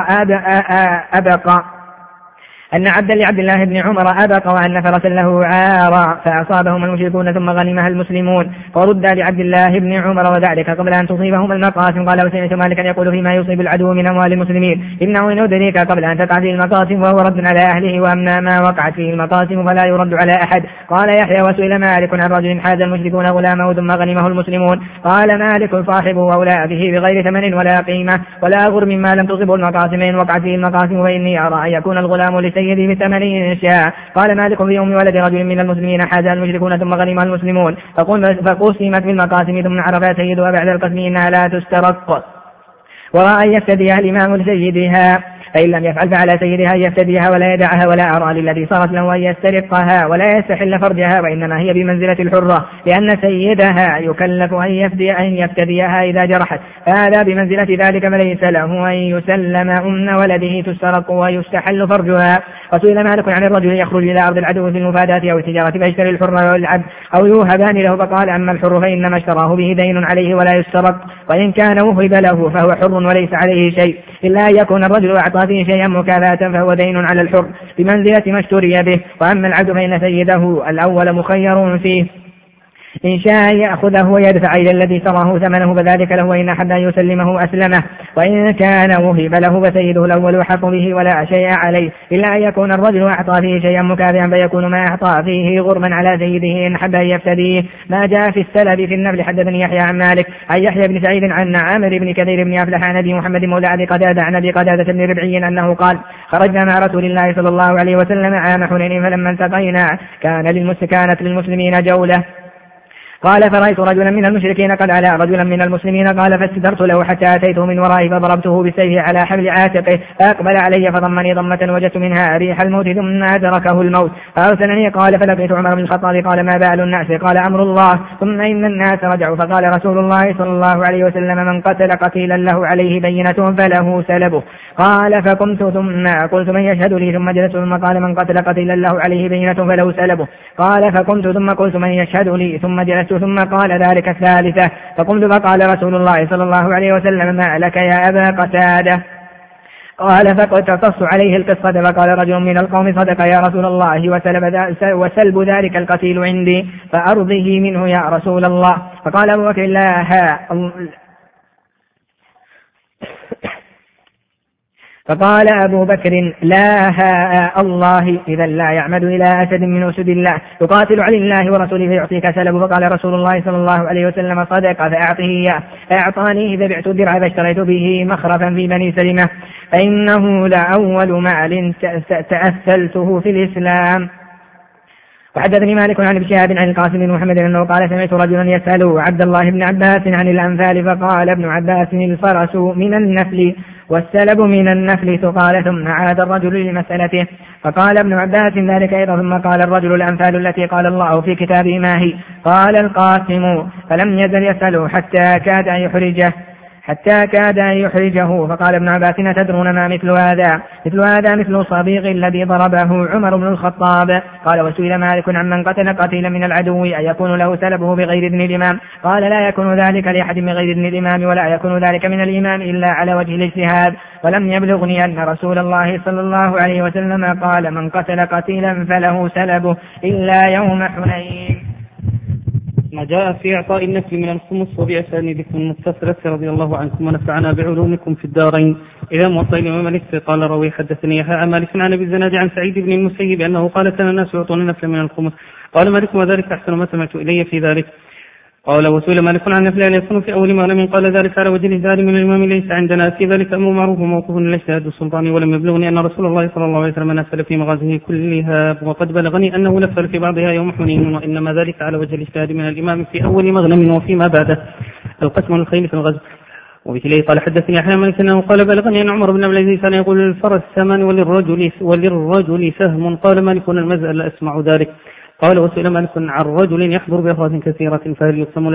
أبق وأن فرسا له عارا فأصابهم المشركون ثم غنمها المسلمون فرد لعبد الله بن عمر وذلك قبل أن تصيبهم المقاسم. قال وسمعت مالكا يقول فيما يصيب العدو من أموال المسلمين إنه إن أدرك قبل أن تقع فيه المقاسم وهو رد على أهله وأما ما وقعت فيه المقاسم فلا يرد على أحد. قال يحيى وسئل مالك عن رجل حاز المشركون غلامه ثم غنمه المسلمون. قال مالك صاحبه أولى به بغير ثمن ولا قيمة ولا غرم ما لم تصبه المقاسم إن وقعت فيه المقاسم فإني أرى أن يكون الغلام سيدي بثمن إن شاء. قال مالك في يوم ولد رجل من المسلمين حاز المشركون ثم غنمها المسلمون فقسمت بالمقاسم ثم عرف سيدها بعد القسم إنها لا تسترق ورأى أن يفتديها الإمام لسيدها فإن لم يفعل فعلى سيدها يفتديها ولا يدعها ولا أرى للذي صارت له أن يسترقها ولا يستحل فرجها وإنما هي بمنزلة الحرة لأن سيدها يكلف أن يفتديها إذا جرحت هذا بمنزلة ذلك فليس له أن يسلم أم ولده تسترق ويستحل فرجها. وسئل مالك عن الرجل يخرج إلى أرض العدو في المفادات أو التجارة فيشتري الحر والعبد أو يوهبان له فقال أما الحر فإنما اشتراه به دين عليه ولا يسترق وإن كان وهب له فهو حر وليس عليه شيء إلا أن يكون الرجل أعطى فيه شيئا مكافأة فهو دين على الحر بمنزلة ما اشتري به. وأما العبد فإن سيده الأول مخير فيه إن شاء يأخذه ويدفع إلى الذي شراه ثمنه فذلك له وإن أحد أن يسلمه أسلمه وإن كان وهب له فسيده الأول حق به ولا شيء عليه إلا أن يكون الرجل أعطى فيه شيئا مكافئا فيكون ما أعطى فيه غرما على سيده إن حب أن يفتديه ما جاء في السلب في النبل. حدثني يحيى عن مالك عن يحيى بن سعيد عن عامر بن كثير بن أفلح عن أبي محمد مولى أبي قتادة عن أبي قتادة بن ربعي أنه قال خرجنا مع رسول الله صلى الله عليه وسلم عام حنين فلما التقينا كانت للمسلمين جولة. قال فرأيت رجلا من المشركين قد علا رجلا من المسلمين قال فاستدرت له حتى أتيته من ورائي فضربته بالسيف على حبل عاتقه فأقبل علي فضمني ضمة وجدت منها ريح الموت ثم أدركه الموت فأرسلني. قال فلقيت عمر بن الخطاب قال ما بال الناس؟ قال أمر الله ثم إن الناس رجعوا. فقال رسول الله صلى الله عليه وسلم من قتل قتيلا له عليه بينة فله سلبه. قال فقمت ثم قلت من يشهد لي ثم جلست ثم قال من قتل قتيلا له عليه بينة فله سلبه. قال فقمت ثم قلت من يشهد لي ثم جلست ثم قال ذلك الثالثة. فقمت فقال رسول الله صلى الله عليه وسلم ما لك يا أبا قتادة؟ قال فقصصت عليه القصة فقال رجل من القوم صدق يا رسول الله وسلب ذلك القتيل عندي فأرضه منه يا رسول الله. فقال أبو بكر لا الله إذا لا يعمد إلى أسد من أسد الله يقاتل عن الله ورسوله فيعطيك سلب. فقال رسول الله صلى الله عليه وسلم صدق فأعطه إياه. فأعطانيه فبعت الدرع فاشتريت به مخرفا في بني سلمة فإنه لأول مال تأثلته في الإسلام. وحدثني مالك عن ابن شهاب عن القاسم بن محمد أنه قال سمعت رجلا يسأل عبد الله بن عباس عن الأنفال فقال ابن عباس الفرس من النفل والسلب من النفل قال ثم عاد الرجل لمسألته فقال ابن عباس ذلك أيضا ثم قال الرجل الأنفال التي قال الله في كتابه ما هي؟ قال القاسم فلم يزل يسأله حتى كاد أن يحرجه. فقال ابن عباس تدرون ما مثل هذا؟ مثل الصبيغ الذي ضربه عمر بن الخطاب. قال وسئل مالك عن من قتل قتيلا من العدو أيكون له سلبه بغير إذن الإمام؟ قال لا يكون ذلك لأحد من غير إذن الإمام ولا يكون ذلك من الإمام إلا على وجه الاجتهاد. ولم يبلغني أن رسول الله صلى الله عليه وسلم قال من قتل قتيلا فله سلبه إلا يوم حنين. ما جاء في إعطاء النفل من الخمس وبأسانيدكم المتصلة رضي الله عنكم ونفعنا بعلومكم في الدارين. إذا موطئ الإمام مالك قال روي حدثني يحيى عن مالك عن أبي الزناد عن سعيد بن المسيب أنه قال كان الناس يعطون النفل من الخمس. قال مالك وذلك أحسن ما سمعت إلي في ذلك. قال وسئل مالك عن النفل أن يكون في أول مغنم قال ذلك على وجه الإجمال من الإمام ليس عندنا في ذلك أمر معروف وموقوف الاجتهاد السلطاني. ولم يبلغني أن رسول الله صلى الله عليه وسلم نفل في مغازيه كلها وقد بلغني أنه نفل في بعضها يوم حنين وإنما ذلك على وجه الاجتهاد من الإمام في أول مغنم وفيما بعده القسم الخيل في الغزو. وبه قال حدثني يحيى مالك أنه قال بلغني أن عمر بن عبد العزيز كان يقول للفرس ثمن وللرجل سهم. قال مالك المزأل أسمع ذلك. قال وسئل مالك عن رجل يحضر بأفراد كثيرة فهل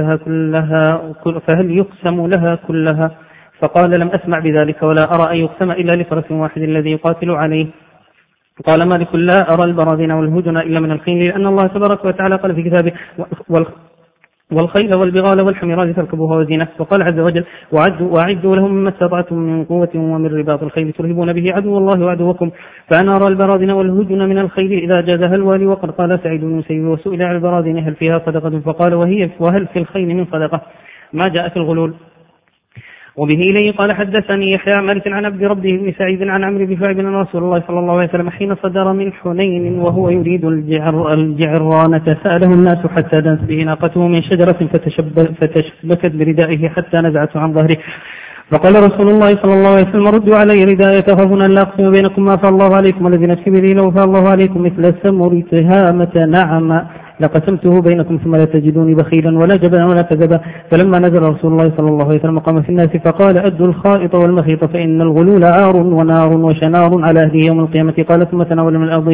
يقسم لها كلها؟ فقال لم أسمع بذلك ولا أرى أن يقسم إلا لفرس واحد الذي يقاتل عليه. قال مالك لا أرى البراذين والهدن إلا من الخيل لأن الله تبارك وتعالى قال في كتابه والخيل والبغال والحميرات تركبوها وزينة. وقال عز وجل وأعدوا لهم مما استطعتم من قوة ومن رباط الخيل ترهبون به عدو الله وعدوكم. فأنا أرى البراذين والهدن من الخيل إذا جازها الوالي. وقد قال سعيد بن المسيب وسئل عن البراذين هل فيها صدقة فقال وهل في الخيل من صدقة ما جاء في الغلول. وبه إليه قال حدثني يحيى عن مالك عن عبد ربه بن سعيد عن عمرو بن شعيب أن رسول الله صلى الله عليه وسلم حين صدر من حنين وهو يريد الجعرانة سأله الناس حتى دنس به ناقته من شجرة فتشبكت بردائه حتى نزعته عن ظهره. فقال رسول الله صلى الله عليه وسلم ردوا علي رداء تخافون أن لا أقسم بينكم ما فعل الله عليكم والذي نفسي بيده لو فعل الله عليكم مثل سمر تهامة نعم لقسمته بينكم ثم لا تجدوني بخيلا ولا جبنا ولا كذبا. فلما نزل رسول الله صلى الله عليه وسلم قام في الناس فقال أدوا الخائط والمخيط فإن الغلول عار ونار وشنار على أهله يوم القيامة. قال ثم تناول من الأرض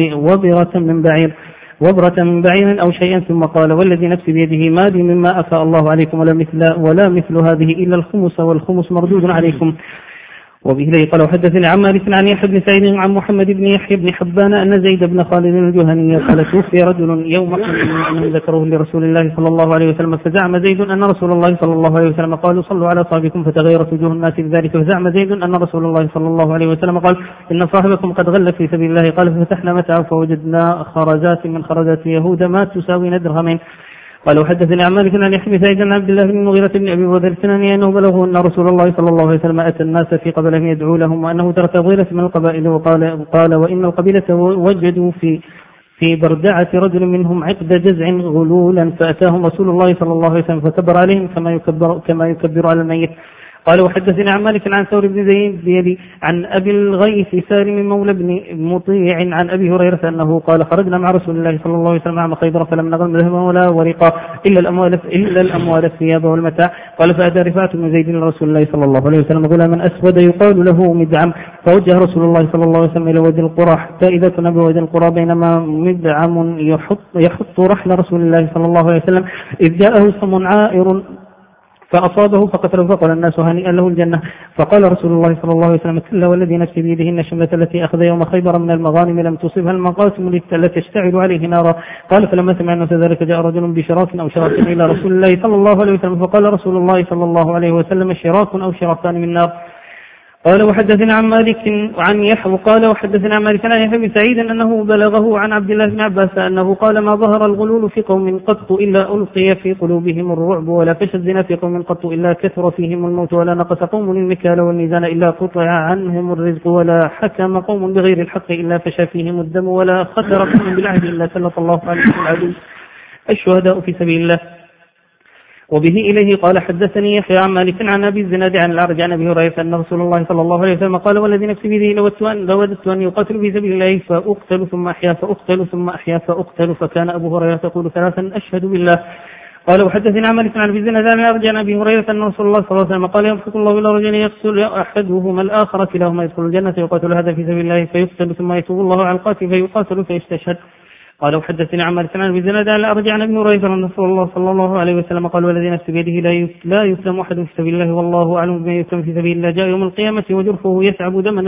وبرة من بعير أو شيئا ثم قال والذي نفسي بيده ما لي مما أفاء الله عليكم ولا مثل هذه إلا الخمس والخمس مردود عليكم. وبه لي قال وحدثني عن مالك عن يحيى بن سعيد عن محمد بن يحيى بن حبان أن زيد بن خالد الجهني قال توفي رجل يوم أنهم ذكروه لرسول الله صلى الله عليه وسلم فزعم زيد أن رسول الله صلى الله عليه وسلم قالوا صلوا على صاحبكم فتغيرت وجوه الناس بذلك. فزعم زيد أن رسول الله صلى الله عليه وسلم قال إن صاحبكم قد غل في سبيل الله. قال ففتحنا متاعه فوجدنا خرزات من خرزات اليهود ما تساوي درهمين. قال وحدثني عن مالك عن يحيى بن سعيد عن عبد الله بن المغيرة بن أبي وذر السناني أنه بلغه أن رسول الله صلى الله عليه وسلم أتى الناس في قبلهم يدعو لهم وأنه ترك غيرة من القبائل وقال وإن القبيلة وجدوا في بردعة رجل منهم عقد جزع غلولا فأتاهم رسول الله صلى الله عليه وسلم فكبر عليهم كما يكبر على الميت. قال وحدثني عن مالك عن ثور بن زيد عن أبي الغيث سالم مولى بن مطيع عن أبي هريرة أنه قال خرجنا مع رسول الله صلى الله عليه وسلم عام خيبر فلم نغنم ذهبا ولا ورقا إلا الأموال الثياب والمتاع. قال فأتى رفاعة بن زيد لرسول الله صلى الله عليه وسلم غلاما أسود يقال له مدعم فوجه رسول الله صلى الله عليه وسلم إلى وادي القرى حتى إذا كنا بوادي القرى بينما مدعم يحط رحل رسول الله صلى الله عليه وسلم إذ جاءه سم عائر فأصابه فقتله فقال الناس هنيئا له الجنة. فقال رسول الله صلى الله عليه وسلم كلا والذي نفسي بيده إن الشملة التي أخذ يوم خيبر من المغانم لم تصبها المقاسم التي تشتعل عليه نارا. قال فلما سمع الناس ذلك جاء رجل بشراك أو شراك إلى رسول الله صلى الله عليه وسلم فقال رسول الله صلى الله عليه وسلم شراك أو شراكان من نار. قال وحدثنا عن مالك عن يحيى قال وحدثنا عن مالك عن يحيى بن سعيد أنه بلغه عن عبد الله بن عباس أنه قال ما ظهر الغلول في قوم قط إلا ألقي في قلوبهم الرعب ولا فشى الزنا في قوم قط إلا كثر فيهم الموت ولا نقص قوم المكيال والميزان إلا قطع عنهم الرزق ولا حكم قوم بغير الحق إلا فشى فيهم الدم ولا خسر قوم بالعهد إلا سلط الله عليهم العدو الشهداء في سبيل الله. وبه إليه قال حدثني يحيى عن مالك عن أبي الزناد عن الأعرج عن أبي هريرة أن رسول الله صلى الله عليه وسلم قال والذي نفسي بيده لوددت أن يقاتل في سبيل الله فأقتل ثم أحيا فأقتل ثم أحيا فأقتل فكان أبو هريرة يقول ثلاثا أشهد بالله. قال وحدثني عن مالك عن أبي الزناد عن الأعرج عن أبي هريرة أن رسول الله صلى الله عليه وسلم قال ينفق الله إلى رجل يقتل أحدهما الآخر كلاهما يدخل الجنة يقاتل هذا في سبيل الله فيقتل ثم يتوب الله على القاتل فيقاتل فيستشهد. قال وحدثني عن مالك عن ابي الزناد عن الأعرج عن ابي هريرة أن رسول الله صلى الله عليه وسلم قال والذي نفسي بيده لا يسلم أحد في سبيل الله والله أعلم بما يسلم في سبيل الله جاء يوم القيامة وجرفه يسعب دما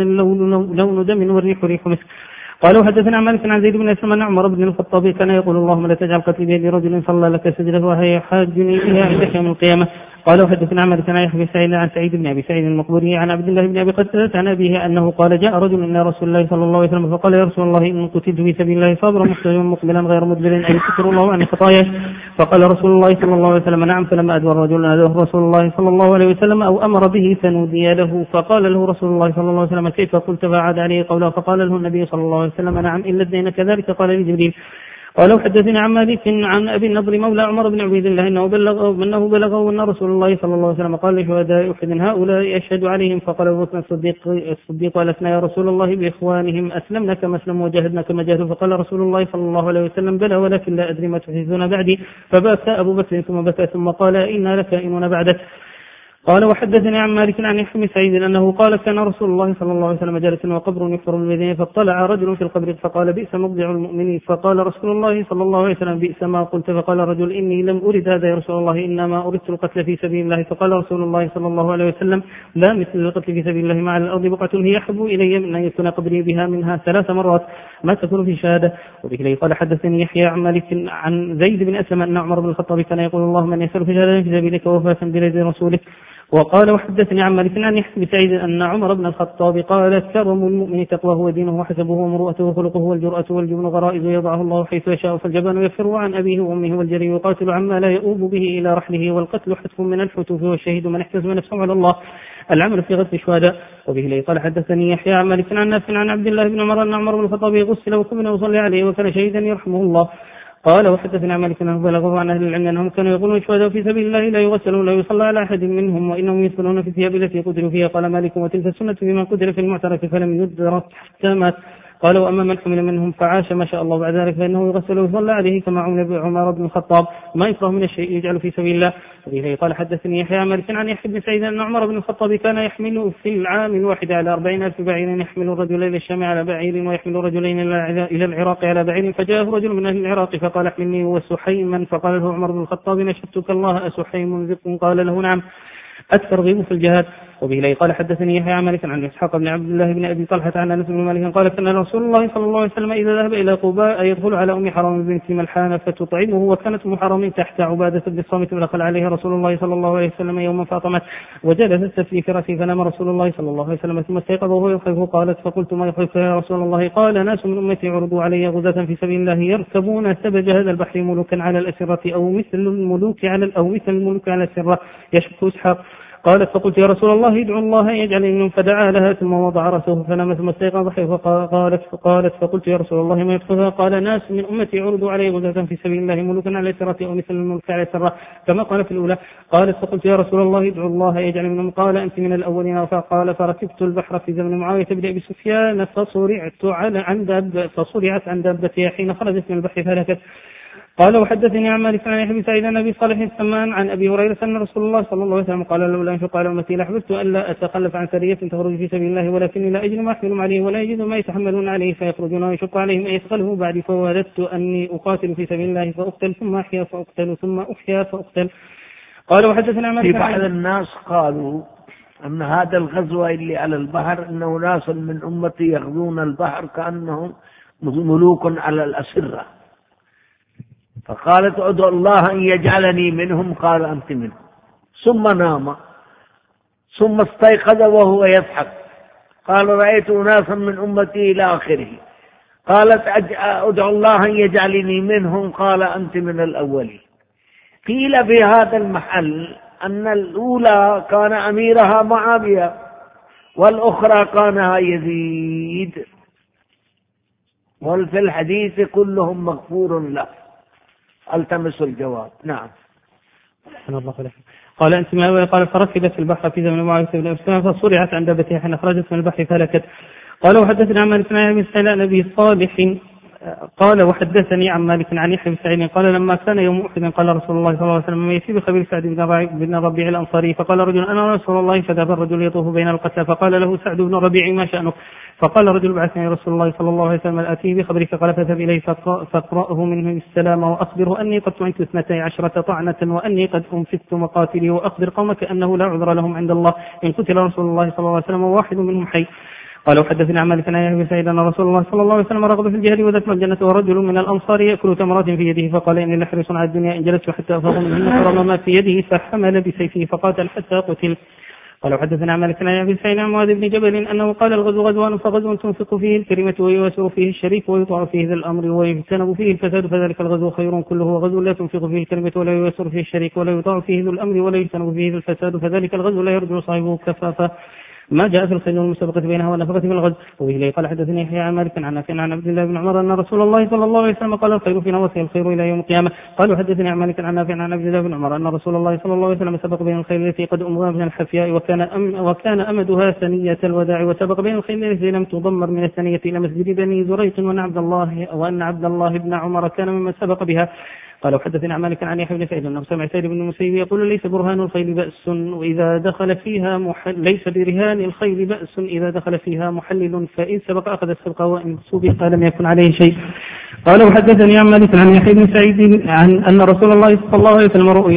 لون دم والريح ريح مسك. قال وحدثنا عن مالك عن زيد بن أسلم أن عمر بن الخطاب كان يقول اللهم لا تجعل قتلي بيد رجل صلى لك سجده وهي حاجني إليها عندك يوم القيامة. قال وحدثنا عن مالك عن يحيى بن سعيد عن سعيد بن أبي سعيد المقبوري عن عبد الله بن أبي قتادة عن أبيه أنه قال جاء رجل إلى رسول الله صلى الله عليه وسلم فقال يا رسول الله إن قتلت في سبيل الله صابرا محتجا مقبلا غير مدبر أن يستر الله عن خطاياه. فقال رسول الله صلى الله عليه وسلم نعم. فلما أدبر رجل ناداه رسول الله صلى الله عليه وسلم أو أمر به فنودي له فقال له رسول الله صلى الله عليه وسلم كيف قلت فعاد عليه قوله فقال له النبي صلى الله عليه وسلم نعم إلا الدين كذلك قال لي جبريل. قال وحدثني عن مالك عن أبي النضر مولى عمر بن عبيد الله أنه بلغه أن رسول الله صلى الله عليه وسلم قال لشهداء أحد هؤلاء أشهد عليهم. فقال أبو بكر الصديق ألسنا يا رسول الله بإخوانهم أسلمنا كما أسلموا وجاهدنا كما جاهدوا. فقال رسول الله صلى الله عليه وسلم بلى ولكن لا أدري ما تحدثون بعدي. فبكى أبو بكر ثم بكى ثم قال إنا لكائنون بعدك. قال وحدثني عن مالك عن يحيى بن سعيد أنه قال كان رسول الله صلى الله عليه وسلم جالسا وقبر يحفر بالمدينة فاطلع رجل في القبر فقال بئس مضجع المؤمنين. فقال رسول الله صلى الله عليه وسلم بئس ما قلت. فقال رجل إني لم أرد هذا يا رسول الله إنما أردت القتل في سبيل الله. فقال رسول الله صلى الله عليه وسلم لا مثل القتل في سبيل الله مع الأرض بقعة هي أحب إلي من أن يكون قبري بها منها 3 مرات ما تكون في شهادة. وبه قال حدثني يحيى عن مالك عن زيد بن أسلم أن عمر بن الخطاب كان يقول اللهم من يسأل في شهادة في سبيلك ووفاة بيد رسولك. وقال وحدثني عن مالك عن يحيى بن سعيد أن عمر بن الخطاب قال كرم المؤمن تقواه ودينه وحسبه ومروءته وخلقه والجرأة والجبن غرائز يضعه الله حيث يشاء. فالجبان يفر عن أبيه وأمه والجري يقاتل عما لا يؤوب به إلى رحله والقتل حتف من الحتوف والشهيد من احتسب نفسه على الله العمل في غسل الشهداء. وبه قال حدثني يحيى عن مالك عن نافع عن عبد الله بن عمر أن عمر بن الخطاب غسل وكمن وصلى عليه وكان شهيدا يرحمه الله. قال وحدثنا مالك أنه بلغه عن أهل العلم أنهم كانوا يقولون الشهداء في سبيل الله لا يغسلون لا يصلى على أحد منهم وإنهم يدخلون في الثياب التي قتلوا فيها. قال مالك وتلك السنة فيما قتل في المعترك فلم يدرك حتى مات. قال وأما من حمل منهم فعاش ما شاء الله بعد ذلك فإنه يغسل ويصلى عليه كما عمر بن الخطاب ما يكره من الشيء يجعل في سبيل الله. وبه قال حدثني يحيى عن مالك عن يحيى بن سعيد أن عمر بن الخطاب كان يحمل في العام الواحد على 40,000 بعير يحمل الرجل إلى الشام على بعير ويحمل رجلين إلى العراق على بعير. فجاءه رجل من أهل العراق فقال احملني وسحيما. فقال له عمر بن الخطاب نشدتك الله أسحيم ذق؟ قال له نعم الترغيب في الجهاد. وبه قال حدثني يحيى عن مالك عن إسحاق بن عبد الله بن أبي طلحة عن أنس بن مالك قال كان رسول الله صلى الله عليه وسلم إذا ذهب إلى قباء يدخل على أم حرام بنت ملحان فتطعمه وكانت أم حرام تحت عبادة بن الصامت فدخل عليها رسول الله صلى الله عليه وسلم يوما فاطمت وجلست في فرسه فنام رسول الله صلى الله عليه وسلم ثم استيقظ وهو يخيفه. قالت فقلت ما يخيفك يا رسول الله؟ قال ناس من أمتي عرضوا علي غزاة في سبيل الله يركبون سبج هذا البحر ملوكا على الأسرة أو مثل الملوك على السرة يشك إسحاق. قالت فقلت يا رسول الله ادعو الله يجعل منهم فدعا لها ثم وضع رأسه فنام ثم استيقظ قالت فقلت يا رسول الله ما يدخلها؟ قال ناس من أمتي عرضوا علي غزاة في سبيل الله ملوكا على السرة أو مثل الملك على السرة كما قال في الأولى. قالت فقلت يا رسول الله ادعو الله يجعل منهم. قال أنت من الأولين. فقال فركبت البحر في زمن معاوية بن أبي سفيان فصرعت عن دابتها حين خرجت من البحر فهلكت. قال وحدثني عن مالك عن يحيى بن سعيد عن ابي صالح السمان عن ابي هريره ان رسول الله صلى الله عليه وسلم قال لولا انفق على امتي لاحببت الا اتخلف عن سريه تخرج في سبيل الله ولكني لا اجد ما احملهم عليه ولا يجد ما يتحملون عليه فيخرجون ويشق عليهم ان يثقلوا بعد فوددت اني اقاتل في سبيل الله فاقتل ثم احيا فاقتل ثم احيا فاقتل. قال وحدثنا عن مالك. في بعض الناس قالوا ان هذا الغزو اللي على البحر انه ناس من امتي يغزون البحر كانهم ملوك على الاسره فقالت ادعو الله أن يجعلني منهم. قال أنت منهم. ثم نام ثم استيقظ وهو يضحك قال رأيت أناسا من أمتي إلى آخره. قالت أدعو الله أن يجعلني منهم، قال أنت من الأولين. قيل في هذا المحل أن الأولى كان أميرها معاوية والأخرى كانها يزيد، وفي الحديث كلهم مغفور له. التمس الجواب. نعم. قال أنت ما قال فركبت في البحر في زمن معاوية بن أبي سفيان فصرعت عن دابتها حين أخرجت من البحر فهلكت. قال وحدثني عن مالك بن سعيد عن أبي صالح قال وحدثني عن مالك عن يحيى بن سعيد قال لما كان يوم أحد قال رسول الله صلى الله عليه وسلم: من يأتي بخبر سعد بن ربيع الأنصاري؟ فقال رجل: أنا رسول الله. فذهب الرجل يطوف بين القتلى فقال له سعد بن ربيع: ما شأنك؟ فقال رجل: بعثني رسول الله صلى الله عليه وسلم آتيه بخبرك. قال فاذهب إليه فاقرأه منه السلام وأخبره أني قد طعنت 12 طعنة وأني قد أنفذت مقاتلي، وأخبر قومك أنه لا عذر لهم عند الله إن قتل رسول الله صلى الله عليه وسلم وواحد منهم حي. قال وحدثني عن مالك عن يحيى بن سعيد أن رسول الله صلى الله عليه وسلم رغب في الجهل وذكر الجنة ورجل من الأنصار يأكل تمرات في يده فقال: إني لحريص على الدنيا إن جلست حتى أفاض منهن، فرمى ما في يده فحمل بسيفه فقاتل حتى قتل. قال وحدثنا عن مالك عن يحيى بن سعيد عن معاذ بن جبل أنه قال: الغزو غزوان، فغزو تنفق فيه الكلمة ويواسر فيه الشريك ويطاع فيه ذا الأمر ويجتنب فيه الفساد، فذلك الغزو خير كله، وغزو لا تنفق فيه الكلمة ولا يواسر فيه الشريك ولا يطاع فيه ذو الأمر ولا يجتنب فيه الفساد، فذلك الغزو لا يرجع صاحبه كفافا. ما جاء في الخيل والمسابقة بينها والنفقة في الغزو. وإليه قال حدثني يحيى عن مالك عن نافع عن عبد الله بن عمر أن رسول الله صلى الله عليه وسلم قال: الخير فينا وسيل الخير إلى يوم القيامة. قال وحدثني عن مالك عن نافع عن عبد الله بن عمر أن رسول الله صلى الله عليه وسلم سبق بين الخيل التي قد أمضى من الحفياء وكان أمدها ثنية الوداع، وسبق بين الخيل التي لم تضمر من الثنية إلى مسجد بني زريق، وأن عبد الله بن عمر كان ممن سبق بها. قال وحدثني عن مالك عن يحيى بن سعيد انه سمع سعيد بن المسيب يقول: ليس برهان الخيل بأس واذا دخل فيها ليس برهان الخيل بأس اذا دخل فيها محلل، فان سبق اخذ السبق وان سبق لم يكن عليه شيء. قال وحدثني عن مالك عن يحيى بن سعيد عن ان رسول الله صلى الله عليه وسلم رؤي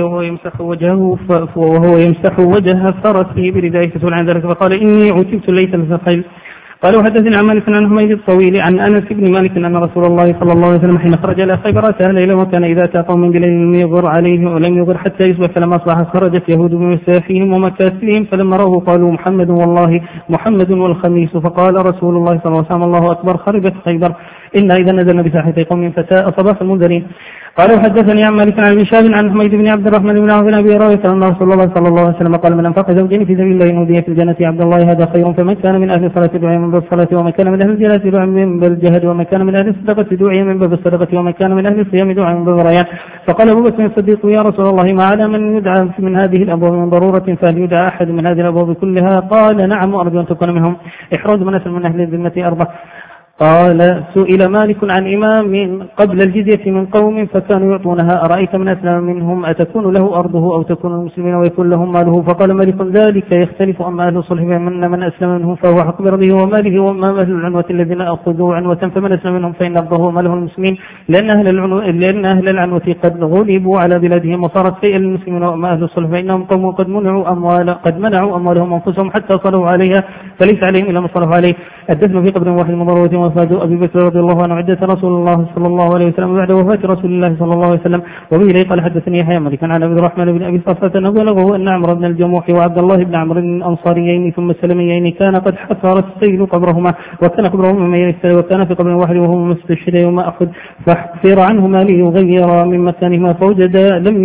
وهو يمسح وجه فرسه بردائه فسئل عن ذلك فقال: اني عتبت ليس للخيل. قال وحدثني عن مالك عن حميد الطويل عن انس بن مالك ان رسول الله صلى الله عليه وسلم حين خرج الى خيبر اتى ليلا وكان اذا اتى قوم بليل لم يغر عليه ولم يغر حتى يصبح، فلما اصبح خرجت يهود بمسافهم ومكاسبهم فلما روه قالوا: محمد والله محمد والخميس. فقال رسول الله صلى الله عليه وسلم: الله اكبر، خربت خيبر، إنا إذا نزلنا بساحة قوم فساء صباح المنذرين. قال وحدثني عن مالك عن شهاب عن حميد بن عبد الرحمن بن عوف بن ابي هريره ان رسول الله صلى الله عليه وسلم قال: من انفق زوجين في سبيل الله نودي في الجنه عبد الله هذا خير، فمن كان من اهل الصلاه دعي من باب الصلاه، ومن كان من اهل الجهاد دعي من باب الجهاد، ومن كان من اهل الصدقه دعي من باب الصدقه، ومن كان من اهل الصيام دعي من باب الريان. فقال ابو بكر الصديق: يا رسول الله ما على من يدعى من هذه الابواب من ضروره، فهل يدعى احد من هذه الابواب كلها؟ قال: نعم، وارجو ان تكون منهم. احراز من اسلم من اهل الذمه 4. قال سئل مالك عن إمام قبل الجزية من قوم فكانوا يعطونها: أرأيت من أسلم منهم أتكون له أرضه أو تكون المسلمين ويكون لهم ماله؟ فقال مالك: ذلك يختلف، أما أهل الصلح من أسلم منهم فهو حق برضه وماله، وأما أهل العنوة الذين أخذوا عنوة فمن أسلم منهم فإن أرضه وماله المسلمين، لأن أهل العنوة قد غلبوا على بلادهم وصارت شيئا للمسلمين، وأما أهل الصلح فإنهم قوم قد منعوا أموالهم وأنفسهم حتى صلوا عليها فليس عليهم إلا ما صلوا عليه. الدفن في قبر واحد مضروة وفاة أبي بكر رضي الله عنه عدة رسول الله صلى الله عليه وسلم بعد وفاة رسول الله صلى الله عليه وسلم. وبه قال حدثني يحيى مالك عن عبد الرحمن بن أبي صفة أنه بلغه أن عمرو بن الجموح وعبد الله بن عمرو الأنصاريين ثم السلميين كان قد حفر السيل قبرهما، وكان قبرهما من السيل، وكان في قبر واحد وهو مستشهد يوم أحد، فاحفر عنهما ليغير من مكانهما فوجد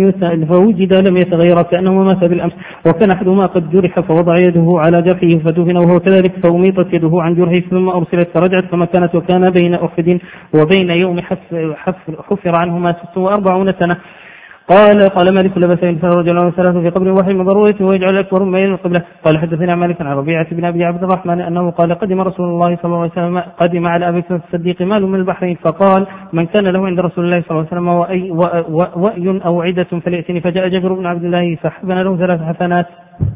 لم يتغير كأنهما مات بالأمس، وكان أحدهما قد جرح فوضع يده على جرحه فدفن وهو كذلك، فأميطت يده عن جرحه ثم أرسلت فرجعت كما كانت، وكان بين أحد وبين يوم حفر عنهما 46 سنة. قال مالك: لبس إنسان رجل ثلاث في قبر واحد من ضرورته ويجعل أكبر من القبلة. قال حدثنا مالك عن ربيعة بن أبي عبد الرحمن أنه قال: قدم رسول الله صلى الله عليه وسلم على أبي بكر الصديق مال من البحرين، فقال: من كان له عند رسول الله صلى الله عليه وسلم وأي أو عدة فليأتني، فجاء جابر بن عبد الله فحبن له 3 حسنات.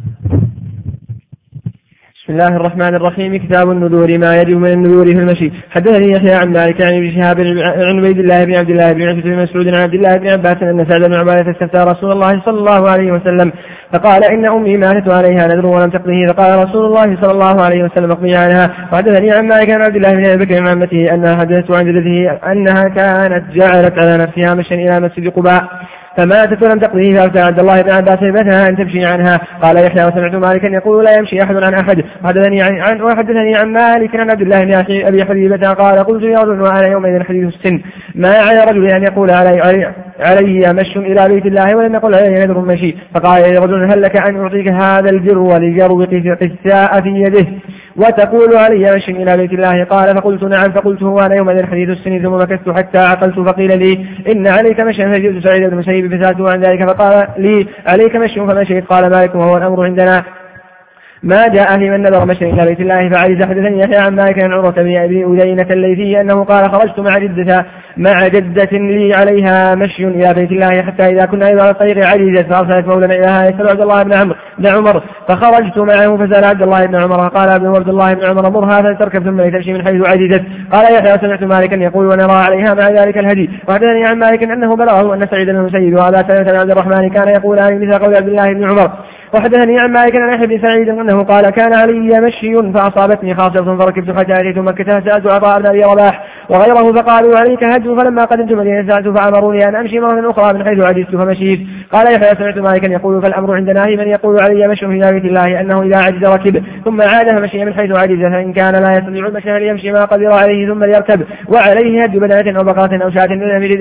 بسم الله الرحمن الرحيم. كتاب النذور، ما يجب من النذور في المشي. حدثني يحيى عن مالك عن ابن شهاب عن عبيد الله بن عبد الله بن عتبة بن مسعود عن عبد الله بن عباس أن سعد بن عبادة استفتى رسول الله صلى الله عليه وسلم فقال: إن أمي ماتت عليها نذر ولم تقضه، فقال رسول الله صلى الله عليه وسلم: اقضي عنها. وحدثني عن مالك عن عبد الله بن أبي بكر عن عمته أنها حدثت عن جدته أنها كانت جعلت على نفسها مشيا إلى مسجد قباء فماتت ولم تقضه فأفتى عبد الله بن عباس مثلا أن تمشي عنها. قال يحيى وسمعت مالكا يقول لا يمشي أحد عن أحد. وحدثني عن مالك عن عبد الله بن أبي حبيبة قال قلت يا رجل وأنا يومئذ حديث السن ما على رجل أن يقول علي مش إلى بيت الله ولم يقل علي نذر مشي. فقال يا رجل هل لك أن أعطيك هذا البر وليروق قساء في يده وتقول علي مش إلى بيت الله؟ قال فقلت نعم. فقلت وأنا يومئذ حديث السن ثم مكثت حتى عقلت فقيل لي إن عليك مشيا فجئت سعيد بن المسيب فسألته عن ذلك فقال لي عليك مشي فمشيت. قال مالك وهو الأمر عندنا ما جاء في من نذر مشي إلى بيت الله. فعجز حدثني يحيى عن مالك عن عروة بن أبي أدينة الليثي أنه قال خرجت مع جدة لي عليها مشي إلى بيت الله حتى إذا كنا على الطريق عجزت فأرسلت مولى إليها يسأل عبد الله بن عمر فخرجت معه فسأل عبد الله بن عمر قال عبد الله بن عمر مرها فلتركب ثم لتمشي من حيث عجزت. قال يحيى سمعت مالكا يقول ونرى عليها مع ذلك الهدي. وحدثني عن مالك أنه بلغه أن سعيد بن المسيب وأبا سلمة عبد الرحمن كان يقولان مثل قول عبد الله بن عمر. وحدثني عن مالك عن يحيى بن سعيد أنه قال كان علي مشي فأصابتني خاصة فركبت حتى أتيت مكة سألت عطاء بن أبي رباح وغيره فقالوا عليك هج. فلما قدمت مدينة سألت فأمروني أن أمشي مرة أخرى من حيث عجزت فمشيت. قال يحيى سمعت مالكا يقول فالأمر عندنا هي من يقول علي مشي في بيت الله أنه إذا عجز ركب ثم عاد فمشي من حيث عجز فإن كان لا يستطيع المشي ليمشي ما قدر عليه ثم ليركب وعليه هج بدنة أو بقرة أو شاة لم يجد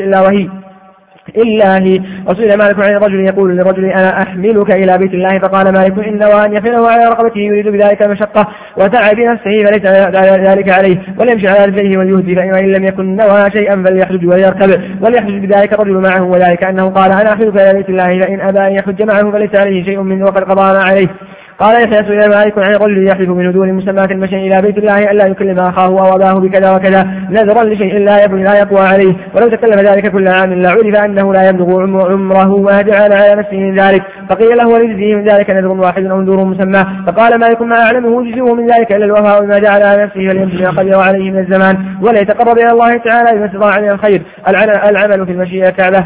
إلا هي. وسئل مالك عن رجل يقول لرجل أنا أحملك إلى بيت الله فقال مالك إن وأن يحمله على رقبته يريد بذلك المشقة وتعب نفسه فليس ذلك عليه وليمشي على رجليه وليهدي فإن لم يكن نوى شيئا فليحجج وليركب وليحجج بذلك الرجل معه وذلك أنه قال أنا أحملك إلى بيت الله فإن أبى أن يحج معه فليس عليه شيء منه وقد قضى ما عليه. قال يحيى سئل مالك عن رجل يحلف من نذور مسماة المشي إلى بيت الله ألا يكلم أخاه وأباه بكذا وكذا نذرا لشيء لا يقوى عليه ولو تكلم ذلك كل عام لعرف أنه لا يبلغ عمره ما جعل على نفسه من ذلك. فقيل له ولجزه من ذلك نذر واحد أو نذور مسمى. فقال مالك ما أعلمه جزءه من ذلك إلا الوفاء بما جعل على نفسه فليمشي ما قدر عليه من الزمان ولا يتقرب إلى الله تعالى بما استطاع من الخير. العمل في المشي إلى الكعبة.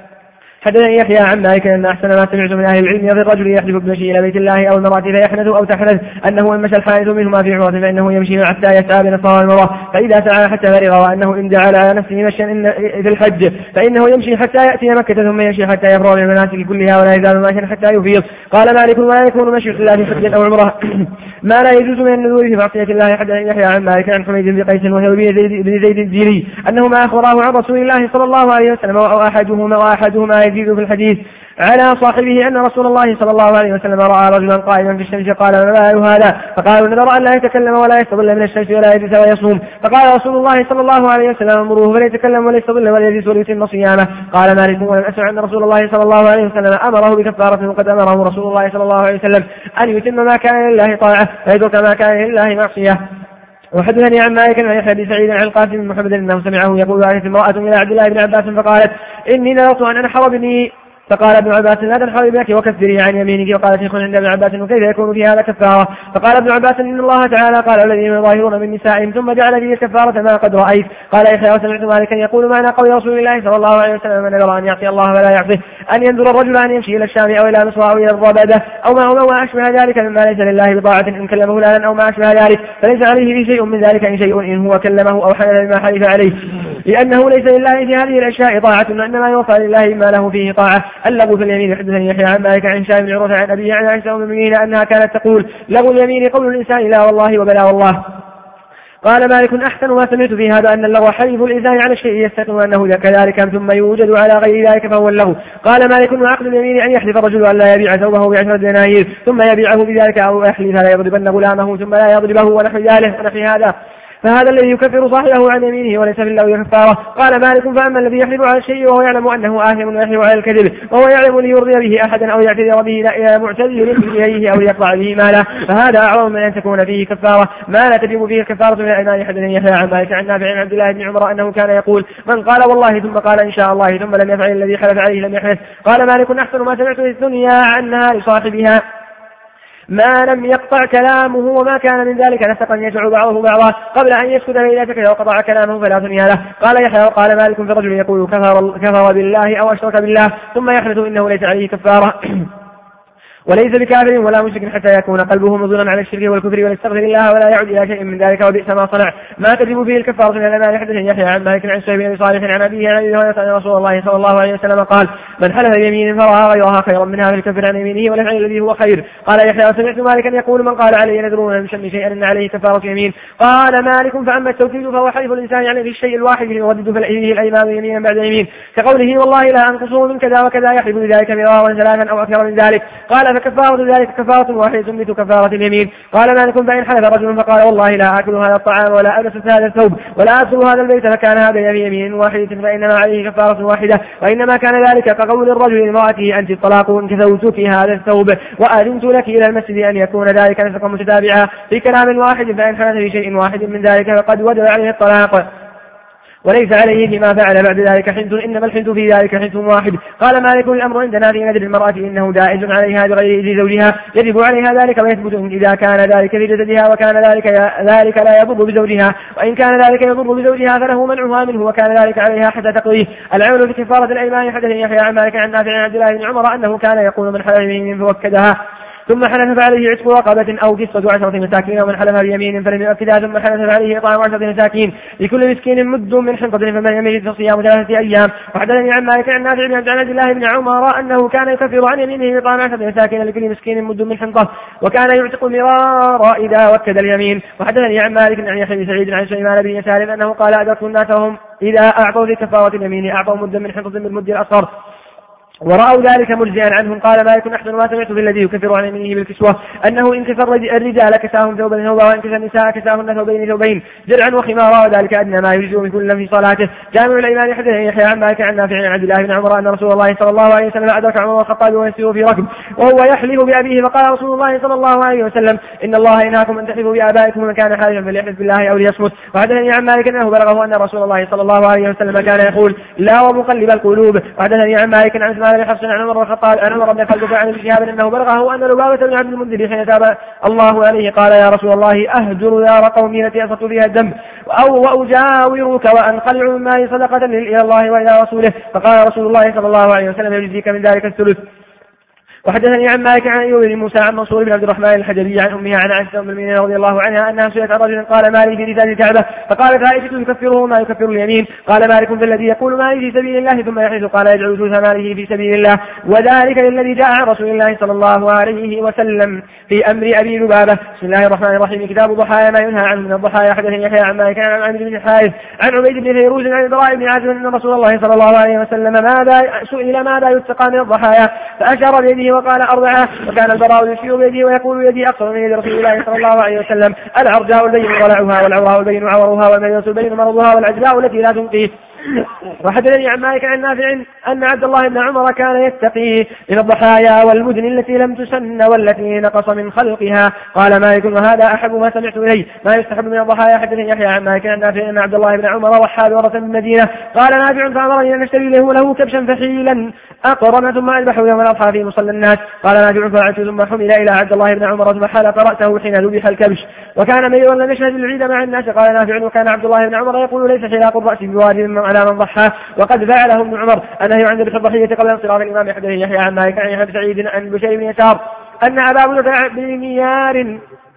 حدثني يحيى عن مالك أن أحسن ما سمعت من أهل العلم في الرجل يحلف بمشي إلى بيت الله أو المرأة فيحنث أو تحنث أنه إن مشى الحانث منهما في عمرة فإنه يمشي حتى يسعى بين الصفا والمروة فإذا سعى حتى فرغ وأنه إن جعل على نفسه مشيا في الحج فإنه يمشي حتى يأتي مكة ثم يمشي حتى يفرغ من المناسك كلها ولا يزال ماشيا حتى يفيض. قال مالك ولا يكون مشي إلا في حج أو عمرة ما لا يجوز من النذور في معصية الله. حدثني يحيى عن مالك عن حميد بن قيس وهو بن زيد الجيري أنهما أخبراه عن رسول الله صلى الله عليه وسلم وأحدهما يزيد في الحديث على صاحبه أن رسول الله صلى الله عليه وسلم رأى رجلا قائما في الشمس قال ما بال هذا؟ فقالوا نذر أن لا يتكلم ولا يستظل من الشمس ولا يجلس ويصوم. فقال رسول الله صلى الله عليه وسلم امروه فلا يتكلم ولا يستظل ولا يجلس وليتم صيامه. قال مالك ولم أسمع أن رسول الله صلى الله عليه وسلم أمره بكفارة وقد أمره رسول الله صلى الله عليه وسلم أن يتم ما كان لله طاعة ويترك ما كان لله معصية. وحدثني عن مالك عن يحيى بن سعيد عن القاسم بن محمد انه سمعه يقول عليه امرأة الى عبد الله بن عباس فقالت اني نذرت ان انحر بني. فقال ابن عباس لا تنحر ابنك وكفري عن يمينك. وقال شيخ عند ابن عباس وكيف يكون في هذا كفارة؟ فقال ابن عباس ان الله تعالى قال الذين يظاهرون من نسائهم ثم جعل فيه الكفارة ما قد رأيت. قال يحيى وسمعت مالكا يقول معنى قول رسول الله صلى الله عليه وسلم من نذر ان يعصي الله فلا يعصيه ان ينذر الرجل ان يمشي الى الشام او الى مصر او الى الربادة او ما اشبه ذلك مما ليس لله بطاعة ان كلمه فلانا او ما اشبه ذلك فليس عليه شيء من ذلك ان شيء ان هو كلمه او حلف بما حلف عليه لانه ليس لله في هذه الاشياء طاعة وانما يوفى لله ما له فيه طاعة. اللغو في اليمين. حدثني يحيى عن مالك عن هشام بن عروة عن أبيه عن عائشة أم المؤمنين أنها كانت تقول لغو اليمين قول الإنسان لا والله وبلا والله. قال مالك أحسن ما سمعت في هذا أن اللغو حلف الإنسان على الشيء يستقيم أنه كذلك ثم يوجد على غير ذلك فهو اللغو. قال مالك وعقد اليمين أن يحلف الرجل أن لا يبيع ثوبه ب10 دنانير ثم يبيعه بذلك أو يحلف لا يضربن غلامه ثم لا يضربه ونحو ذلك ونحو هذا فهذا الذي يكفر صاحبه عن يمينه وليس في اللغو كفارة. قال مالك فأما الذي يحلف على الشيء وهو يعلم أنه آثم ويحلف على الكذب وهو يعلم ليرضي به أحدا أو يعتذر به إلى معتذر إليه أو يقطع به ماله فهذا أعظم من أن تكون فيه كفارة ما لا تجب فيه كفارة من الأيمان. حدثني يحيى عن مالك عن نافع عن عبد الله بن عمر أنه كان يقول من قال والله ثم قال إن شاء الله ثم لم يفعل الذي حلف عليه لم يحدث. قال مالك أحسن ما سمعت في الدنيا عنها لصاحبها ما لم يقطع كلامه وما كان من ذلك نسقا يدعو بعضه بعضا قبل أن يسكت فإذا سكت وقطع كلامه فلا ثنيا له. قال يحيى وقال مالك في رجل يقول كفر بالله أو أشرك بالله ثم يحدث إنه ليس عليه كفارة. وليس بكافر ولا مشرك حتى يكون قلبه مظنا على الشرك والكفر ويستغفر الله ولا يعود إلى شيء من ذلك وبئس ما صنع. ما تجب فيه الكفارة من الأمان. حدثني يحيى عن مالك عن سعيد بن صالح عن أبيه عن أبي هريرة أن رسول الله صلى الله عليه وسلم قال: من حلف بيمين فرأى غيرها خيرا منها فليكفر عن يمينه وليفعل الذي هو خير. قال يحيى: سمعت مالكا يقول: من قال علي نذرون أن يشم شيئا أن عليه كفارة يمين. قال مالك: فأما التوكيد فهو حلف الإنسان عليه الشيء الواحد يردد فيه الأيمان يمينا بعد يمين، كقوله: والله لا أنقصه من كذا وكذا، يحلف بذلك مرارا ثلاثا أو أكثر من ذلك. قال: فكفارة ذلك كفارة واحدة مثل كفارة اليمين. قال مالك: فإن حلف رجل فقال: والله لا آكل هذا الطعام ولا ألبس هذا الثوب ولا أدخل هذا البيت، فكان هذا يمين واحدة فإنما عليه كفارة واحدة، وإنما كان ذلك كقول الرجل لامرأته: أنت الطلاق إن كسوت في هذا الثوب وأذنت لك إلى المسجد، أن يكون ذلك نسقا متتابعا في كلام واحد، فإن حدث في شيء واحد من ذلك فقد وجب عليه الطلاق وليس عليه فيما فعل بعد ذلك حنث، إنما الحنث في ذلك حنث واحد. قال مالك: الأمر عندنا في نذر المرأة إنه جائز عليها بغير إذن زوجها، يجب عليها ذلك ويثبت إذا كان ذلك في جسدها وكان ذلك لا يضر بزوجها، وإن كان ذلك يضر بزوجها فله منعها منه وكان ذلك عليها حتى تقضيه. العمل في كفارة الأيمان. حدثني يحيى عن مالك عن نافع عن عبد الله بن عمر أنه كان يقول: من حلف بيمين فوكدها ثم حلف فعليه عتق رقبة أو قصة 10 مساكين، ومن حلف بيمين فلم يؤكدها ثم حلف فعليه إطعام 10 مساكين لكل مسكين مد من حنطة، فمن يميز فصيام 3 أيام. وحدثني عن مالك عن نافع بن عبد الله بن عمر أنه كان يكفر عن يمينه بإطعام 10 مساكين لكل مسكين مد من حنطة، وكان يعتق مرارا إذا وكد اليمين. وحدثني عن مالك عن يحيى بن سعيد عن سليمان بن يسار أنه قال: أدركت الناس وهم إذا أعطوا في كفارة اليمين أعطوا مدا من حنطة بالمد الأصغر ورأوا ذلك مجزئا عنهم. قال مالك: أحسن ما سمعت بالذي يكفر عن يمينه بالكسوة أنه إن كسر الرجال كساهم ثوبا ثوبا، وإن كسر النساء كساهن ثوبين ثوبين درعا وخمارا، وذلك أدنى ما يجزئ من كل في صلاته. جامع الأيمان. حدثني يحيى عن مالك عن نافع عن عبد الله بن عمر أن رسول الله صلى الله عليه وسلم أدرك عمر الخطاب ويسير في ركب وهو يحلف بأبيه، فقال رسول الله صلى الله عليه وسلم: إن الله ينهاكم أن تحلفوا بآبائكم، ومن كان حالفا فليحلف بالله أو ليصمت. وحدثني عن مالك أنه بلغه أن رسول الله صلى الله عليه وسلم كان يقول: لا ومقلب القلوب. وحدثني عن مالك عن عثمان بن حفص عن عمر بن خلدك عن ابن شهاب أنه بلغه أن لبابة بن عبد المنذر حين تاب الله عليه قال: يا رسول الله أهجر دار قومي التي أصبت فيها الدم وأجاورك وأنخلع من مالي صدقة إلى الله وإلى رسوله. فقال رسول الله صلى الله عليه وسلم: يجزيك من ذلك الثلث. وحدثني عن مالك عن أيوب بن موسى عن منصور بن عبد الرحمن الحجبي عن أمها عن عائشة أم المؤمنين رضي الله عنها أنها سئلت عن رجل قال: مالي في رجال الكعبة، فقالت عائشة: يكفره ما يكفر اليمين. قال مالك: في الذي يقول مالي في سبيل الله ثم يحدث، قال: يجعل ثلث ماله في سبيل الله، وذلك الذي جاء عن رسول الله صلى الله عليه وسلم في أمر أبي لبابة. بسم الله الرحمن الرحيم. كتاب الضحايا، ما ينهى عنه من الضحايا. حدثني يحيى عن مالك عن عمرو بن الحارث عن عبيد بن فيروز عن البراء بن عازب أن رسول الله صلى الله عليه وسلم سئل ماذا يتقى من الضحايا، فأشار بيده وقال: 4. وكان البراء يشير بيده ويقول: يدي أقصر من يد رسول الله صلى الله عليه وسلم: العرجاء البين ضلعها، والعوراء البين عورها، والميت البين مرضها، والعجلاء التي لا تنقيه. وحدثني عن مالك عن نافع أن عبد الله بن عمر كان يتقي من الضحايا والمدن التي لم تسن والتي نقص من خلقها. قال مالك: وهذا أحب ما سمعت إليه ما يستحب من الضحايا. حدثني يحيى عن مالك عن نافع أن عبد الله بن عمر ضحى بورة بالمدينة. قال نافع: فأمرني أن أشتري له كبشا فحيلا أقرم ثم أذبحه يوم الأضحى في مصلى الناس. قال نافع: فعلت ثم حمل إلى عبد الله بن عمر ثم حلق رأسه حين ذبح الكبش، وكان ميرا لم يشهد العيد مع الناس. قال نافع: وكان عبد الله بن عمر يقول: ليس حلاق الرأس بواجب على من ضحى، وقد فعله ابن عمر. النهي عن ذبح الضحية قبل انصراف الإمام. حدثني يحيى عن مالك عن يحيى بن سعيد عن بشير بن يسار أن أبا بردة بن نيار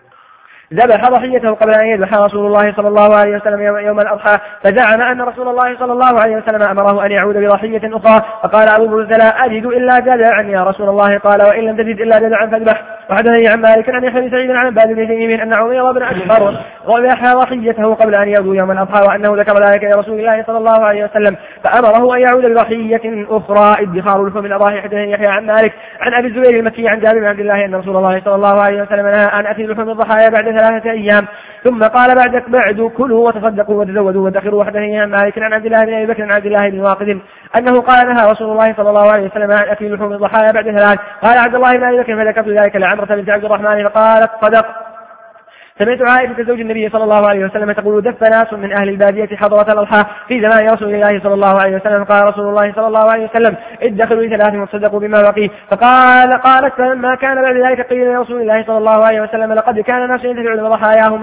ذبح ضحيته قبل أن يذبح رسول الله صلى الله عليه وسلم يوم الأضحى، فزعم أن رسول الله صلى الله عليه وسلم أمره أن يعود بضحية أخرى. فقال أبو بردة: لا أجد إلا جذعا يا رسول الله. قال: وإن لم تجد إلا جذعا فاذبح. وحدثني عن مالك عن يحيى بن سعيد عن عباد بن تيمين أن عمير بن أشهر ذبح ضحيته قبل أن يغدو يوم الأضحى، وأنه ذكر ذلك لرسول الله صلى الله عليه وسلم فأمره أن يعود بضحية أخرى ادخار لحوم الأضاحي. حدثني يحيى عن مالك عن أبي الزبير المكي عن جابر بن عبد الله أن رسول الله صلى الله عليه وسلم نهى أن أكل لحوم الضحايا بعد 3 أيام، ثم قال: بعد كلوا وتصدقوا وتزودوا وادخروا. وحدثني عن مالك عن عبد الله بن أبي بكر عن عبد الله بن واقد أنه قال: نهى رسول الله صلى الله عليه وسلم عن أكل لحوم الضحايا بعد 3. قال عبد الله بن أبي بكر: فذكرت ذلك لعمرة بنت عبد الرحمن فقالت: صدق. سمعت عائشة زوج النبي صلى الله عليه وسلم تقول: دف ناس من أهل البادية حضرة الأضحى في زمان رسول الله صلى الله عليه وسلم. قال رسول الله صلى الله عليه وسلم: ادخلوا ل3 وتصدقوا بما بقي. قالت: فلما كان بعد ذلك قيل لرسول الله صلى الله عليه وسلم: لقد كان ناس ينتفعون بضحاياهم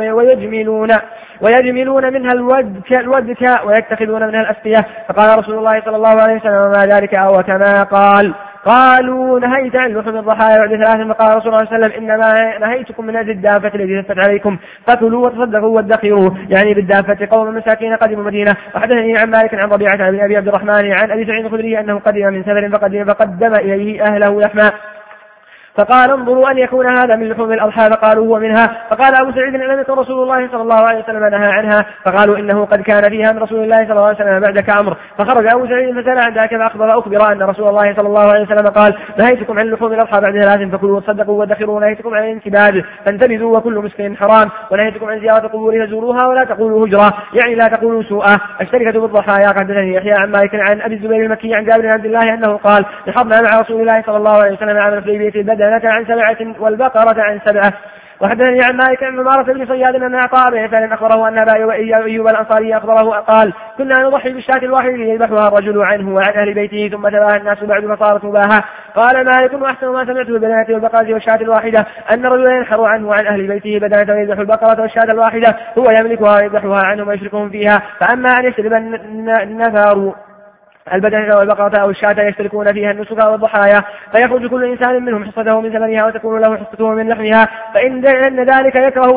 ويجملون منها الودك ويتخذون منها الأسقية. فقال رسول الله صلى الله عليه وسلم: ما ذلك أو كما قال. قالوا نهيت عن لحوم الضحايا بعد 3 فقال رسول الله صلى الله عليه وسلم إنما نهيتكم من هذه الدافة التي تفتح عليكم فكلوا وتصدقوا وادخروا، يعني بالدافة قوم مساكين قدموا مدينة. وحدثني عن مالك عن ربيعة بن أبي عبد الرحمن عن أبي سعيد الخدري أنه قدم من سفر فقدم إليه أهله لحما فقال انظروا أن يكون هذا من لحوم الأضحى، فقالوا هو منها. فقال أبو سعيد لم يكن رسول الله صلى الله عليه وسلم نهى عنها، فقالوا إنه قد كان فيها من رسول الله صلى الله عليه وسلم بعد كأمر. فخرج أبو سعيد فسأل عن ذاك فأخبر أن رسول الله صلى الله عليه وسلم قال نهيتكم عن لحوم الأضحى بعد 3 فكلوا وتصدقوا وادخروا، ونهيتكم عن الانتباد فانتبذوا وكل مسكين حرام، ونهيتكم عن زيارة القبور فزوروها ولا تقولوا هجرة، يعني لا تقولوا سوءا. الشركة بالضحايا. حدثني يحيى عن مالك عن أبي الزبير المكي عن جابر بن عبد الله أنه قال نحضنا مع رسول الله صلى الله عليه وسلم عام الحديبية البدنة عن 7 والبقرة عن 7. وحدثني عن مالك عن عمارة بن صياد أن عطاء بن عفان أخبره أن أبا أيوب الأنصاري أخبره قال كنا نضحي بالشاة الواحدة يذبحها الرجل عنه وعن أهل بيته ثم تباهى الناس بعد فصارت مباهة. قال مالك وأحسن ما سمعت بالبدنة والبقرة والشاة الواحدة أن رجلا ينحر عنه وعن أهل بيته بدنة ويذبح البقرة والشاة الواحدة هو يملكها ويذبحها عنهم ويشركهم فيها. فأما أن يشرب النفار البدنة والبقرة أو الشاة يشتركون فيها النسك والضحايا فيخرج كل إنسان منهم حصته من ثمنها وتكون له حصته من لحمها فإن ذلك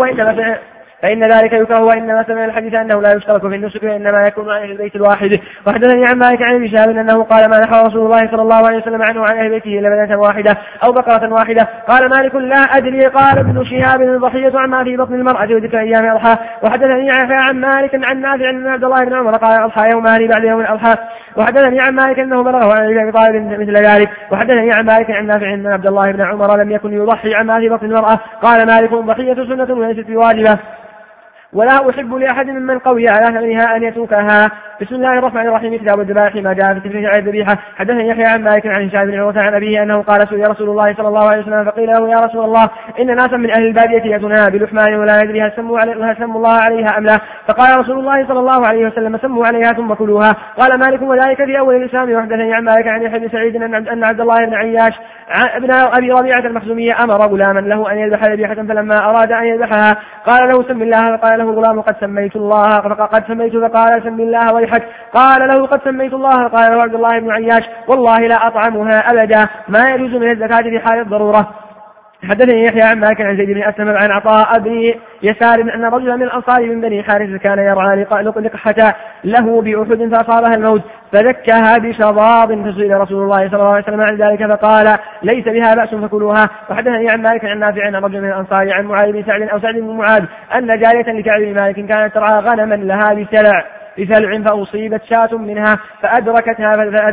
يكره وإنما سمع الحديث أنه لا يشترك في النسك وإنما يكون عن البيت الواحد. وحدثني عن مالك عن ابن شهاب أنه قال ما نحى رسول الله صلى الله عليه وسلم عنه عن أهل بيته إلا بدنة واحدة أو بقرة واحدة. قال مالك لا أدري. قال ابن شهاب الضحية عما في بطن المرأة وذكر أيام الأضحى. وحدثني عن مالك عن نافع عن عبد الله بن عمر قال الأضحى يومان بعد يوم الأضحى. وحدثني عن مالك أنه بلغه عن أبي طالب مثل ذلك. وحدثني عن مالك عن نافع أن عبد الله بن عمر لم يكن يضحي عما في بطن المرأة. قال مالك ضحية سنة وليست بواجبة ولا أحب لأحد ممن قوي على ثمنها أن يتركها. بسم الله الرحمن الرحيم. كتاب الذبائح ما جاء في تفريج على الذبيحة. حدثني يحيى عن مالك عن هشام بن عروة عن أبيه أنه قال سئل رسول الله صلى الله عليه وسلم فقيل له يا رسول الله إن ناسا من أهل البادية يأتونها بلحمان ولا ندري هل سموا الله عليها أم لا. فقال رسول الله صلى الله عليه وسلم سموا عليها ثم كلوها. قال مالك وذلك في أول الإسلام. وحدثني عن مالك عن يحيى بن سعيد أن عبد الله بن عياش ابن أبي ربيعة المخزومية أمر غلاما له أن يذبح ذبيحة فلما أراد أن يذبحها قال له سم الله. فقال له غلام قد سميت الله. فقد سميت. فقال سم الله ويحك. قال له قد سميت الله. قال له عبد الله بن عياش والله لا أطعمها أبدا ما يجوز من الزكاة في حال الضرورة. حدثني يحيى عن مالك عن زيد بن أسلم عن عطاء بن يسار أن رجلا من الأنصار من بني حارث كان يرعى لقحة له بأحد فأصابها الموت فذكها بشضاض فسئل رسول الله صلى الله عليه وسلم عن ذلك فقال ليس بها بأس فكلوها. وحدثني عن مالك عن نافع عن رجل من الأنصار عن معاذ بن سعد أو سعد بن معاذ أن جارية لكعب بن مالك كانت ترعى غنما لها بسلع فأصيبت شاة منها فأدركتها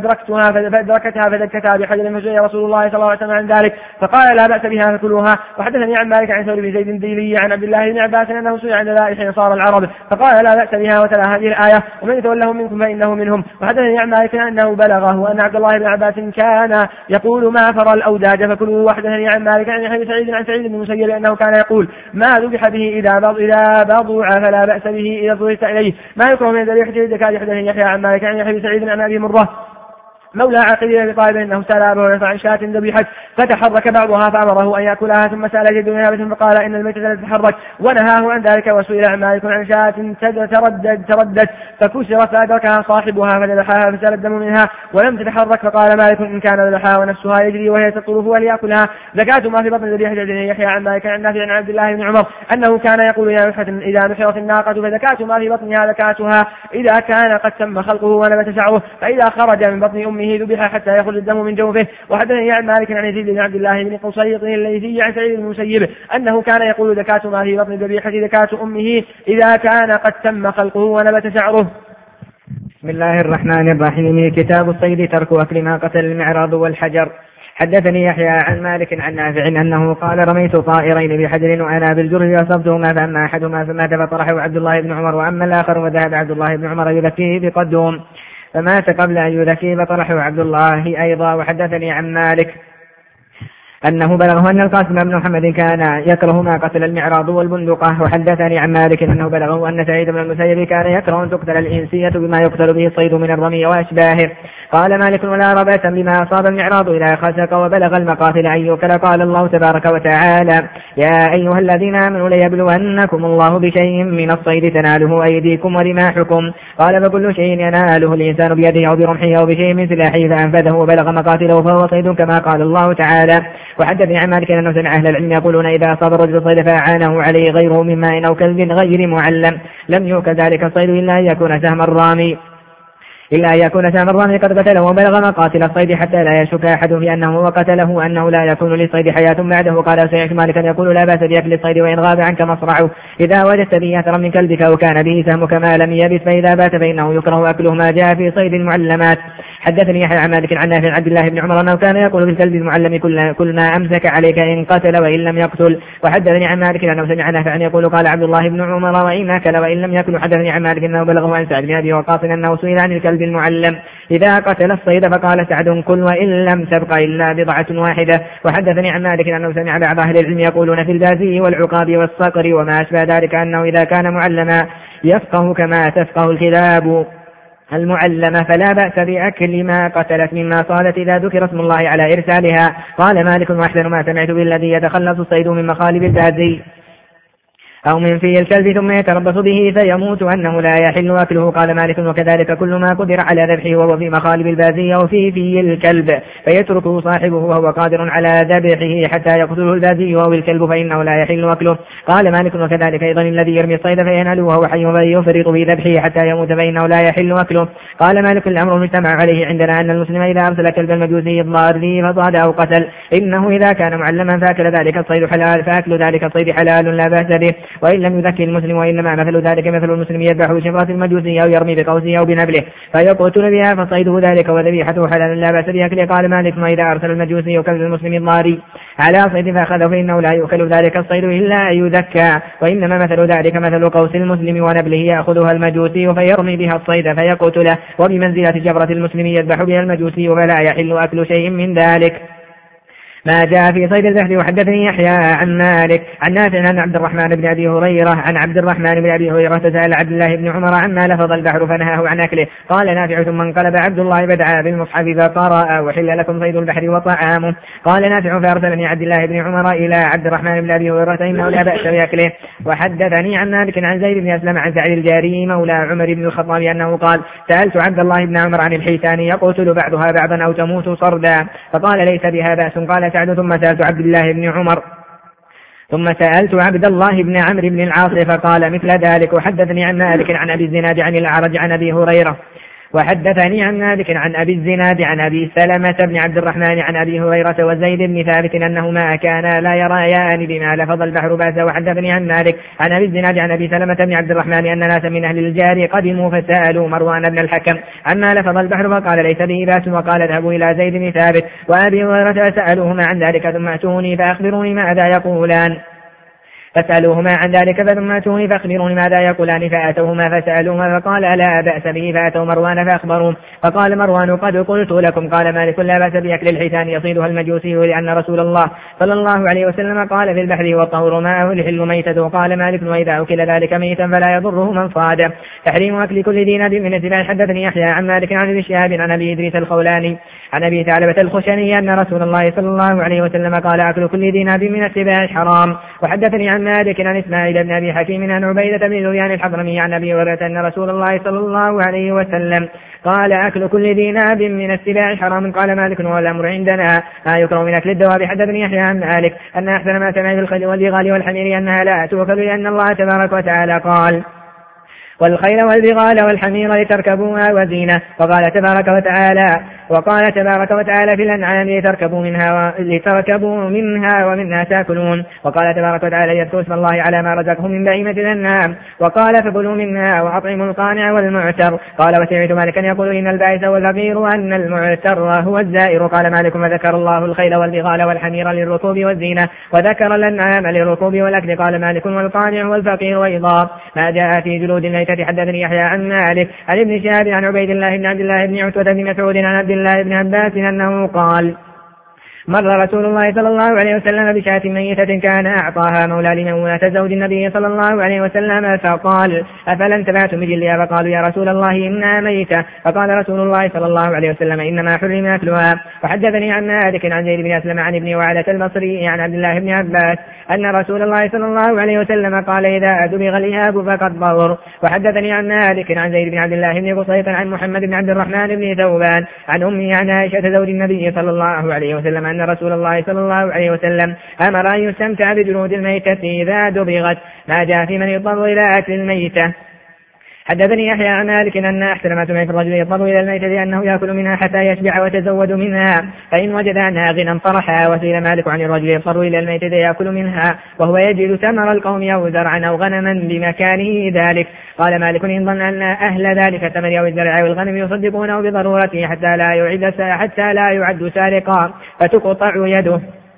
فذكتها بحجر فسئل رسول الله صلى الله عليه وسلم عن ذلك فقال لا بأس بها فكلوها. وحدثني عن مالك عن ثور بن زيد الديلي عن عبد الله بن عباس أنه سئل عن ذبائح نصارى العرب فقال لا بأس بها وتلا هذه الآية ومن يتولهم منكم فإنه منهم. وحدثني عن مالك أنه بلغه وأن عبد الله بن عباس كان يقول ما فرى الأوداج فكلوا. وحدثني عن مالك عن يحيى بن سعيد عن سعيد بن المسيب أنه كان يقول ما ذبح به إذا بضع فلا بأس به إذا ضرت إليه ما يكره من ذبيحة الزكاة. حدثني يحيى عن مالك عن يحيى بن سعيد عن أبي مرة مولى عقيل بن طالب أنه سأل أبا هريرة عن شاة ذبحت فتحرك بعضها فأمره أن يأكلها ثم سأل زيد بن ثابت فقال إن الميتة لا تتحرك ونهاه عن ذلك. وسئل عن مالك عن شاة تردد فكسرت فأدركها صاحبها فذبحها فسال الدم منها ولم تتحرك. فقال مالك إن كان ذبحها ونفسها يجري وهي تطرف وليأكلها زكاة ما في بطن ذبيحة. يحيى عن مالك عن نافع عن عبد الله بن عمر أنه كان يقول يا نحة إذا نحرت الناقة فزكاة ما في بطنها زكاتها إذا كان قد تم خلقه ونبت شعره فإذا خرج من بطن أمه ذبح حتى يخرج الدم من جوفه. وحدثني عن مالك عن يزيد بن عبد الله بن قصيط الليثي عن سعيد بن المسيب أنه كان يقول زكاة ما في بطن الذبيحة زكاة أمه إذا كان قد تم خلقه ونبت شعره. بسم الله الرحمن الرحيم. من كتاب الصيد ترك أكل ما قتل المعراض والحجر. حدثني يحيى عن مالك عن نافع أنه قال رميت طائرين بحجر وأنا بالجرح فأصبتهما فأما أحدهما فمات فطرحه عبد الله بن عمر وأما الآخر وذهب عبد الله بن عمر يذكيه بقدوم فمات قبل أن يذكيه فطرحه عبد الله أيضا. وحدثني عن مالك أنه بلغه أن القاسم بن محمد كان يكره ما قتل المعراض والبندقة. وحدثني عن مالك أنه بلغه أن سعيد بن المسيب كان يكره أن تقتل الإنسية بما يقتل به الصيد من الرمي وأشباهه. قال مالك ولا ربأس بما أصاب المعراض إذا خسق وبلغ المقاتل أن يؤكل. قال الله تبارك وتعالى يا أيها الذين آمنوا ليبلونكم الله بشيء من الصيد تناله أيديكم ورماحكم. قال فكل شيء يناله الإنسان بيده أو برمحه أو بشيء من سلاحه فأنفذه وبلغ مقاتله فهو صيد كما قال الله تعالى. وحدثني عن مالك أنه سمع أهل العلم يقولون إذا أصاب الرجل الصيد فأعانه عليه غيره من ماء أو كلب غير معلم لم يؤكل ذلك الصيد إلا أن يكون سهم الرامي قد قتله وبلغ مقاتل الصيد حتى لا يشك أحد في أنه وقتله أنه لا يكون للصيد حياة بعده. قال سمعت مالكا يقول لا بأس بأكل الصيد وإن غاب عنك مصرعه إذا وجدت به أثرا من كلبك وكان به سهمك ما لم يبث فإذا بات فإنه يكره أكله ما جاء في صيد المعلمات. حدثني يحيى عن مالك عن نافع عن عبد الله بن عمر أنه كان يقول في الكلب المعلم كل ما أمسك عليك إن قتل وإن لم يقتل. وحدثني عن مالك أنه سمع نافع يقول قال عبد الله بن عمر وإن أكل وإن لم يقل. حدثني عن مالك أنه بلغه عن سعد بن أبي وقاص أنه سئل عن الكلب المعلم إذا قتل الصيد فقال سعد كل وإن لم تبق إلا بضعة واحدة. وحدثني عن مالك أنه سمع بعض أهل العلم يقولون في البازي والعقاب والصقر وما أشبه ذلك أنه إذا كان معلما يفقه كما تفقه الكلاب المعلمة فلا بأس بأكل ما قتلت مما صادت إذا ذكر اسم الله على إرسالها. قال مالك وأحسن ما سمعت بالذي يتخلص الصيد من مخالب البازي أو من في الكلب ثم يتربص به فيموت أنه لا يحل أكله. قال مالك وكذلك كل ما قدر على ذبحه وهو في مخالب البازي أو في الكلب فيتركه صاحبه وهو قادر على ذبحه حتى يقتله البازي أو الكلب فإنه لا يحل أكله. قال مالك وكذلك أيضا الذي يرمي الصيد فينهله وهو حي فيفرط في ذبحه حتى يموت فإنه لا يحل أكله. قال مالك الأمر المجتمع عليه عندنا أن المسلم إذا أرسل كلب المجوسي الضار ذي فصاد أو قتل إنه إذا كان معلما فأكل ذلك الصيد حلال فأكل ذلك الصيد حلال لا بأس به وإن لم يذكي المسلم. وإنما مثل ذلك مثل المسلم يذبح بشفرة المجوسي أو يرمي بقوسه أو بنبله فيقتل بها فصيده ذلك وذبيحته حلال لا بأس بأكله. قال مالك وإذا أرسل المجوسي كلب المسلم الضاري على صيد فأخذه فإنه لا يؤكل ذلك الصيد إلا أن يذكى. وإنما مثل ذلك مثل قوس المسلم ونبله يأخذها المجوسي فيرمي بها الصيد فيقتله وبمنزلة جبرة المسلم يذبح بها المجوسي فلا يحل أكل شيء من ذلك ما جاء في صيد البحر. وحدثني يحيى عن مالك عن نافع عن عبد الرحمن بن أبي هريرة عن عبد الرحمن بن أبي هريرة سأل عبد الله بن عمر عما لفظ البحر فنهاه عن أكله. قال نافع ثم انقلب عبد الله بدعا بالمصحف فقرأ وحل لكم صيد البحر وطعامه. قال نافع فأرسلني عبد الله بن عمر إلى عبد الرحمن بن أبي هريرة إنه لا بأس بأكله. وحدثني عن مالك عن زيد بن أسلم عن سعد الجاري مولى عمر بن الخطاب أنه قال سألت عبد الله بن عمر عن الحيتان يقتل بعضها بعضا أو تموت صردا فقال ليس بها بأس. قال سعد ثم سألت عبد الله بن عمرو بن العاص فقال مثل ذلك. وحدثني عن مالك عن أبي الزناد عن الأعرج عن أبي هريرة. وحدثني عن مالك عن أبي الزناد عن أبي سلمة بن عبد الرحمن عن أبي هريرة وزيد بن ثابت أنهما كانا لا يريان بما لفظ البحر بأسا. وحدثني عن مالك عن أبي الزناد عن أبي سلمة بن عبد الرحمن أن ناسا من أهل الجار قدموا فسألوا مروان بن الحكم عما لفظ البحر فقال ليس به بأس. وقال اذهبوا إلى زيد بن ثابت وأبي هريرة فسألوهما عن ذلك ثم أتوني فأخبروني ماذا يقولان. فسألوهما عن ذلك ثم أتوني فأخبروني ماذا يقولان. فأتوهما فسألوهما فقال لا بأس به. فأتوا مروان فأخبروه فقال مروان قد قلت لكم. قال مالك لا بأس بأكل الحيتان يصيدها المجوسي لأن رسول الله صلى الله عليه وسلم قال في البحر والطهور ماءه الحل ميتته. قال مالك وإذا أكل ذلك ميتا فلا يضره من صاده. تحريم أكل كل ذي ناب من السباع. حدثني يحيى عن مالك عن ابن شهاب عن أبي إدريس الخولاني عن أبي ثعلبة الخشني أن رسول الله صلى الله عليه وسلم قال أكل كل ذي ناب من السباع حرام. وحدثني عن مالك عن إسماعيل بن أبي حكيم عن عبيدة بن ذريان الحضرمي عن أبي هريرة أن رسول الله صلى الله عليه وسلم قال أكل كل ذي ناب من السباع حرام. قال مالك والأمر عندنا ما يكره من أكل الدواب. حدثني يحيى عن مالك أن أحسن ما سمع بالخيل والبغال والحمير أنها لا تؤكل لأن الله تبارك وتعالى قال والخيل والبغال والحمير لتركبوها وزينة. وقال تبارك وتعالى في الأنعام لتركبوا منها ومنها تأكلون. وقال تبارك وتعالى يذكر اسم الله على ما رزقهم من بهيمة الأنعام. وقال فكلوا منها وأطعموا القانع والمعتر. قال وسمعت مالكا يقول إن البائس والفقير أن المعتر هو الزائر. قال مالك وذكر الله الخيل والبغال والحمير للركوب والزينة وذكر الأنعام للركوب والأكل. قال مالك والقانع والفقير أيضا ما جاء في جلود الميتة. حدثني يحيى عن مالك عن ابن شهاب عن عبيد الله بن عبد الله بن عتبة بن مسعود عن عبد الله بن عباس أنه قال مر رسول الله صلى الله عليه وسلم بشاة ميتة كان أعطاها مولى لميمونة زوج النبي صلى الله عليه وسلم فقال أفلن تبعتم بجلها؟ فقالوا يا رسول الله إنها ميتة. فقال رسول الله صلى الله عليه وسلم إنما حرم أكلها. وحدثني عن مالك عن زيد بن أسلم عن ابن وعدة البصري عن عبد الله بن عباس أن رسول الله صلى الله عليه وسلم قال إذا أدبغ الإهاب فقد ضر. وحدثني عن مالك عن زيد بن عبد الله بن قصيط عن محمد بن عبد الرحمن بن ثوبان عن أمه عن عائشة زوج النبي صلى الله عليه وسلم أن رسول الله صلى الله عليه وسلم أمر أن يستمتع بجلود الميتة إذا دبغت، ما جاء في من يضطر إلى أكل الميتة. حدثني يحيى عن مالك أن أحسن ما سمع في الرجل يضطر إلى الميتة لأنه يأكل منها حتى يشبع ويتزود منها، فإن وجد عنها غنى فرحا. وسئل مالك عن الرجل يضطر إلى الميتة يأكل منها وهو يجد ثمر القوم أو زرعا أو غنما بمكانه ذلك. قال مالك إن ظن أن أهل ذلك الثمر أو الزرع أو الغنم يصدقونه بضرورته حتى لا يعد سارقا فتقطع يده.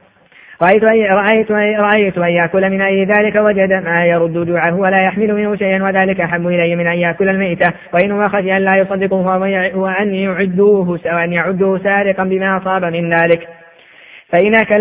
رأيت أن يأكل من أي ذلك وجد ما يرد جوعه ولا يحمل منه شيئا، وذلك أحب إليه من أن يأكل الميتة. وإنه خشي أن لا يصدقه وأن يعدوه سارقا بما أصاب من ذلك. فإن أكل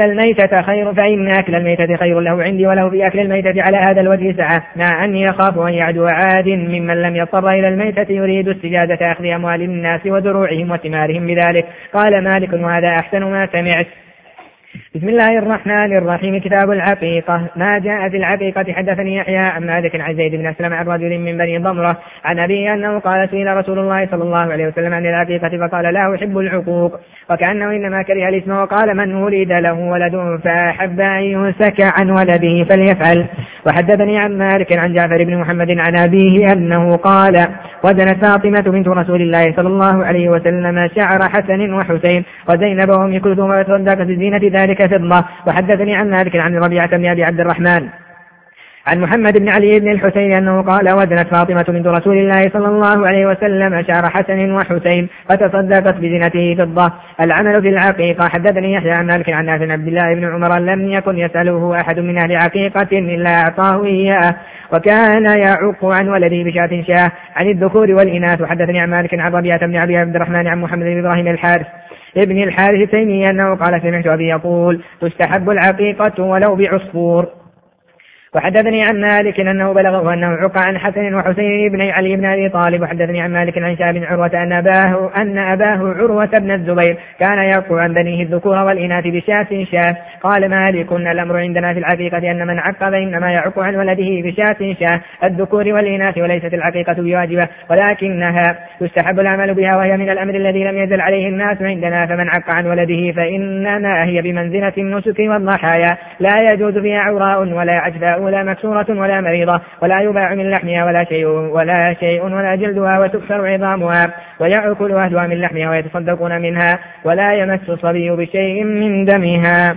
الميتة خير له عندي، وله في أكل الميتة على هذا الوجه سعة، مع أني أخاف أن يعدو عاد ممن لم يضطر إلى الميتة يريد استجادة أخذ أموال الناس ودروعهم وثمارهم بذلك. قال مالك وهذا أحسن ما سمعت. بسم الله الرحمن الرحيم. كتاب العقيقة. ما جاء في العقيقة. حدثني يحيى عن مالك عن زيد بن أسلم عن رجل من بني ضمرة عن أبيه أنه قال سئل رسول الله صلى الله عليه وسلم عن العقيقة فقال لا أحب العقوق، وكأنه إنما كره الاسم. وقال من ولد له ولد فأحب أن يمسك عن ولده فليفعل. وحدثني عن مالك عن جعفر بن محمد عن أبيه أنه قال وزنت فاطمة بنت رسول الله صلى الله عليه وسلم شعر حسن وحسين وزينب وهم كلثوم وتصدقت بزينة ذلك فضة. وحدثني عن مالك عن ربيعة بن أبي عبد الرحمن عن محمد بن علي بن الحسين أنه قال وزنت فاطمة بنت رسول الله صلى الله عليه وسلم شعر حسن وحسين فتصدقت بزينته فضة. العمل في العقيقة. حدثني يحيى عن مالك عن نافع عبد الله بن عمر لم يكن يسأله أحد من أهل عقيقة إلا أعطاه إياه، وكان يعق عن ولده بشاة شاه عن الذكور والإناث. وحدثني عن مالك عن ربيعة بن أبي عبد الرحمن عن محمد بن إبراهيم الحارث ابن الحارث التيمي أنه قال سمعت أبي يقول تستحب العقيقة ولو بعصفور. وحدثني عن مالك أنه بلغه أنه عق عن حسن وحسين بن علي بن أبي طالب. وحدثني عن مالك عن شاب بن عروة أن أباه عروة بن الزبير كان يعق عن بنيه الذكور والإناث بشاة شاة. قال مالك الأمر عندنا في العقيقة أن من عق فإنما يعق عن ولده بشاة شاة الذكور والإناث، وليست العقيقة بواجبة ولكنها يستحب العمل بها، وهي من الأمر الذي لم يزل عليه الناس عندنا. فمن عق عن ولده فإنما هي بمنزلة النسك والضحايا، لا يجوز فيها عوراء ولا عجفاء ولا مكسورة ولا مريضة، ولا يباع من لحمها ولا شيء ولا جلدها، وتكسر عظامها ويأكل أهلها من لحمها ويتصدقون منها، ولا يمس الصبي بشيء من دمها.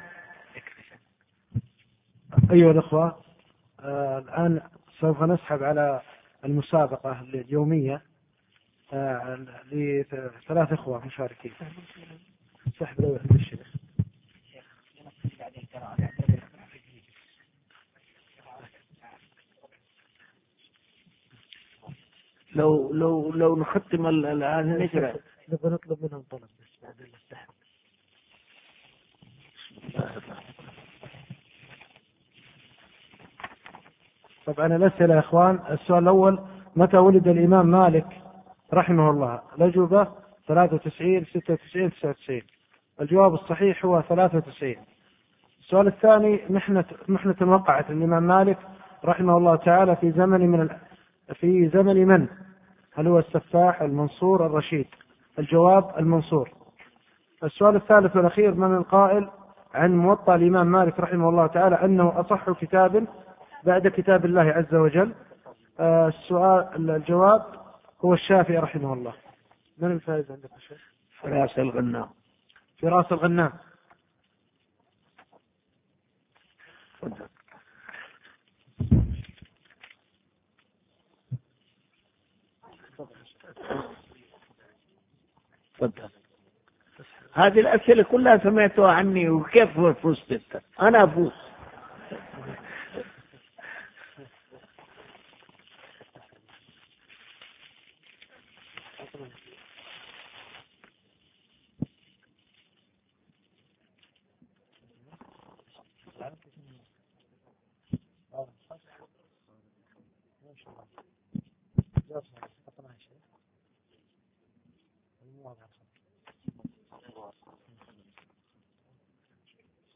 أيها الأخوة، الآن سوف نسحب على المسابقة اليومية لثلاث إخوة مشاركين. سحب الأول عند الشيخ. لو نختم الآن نجرة نبغى نطلب منهم طلب بس بعد السحب. طبعا الأسئلة يا إخوان. السؤال الأول: متى ولد الإمام مالك رحمه الله؟ الأجوبة 93 96 99. الجواب الصحيح هو 93. السؤال الثاني: محنة وقعت الإمام مالك رحمه الله تعالى في زمن من؟ هل هو السفاح، المنصور، الرشيد؟ الجواب المنصور. السؤال الثالث والأخير: من القائل عن موطأ الإمام مالك رحمه الله تعالى أنه أصح كتاب بعد كتاب الله عز وجل؟ الجواب هو الشافعي رحمه الله. من الفائز عندك يا شيخ؟ فراس الغنام. فراس الغنام. تفضل. هذه الأسئلة كلها سمعتها عني، وكيف فزت انت؟ أنا أفوز.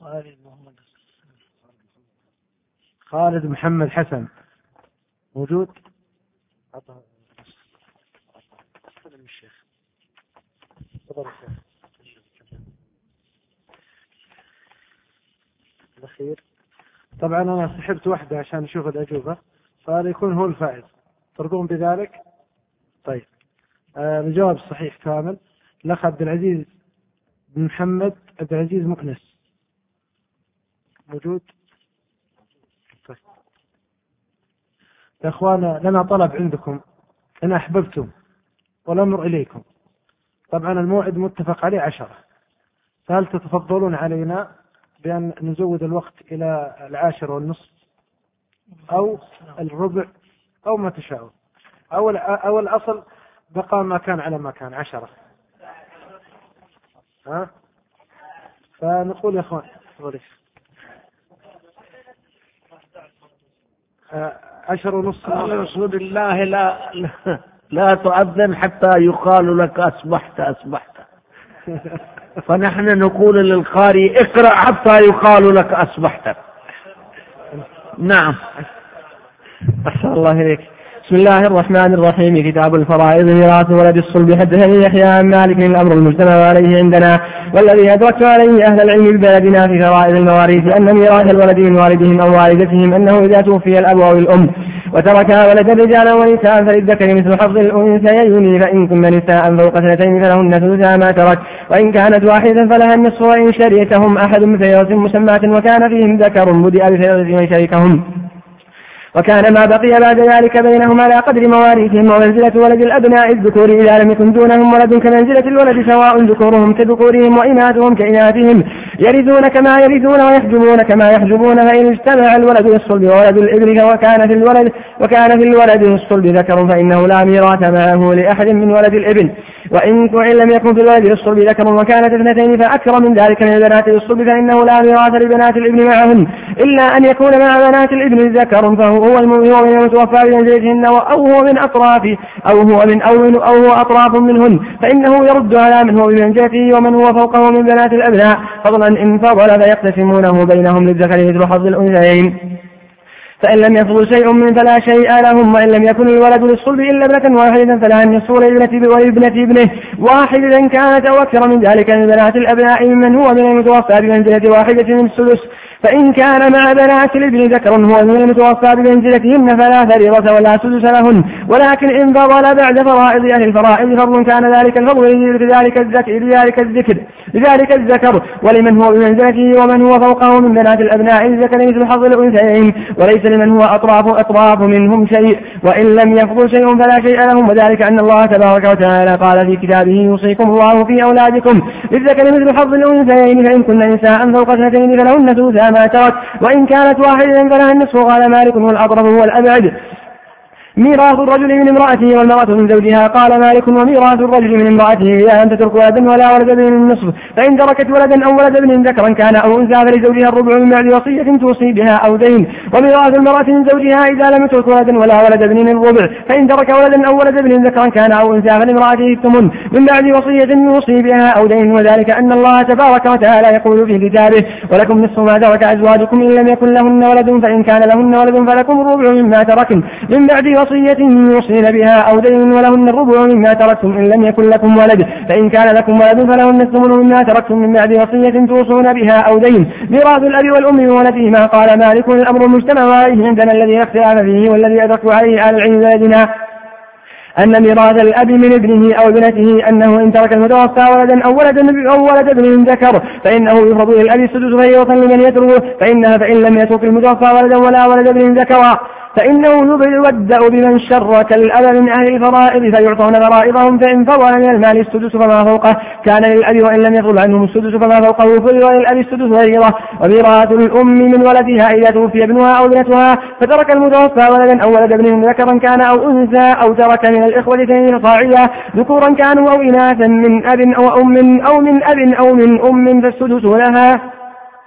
خالد محمد حسن موجود؟ الأخير. طبعا أنا سحبت واحدة عشان نشوف الأجوبة، فهذا يكون هو الفائز. ترضون بذلك؟ طيب. الجواب الصحيح كامل. الأخ عبد العزيز بن محمد عبد العزيز مكنس موجود؟ طيب. يا أخوانا لنا طلب عندكم إن أحببتم والأمر إليكم. طبعا الموعد متفق عليه 10، فهل تتفضلون علينا بأن نزود الوقت إلى 10:30 أو 15 أو ما تشاءون، أو الأصل بقى ما كان على ما كان 10؟ فنقول يا أخوان 10:30. رسول الله لا تؤذن حتى يقال لك أصبحت. فنحن نقول للقارئ اقرأ حتى يقال لك أصبحت. نعم. أحسن الله إليك. بسم الله الرحمن الرحيم. كتاب الفرائض ميراث ولد الصلب. حدثني يحيى عن مالك الأمر المجتمع عليه عندنا والذي أدركت عليه أهل العلم ببلدنا في فرائض المواريث أن ميراث الولد من والدهم أو والدتهم أنه إذا توفي الأب أو الأم وتركها ولدا رجالا ونساء فللذكر مثل حظ الأنثيين، فإن كن نساء فوق 2 فلهن ثلثا ما ترك، وإن كانت واحدة فلها النصف، وإن شريكهم أحد بثيرة مسماة وكان فيهم ذكر بدأ بثيرة من شريكهم، وكان ما بقي بعد ذلك بينهم على قدر مواريثهم. ومنزلة ولد الأبناء الذكور إذا لم يكن دونهم ولد كمنزلة الولد، سواء ذكورهم كذكورهم وإناثهم كإناثهم، يرثون كما يرثون ويحجبون كما يحجبون. فإن اجتمع الولد للصلب وولد الابن وكان في الولد للصلب ذكر فإنه لا ميراث معه لأحد من ولد الابن. وإن لم يكن في الولد للصلب ذكر وكانت 2 فأكثر من ذلك من البنات للصلب فإنه لا ميراث لبنات الابن معهن، إلا أن يكون مع بنات الابن ذكر، فهو من المتوفى بمنزلتهن أو هو من أطراف أو هو أطراف منهن، فإنه يرد على من هو بمنزلته ومن هو فوقه من بنات الأبناء، فضلا إن فضل فيقتسمونه بينهم للذكر مثل حظ الأنثيين. فإن لم يفضل شيء من فلا شيء لهم. وإن لم يكن الولد للصلب إلا ابنة واحدة فلها النصف ولابنة ابنه واحدة كانت أو أكثر من ذلك من بنات الأبناء ممن هو من المتوفى بمنزلة واحدة من الثلث. فإن كان مع بنات الابن ذكر هو من المتوفى بمنزلتهن فلا فريضة ولا سدس لهن، ولكن إن فضل بعد فرائض أهل الفرائض فضل كان ذلك الفضل لذلك الذكر ولمن هو بمنزلته ومن هو فوقه من بنات الأبناء الذكر مثل حظ الأنثيين، وليس لمن هو أطراف منهم شيء. وإن لم يفضل شيء فلا شيء لهم، وذلك أن الله تبارك وتعالى قال في كتابه يوصيكم الله في أولادكم للذكر مثل حظ الأنثيين، فإن كن نساء فوق 2 فلهن ثلثا ما ترك، وإن كانت واحدة فلها النصف. قال مالك والأطرف هو الأبعد. ميراث الرجل من امرأته والمرأة من زوجها. قال مالك وميراث الرجل من امرأته إذا لم تترك ولدا ولا ولد ابن النصف، فإن تركت ولدا أو ولد ابن ذكرا كان أو أنثى فلزوجها الربع من بعد وصية توصي بها أو دين. وميراث المرأة من زوجها إذا لم تترك ولدا ولا ولد ابن الربع، فإن ترك ولدا أو ولد ابن ذكرا كان أو أنثى فلامرأته الثمن من بعد وصية يوصي بها أو دين. وذلك أن الله تبارك وتعالى يقول في كتابه ولكم نصف ما ترك أزواجكم إن لم يكن لهن ولد، فإن كان لهن ولد فلكم الربع مما تركن من بعد وصية يوصين بها أو دين، ولهن الربع مما تركتم إن لم يكن لكم ولد، فإن كان لكم ولد فلهن الثمن مما تركتم من بعد وصية توصون بها أو دين. ميراث الأب والأم من ولدهما. قال مالك الأمر المجتمع عليه عندنا الذي اختلاف فيه والذي أدرك عليه أهل العلم بلدنا أن ميراث الأب من ابنه أو ابنته أنه إن ترك المتوفى ولدا أو ولد ابن ذكر فإنه يفرض للأب السدس فريضة لمن يتركه، فإن لم يترك المتوفى ولدا ولا ولد ابن ذكر فإنه يبدأ بمن شرك الأب من أهل الفرائض فيعطون فرائضهم، فإن فضل من المال السدس فما فوقه كان للأب، وإن لم يفضل عنهم السدس فما فوقه فرض للأب السدس فريضة. وميراث الأم من ولدها إذا توفي ابنها أو ابنتها فترك المتوفى ولدا أو ولد ابن ذكرا كان أو أنثى أو ترك من الإخوة اثنين صاعدا ذكورا كانوا أو إناثا من أب أو من أب أو من أم فالسدس لها،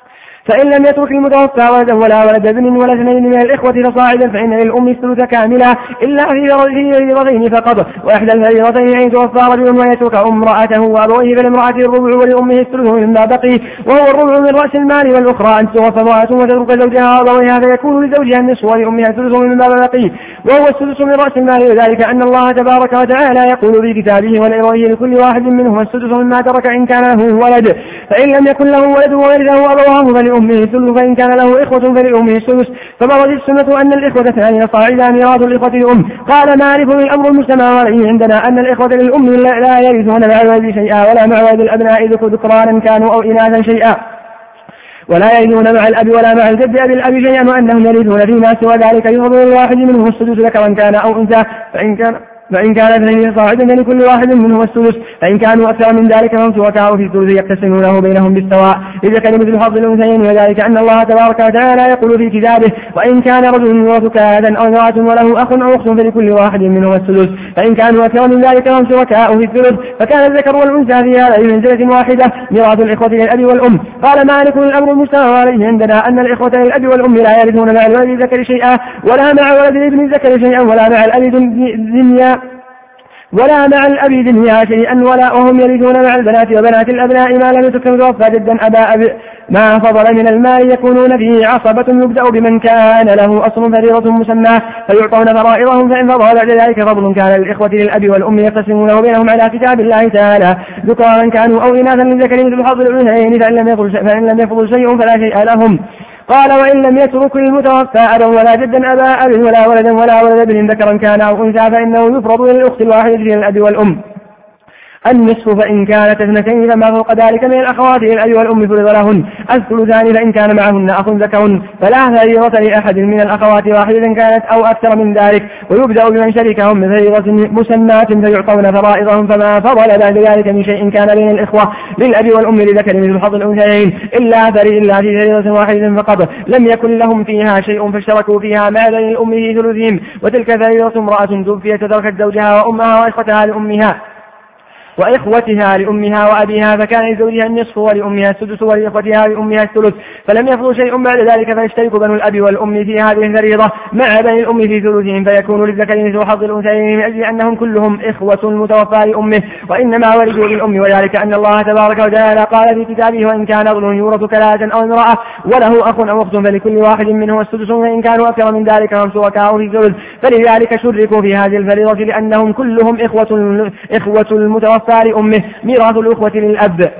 فإن لم يترك المتوفى ولدا ولا ولد ابن ولا اثنين من الإخوة فصاعدا فإن للأم الثلث كاملا إلا في فريضتين فقط، وإحدى الفريضتين أن يتوفى رجل ويترك امرأته وأبويه فلامرأة الربع ولأمه الثلث مما بقي وهو الربع من رأس المال، والأخرى أن تتوفى امرأة وتترك زوجها وأبويها فيكون لزوجها النصف ولأمها الثلث مما بقي وهو السدس من رأس المال، وذلك أن الله تبارك وتعالى يقول في كتابه ولإبويه لكل واحد منهم السدس مما ترك إن كان له ولد، فإن لم يكن له ولد وورثه أبواه فلأمه الثلث، فإن كان له إخوة فلأمه السدس. فبرز السنة أن الإخوة اثنان صاعدا ميراث الإخوة للأم. قال مالك الأمر المجتمع عليه عندنا أن الإخوة للأم لا يرثون مع الولد شيئا ولا مع ولد الأبناء ذكرانا كانوا أو إناثا شيئا، ولا يرثون مع الأب ولا مع الجد أبي الأب شيئا، وأنهم يرثون فيما سوى ذلك يفضل الواحد منهم السدس ذكرا كان أو أنثى، فإن كان اثنين صاعدا لكل واحد منهم السدس، فإن كانوا أكثر من ذلك فهم شركاء في الثلث يقتسمونه بينهم بالسواء، لذكر مثل حظ الأنثيين، وذلك أن الله تبارك وتعالى يقول في كتابه وإن كان رجل يورث كلالا أو امرأة وله أخ أو أخت فلكل واحد منهم السدس، فإن كانوا أكثر من ذلك فهم شركاء في الثلث، فكان الذكر والأنثى في هذه منزلة واحدة ميراث الإخوة للأب والأم. قال مالك الأمر المجتمع عليه عندنا أن الإخوة للأب والأم لا يرثون مع الولد الذكر شيئا ولا مع ولد الابن الذكر شيئا ولا مع الأب دنيا شيئا وهم يرثون مع البنات وبنات الأبناء ما لم يترك المتوفى جدا أبا ما فضل من المال يكونون فيه عصبة، يبدأ بمن كان له أصل فريضة مسمى فيعطون فرائضهم، فإن فضل بعد ذلك فضل كان للإخوة للأب والأم يقسمونه بينهم على كتاب الله تعالى ذكرانا كانوا أو إناثا للذكر مثل حظ الأنثيين، فإن لم يفضل شيء فلا شيء لهم. قال وإن لم يترك المتوفى أبا ولا جدا أبا أب ولا ولدا ولا ولد ابن ذكرا كان أو أنثى فإنه يفرض للأخت الواحدة للأب والأم النصف، فإن كانت اثنتين فما فوق ذلك من الأخوات للأب والأم فرض لهن الثلثان، فإن كان معهن أخ ذكر فلا فريضة لأحد من الأخوات واحدة كانت أو أكثر من ذلك، ويبدأ بمن شركهم بفريضة مسماة فيعطون فرائضهم، فما فضل بعد ذلك من شيء كان بين الإخوة للأب والأم لذكر مثل حظ الأنثيين إلا في فريضة واحدة فقط لم يكن لهم فيها شيء فاشتركوا فيها مع بين الأم في ثلثهم، وتلك فريضة امرأة توفيت تركت زوجها وأمها وإخوتها لأمها وأبيها، فكان لزوجها النصف ولأمها السدس ولإخوتها لأمها الثلث، فلم يفضل شيء بعد ذلك فيشترك بنو الأب والأم في هذه الفريضة مع بني الأم في ثلثهم، فيكون للذكر مثل حظ الأنثيين من أجل أنهم كلهم إخوة المتوفى لأمه وإنما ولدوا للأم، وذلك أن الله تبارك وتعالى قال في كتابه وإن كان رجل يورث كلالة أو امرأة وله أخ أو أخت فلكل واحد منهم السدس، فإن كانوا أكثر من ذلك فهم شركاء في الثلث، فلذلك شركوا في هذه الفريضة لأنهم كلهم إخوة المتوفى لأمه ميراث الأخوة للأب.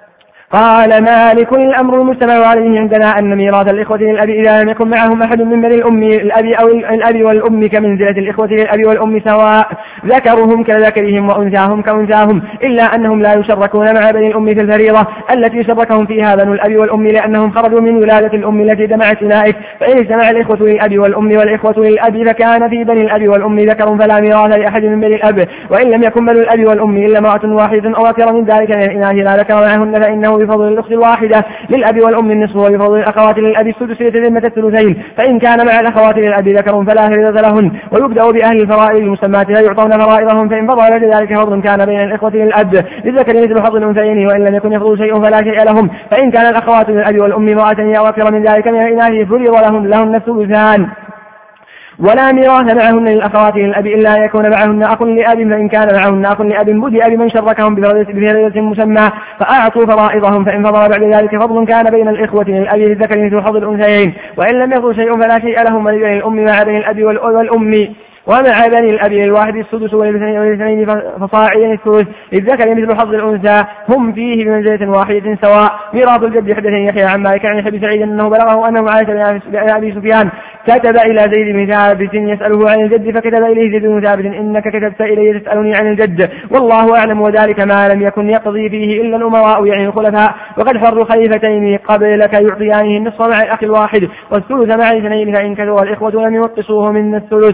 قال مالك الأمر المجتمع عليه عندنا أن ميراث الإخوة للأب إذا لم يكن معهم أحد من بني الأم الأب أو الأب والأم كمنزلة الإخوة للأب والأم سواء، ذكرهم كذكرهم وأنثاهم كأنثاهم، إلا أنهم لا يشركون مع بني الأم في الفريضة التي شركهم فيها بنو الأب والأم لأنهم خرجوا من ولادة الأم التي جمعت أولئك، فإن اجتمع الإخوة للأب والأم والإخوة للأب فكان في بني الأب والأم ذكر فلا ميراث لأحد من بني الأب، وإن لم يكن بنو الأب والأم إلا امرأة واحدة أو أكثر من ذلك من الإناث لا ذكر معهن فإنه بفضل الأخت الواحدة للأب والأم النصف، وبفضل الأخوات للأب السدس لتتمة الثلثين، فإن كان مع الأخوات للأب ذكر فلا فريضة لهن، ويبدأ بأهل الفرائض المسماة فيعطون فرائضهم، فإن فضل بعد ذلك فضل كان بين الإخوة للأب للذكر مثل حظ الأنثيين، وإن لم يكن يفضل شيء فلا شيء لهم، فإن كان الأخوات للأب والأم امرأة أو أكثر من ذلك من الإناث فرض لهن الثلثان، ولا ميراث معهن للأخوات للأب إلا يكون معهن أخ لأب، فإن كان معهن أخ لأب بدأ بمن شركهم بفريضة مسمى فأعطوا فرائضهم، فإن فضل بعد ذلك فضل كان بين الإخوة للأب للذكر مثل حظ الأنثيين، وإن لم يفضل شيء فلا شيء لهم، ولبني الأم مع بني الأب والأم ومع بني الأب للواحد السدس والاثنين فصاعدا الثلث للذكر مثل حظ الأنثى، هم فيه بمنزلة واحدة سواء. ميراث الجد حدثني يحيى عن مالك عن أبي سعيد أنه بلغه أنه عائشة بن أبي سفيان كتب إلى زيد بن ثابت يسأله عن الجد، فكتب إليه زيد بن ثابت إنك كتبت إلي تسألني عن الجد والله أعلم، وذلك ما لم يكن يقضي فيه إلا الأمراء يعني الخلفاء، وقد حر خليفتين قبلك يعطيانه النصف مع الأخ الواحد والثلث مع الاثنين، فإن كثر الإخوة لم يوقصوه من الثلث.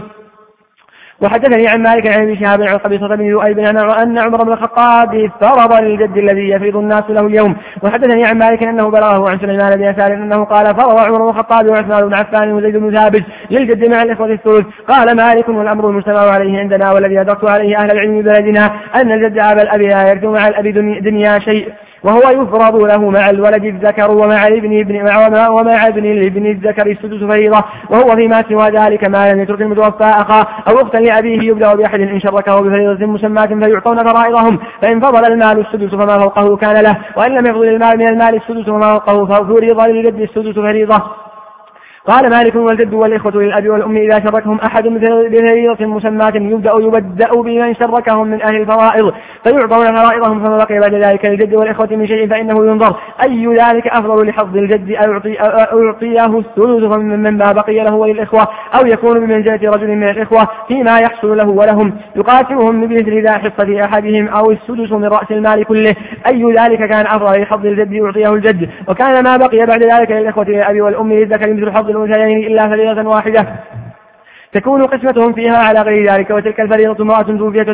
وحدثني عن مالك عن ابي شهاب عن قبيصة بن ذؤيب أن عمر بن الخطاب فرض للجد الذي يفرض الناس له اليوم. وحدثني عن مالك أنه بلغه عن سليمان بن يسار أنه قال فرض عمر بن الخطاب وعثمان بن عفان وزيد بن ثابت للجد مع الإخوة الثلث. قال مالك والأمر المجتمع عليه عندنا والذي أدركت عليه أهل العلم بلدنا أن الجد أبا الأب لا يرث مع الأب دنيا شيء، وهو يفرض له مع الولد الذكر ومع ابن الابن الذكر السدس فريضة، وهو فيما سوى ذلك ما لم يترك المتوفى أخاه أو أختا لأبيه يبدأ بأحد إن شركه بفريضة مسماة فيعطون فرائضهم، فإن فضل المال السدس فما فوقه كان له، وإن لم يفضل المال من المال السدس فما فوقه ففرض للجد السدس فريضة. قال مالك: والجد والإخوة للأب والأم إذا شركهم أحد بفريضة مسماة يبدأ بمن شركهم من أهل الفرائض فيعطون فرائضهم، فما بقي بعد ذلك للجد والإخوة من شيء فإنه ينظر أي ذلك أفضل لحظ الجد أو يعطيه الثلث مما بقي له وللإخوة، أو يكون بمنزلة رجل من الإخوة فيما يحصل له ولهم يقاسمهم بمثل ذا حصة أحدهم أو السدس من رأس المال كله، أي ذلك كان أفضل لحظ الجد يعطيه الجد، وكان ما بقي بعد ذلك للإخوة للأب والأم للذكر مثل حظ الأنثيين إلا فريضة واحدة تكون قسمتهم فيها على غير ذلك. وتلك الفريضة امرأة توفيت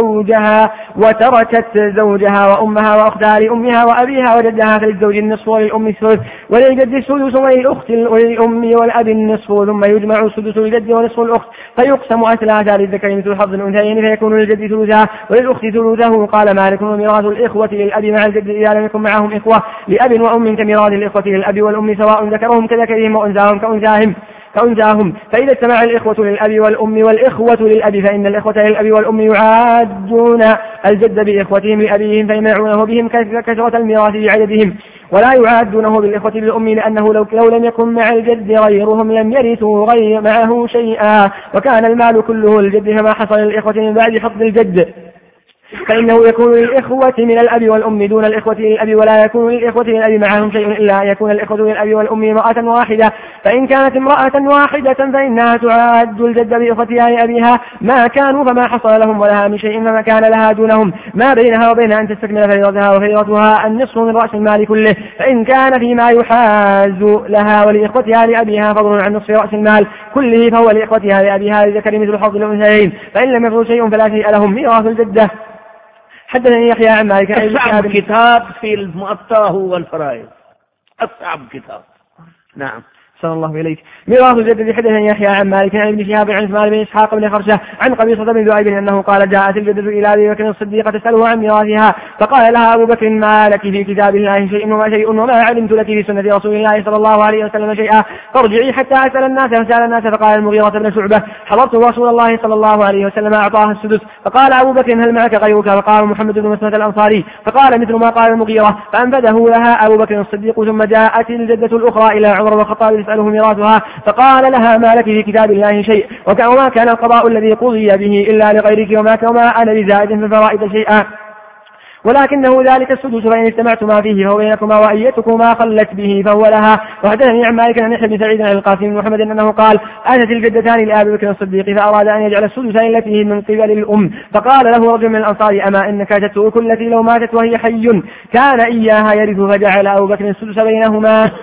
وتركت زوجها وأمها وأختها لأمها وأبيها وجدها، فللزوج النصف وللأم الثلث وللجد السدس وللأم والأب النصف، ثم يجمع السدس للجد ونصف الأخت فيقسم أثلاثا للذكر مثل حظ الأنثيين فيكون للجد ثلثها وللأخت ثلثه. قال مالك: وميراث الإخوة للأب مع الجد إذا لم يكن معهم إخوة لأب وأم كميراث الإخوة للأب والأم سواء ذكرهم كذكرهم وأنثاهم كأنثاهم، فإذا اجتمع الإخوة للأب والأم والإخوة للأب فإن الإخوة للأب والأم يعادون الجد بإخوتهم لأبيهم فيمنعونه بهم كثرة الميراث بعددهم، ولا يعادونه بالإخوة بالأم لأنه لو لم يكن مع الجد غيرهم لم يرثوا غير معه شيئا، وكان المال كله الجد فما حصل للإخوة من بعد حظ الجد فإنه يكون للإخوة من الأب والأم دون الإخوة للأب، ولا يكون للإخوة للأب معهم شيء إلا أن يكون الإخوة للأب والأم امرأة واحدة، فإن كانت امرأة واحدة فإنها تعاد الجد بإخوتها لأبيها ما كانوا فما حصل لهم ولها من شيء فما كان لها دونهم ما بينها وبين أن تستكمل فريضتها، وفريضتها النصف من رأس المال كله، فإن كان فيما يحاز لها ولإخوتها لأبيها فضل عن نصف رأس المال كله فهو لإخوتها لأبيها للذكر مثل حظ الأنثيين، فإن لم يفضل شيء فلا شيء لهم ميراث الجدة. حدثني يحيى عن مالك: أصعب كتاب في المؤطأ هو الفرائض، أصعب كتاب. نعم. صلى الله إليك. ميراث الجد. حدثني يحيى عن مالك عن ابن شهاب عن عثمان بن إسحاق بن خرشة عن قبيصة بن ذؤيب أنه قال: جاءت الجدة إلى أبي بكر الصديق تسأله عن ميراثها، فقال لها أبو بكر: ما لك في كتاب الله شيء وما علمت لك في سنة رسول الله صلى الله عليه وسلم شيئا، فارجعي حتى أسأل الناس. فسأل الناس فقال المغيرة بن شعبة: حضرت رسول الله صلى الله عليه وسلم أعطاها السدس. فقال أبو بكر: هل معك غيرك؟ فقال محمد بن مسلمة الأنصاري، فقال مثل ما قال المغيرة، فأنفذه لها أبو بكر الصديق. ثم جاءت الجدة الأخرى إلى عمر بن الخطاب يسأله ميراثها، فقال لها: ما لك في كتاب الله شيء، وما كان القضاء الذي قضي به إلا لغيرك، وما أنا بزائد في الفرائض شيئا، ولكنه ذلك السدس، فإن استمعتما فيه فهو بينكما، وأيتكما خلت به فهو لها. وحدثني عن مالك عن يحيى بن سعيد عن القاسم بن محمد أنه قال: أتت الجدتان لأبي بكر الصديق فأراد أن يجعل السدسين التي من قبل الأم، فقال له رجل من الأنصار: أما إنك تترك التي لو ماتت وهي حي كان إياها يرث، فجعل أبو بكر السدس بينهما.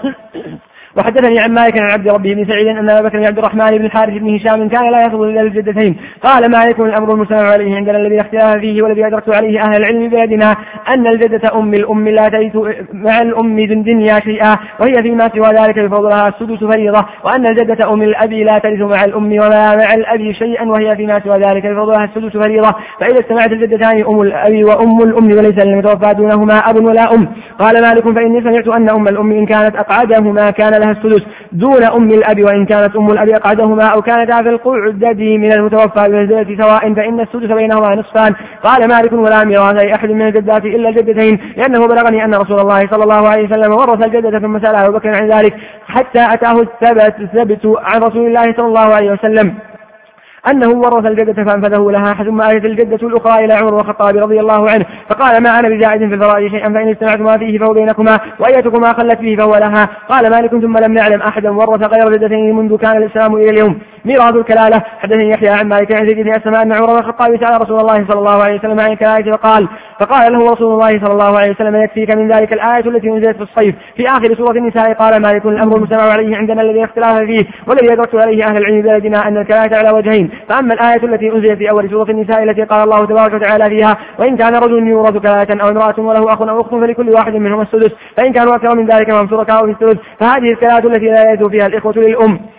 وحدثني عن مالك عن عبد ربه بن سعيد أن أبا بكر بن عبد الرحمن بن الحارث بن هشام كان لا يفضل إلا الجدتين. قال مالك: الأمر المجتمع عليه عندنا الذي اختلف فيه والذي أدركت عليه أهل العلم بلدنا أن الجدة أم الأم لا ترث مع الأم دنيا شيئا، وهي فيما سوى ذلك بفضلها السدس فريضة، وأن الجدة أم الأب لا ترث مع الأم ولا مع الأب شيئا، وهي فيما سوى ذلك بفضلها السدس فريضة، فإذا اجتمعت الجدتان أم الأب وأم الأم وليس للمتوفى دونهما أب ولا أم. قال مالك: فإني سمعت أن أم الأم إن كانت أقعدهما كان لها السدس دون أم الأب، وإن كانت أم الأب أقعدهما أو كانتا في القعدة من المتوفى بمنزلة سواء فإن السدس بينهما نصفان. قال مالك: ولا ميراث لأحد من الجدات إلا الجدتين، لأنه بلغني أن رسول الله صلى الله عليه وسلم ورث الجدة ثم سأل أبو بكر عن ذلك حتى أتاه الثبت عن رسول الله صلى الله عليه وسلم أنه ورث الجدة فأنفذه لها. ثم آتت الجدة الأخرى إلى عمر الخطاب رضي الله عنه فقال: ما أنا بزائد في الفرائض شيئا، فإن اجتمعتما فيه فهو بينكما، وأيتكما خلت فيه فهو لها. قال مالك: ثم لم نعلم أحدا ورث غير الجدتين منذ كان الإسلام إلى اليوم. ميراث الكلالة. حدثني يحيى عن مالك عن زيد بن أسماء أن عمر الخطاب سأل رسول الله صلى الله عليه وسلم عن الكلالة فقال له رسول الله صلى الله عليه وسلم: يكفيك من ذلك الآية التي نزلت في الصيف في آخر سورة النساء. قال مالك: الأمر المجتمع عليه عندنا الذي اختلاف فيه والذي أدركت عليه أهل العلم بلدنا أن الكلالة على وجهين، فأما الآية التي أنزلت في أول سورة النساء التي قال الله تبارك وتعالى فيها: وإن كان رجل يورث كلالة أو امرأة وله أخ أو أخت فلكل واحد منهم السدس، فإن كانوا أكثر من ذلك فهم شركاء في الثلث، فهذه الكلالة التي لا يرث فيها الإخوة للأم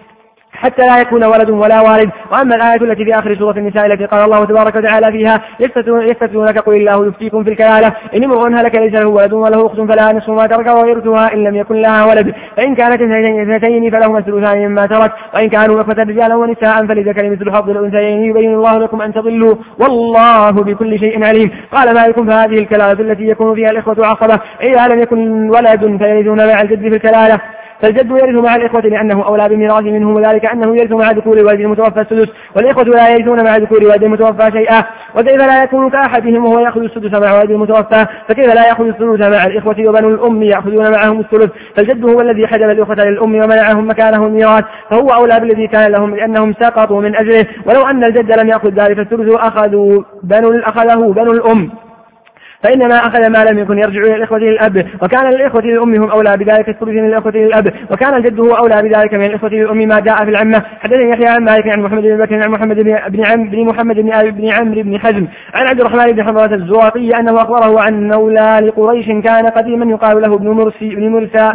حتى لا يكون ولد ولا والد. وأما الآية التي في آخر سورة النساء التي قال الله تبارك وتعالى فيها يستفتونك قل الله يفتيكم في الكلالة إن امرؤ هلك ليس له ولد وله أخت فلها نصف ما ترك ويرثها إن لم يكن لها ولد فإن كانت اثنتين فلهما الثلثان مما ترك وإن كانوا إخوة رجالا ونساء فللذكر مثل حظ الأنثيين يبين الله لكم أن تضلوا والله بكل شيء عليم. قال مالك فهذه الكلالة التي يكون فيها الإخوة عصبة إذا لم يكن ولد فيرثون مع الجد في الكلالة فالجد يرث مع الإخوة لأنه أولى بالميراث منهم وذلك أنه يرث مع ذكور والد المتوفى السدس والإخوة لا يرثون مع ذكور والد المتوفى شيئا. وكيف لا يكون كأحدهم وهو يأخذ السدس مع والد المتوفى فكيف لا يأخذ الثلث مع الإخوة وبنو الأم يأخذون معهم الثلث. فالجد هو الذي حجب الإخوة للأم ومنعهم مكانه الميراث فهو أولى بالذي كان لهم لأنهم سقطوا من أجله. ولو أن الجد لم يأخذ ذلك الثلث أخذه بنو الأم فإنما أخذ ما لم يكن يرجع إلى الإخوة للأب وكان للإخوة للأم هم أولى بذلك الثلث من الإخوة للأب وكان الجد هو أولى بذلك من الإخوة للأم ما جاء في العمة. حدثني يحيى عن مالك عن محمد بن بكر عن محمد بن محمد بن عمرو بن حزم عن عبد الرحمن بن حمرة الزرقي أنه أخبره عن مولى لقريش كان قديما يقال له بن مرسى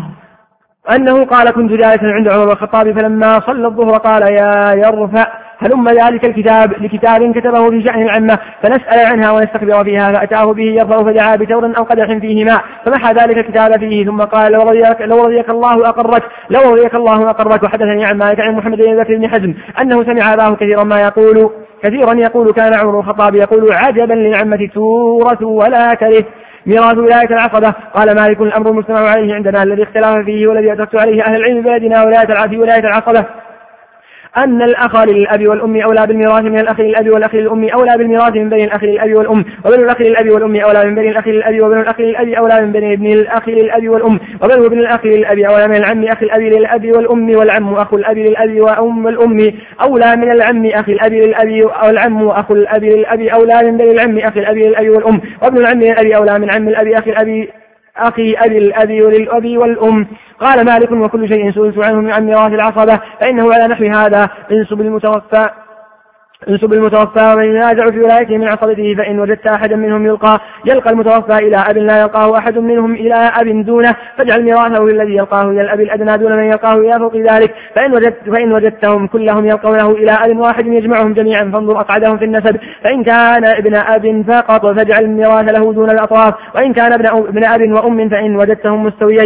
أنه قال كنت جالسا عند عمر الخطاب فلما صلى الظهر قال يا يرفع هلم ذلك الكتاب لكتاب كتبه في شأن العمة فنسأل عنها ونستخبر فيها فأتاه به يرفع فدعا بتور أو قدح فيه ماء فمحى ذلك الكتاب فيه ثم قال لو رضيك الله أقرك. وحدثني عن مالك عن محمد بن بكر بن حزم أنه سمع أباه كثيرا يقول كان عمر الخطاب يقول عجبا للعمة تورث ولا ترث ميراث ولاية العقبة. قال مالك الأمر المجتمع عليه عندنا الذي اختلاف فيه والذي أدركت عليه أهل العلم بلدنا ولاية العقبة أن الأخ للأب والأم أولى بالميراث من الأخ للأب والأخ للأم أولى بالميراث من بين الأخ للأب والأم وبنو الأخ للأب والأم أولى من بين الأخ للأب وبنو الأخ للأب أولى من بين ابن الأخ للأب والأم وبنو ابن الأخ للأب أولى من العم أخ الأب للأب والأم والعم أخو الأب للأب وأم الأم أولى من العم أخ الأب للأب والعم أخو الأب للأب أولى من بين العم أخ الأب للأب والأم وابن العم للأب أولى من عم الأب أخي أبي الأب وللأب والأم. قال مالك وكل شيء سئلت عنه عن ميراث العصبة فإنه على نحو هذا انسب المتوفى ومن ينازع في ولايته من عصبته فإن وجدت أحدا منهم يلقى المتوفى إلى أب لا يلقاه أحد منهم إلى أب دونه فاجعل ميراثه للذي يلقاه إلى الأب الأدنى دون من يلقاه إلى فوق ذلك. فإن وجدتهم كلهم يلقونه إلى أب واحد يجمعهم جميعا فانظر أقعدهم في النسب فإن كان ابن أب فقط فاجعل الميراث له دون الأطراف وإن كان ابن أب وأم فإن وجدتهم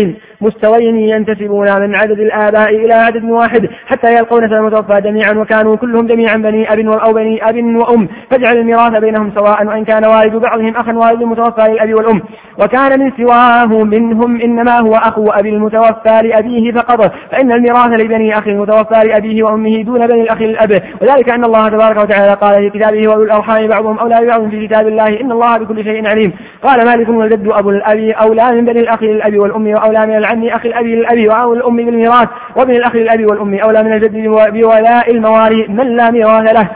مستويين ينتسبون من عدد الآباء إلى عدد واحد حتى يلقون المتوفى جميعا وكانوا كلهم جميعا بني أب أو بني أب وأم فاجعل الميراث بينهم سواء وإن كان والد بعضهم أخا والد المتوفى للأب والأم وكان من سواه منهم إنما هو أخو أبي المتوفى لأبيه فقط فإن الميراث لبني أخي المتوفى لأبيه وأمه دون بني الأخ للأب وذلك أن الله تبارك وتعالى قال في كتابه وأولو الأرحام بعضهم أولى ببعض في كتاب الله إن الله بكل شيء عليم. قال مالك والجد أبو الأب أولى من بني الأخ للأب والأم وأولى من العم أخي الأب للأب وأولى الأم بالميراث وابن الأخ للأب والأم أولى من الجد بولاء الموالي من لا ميراث له.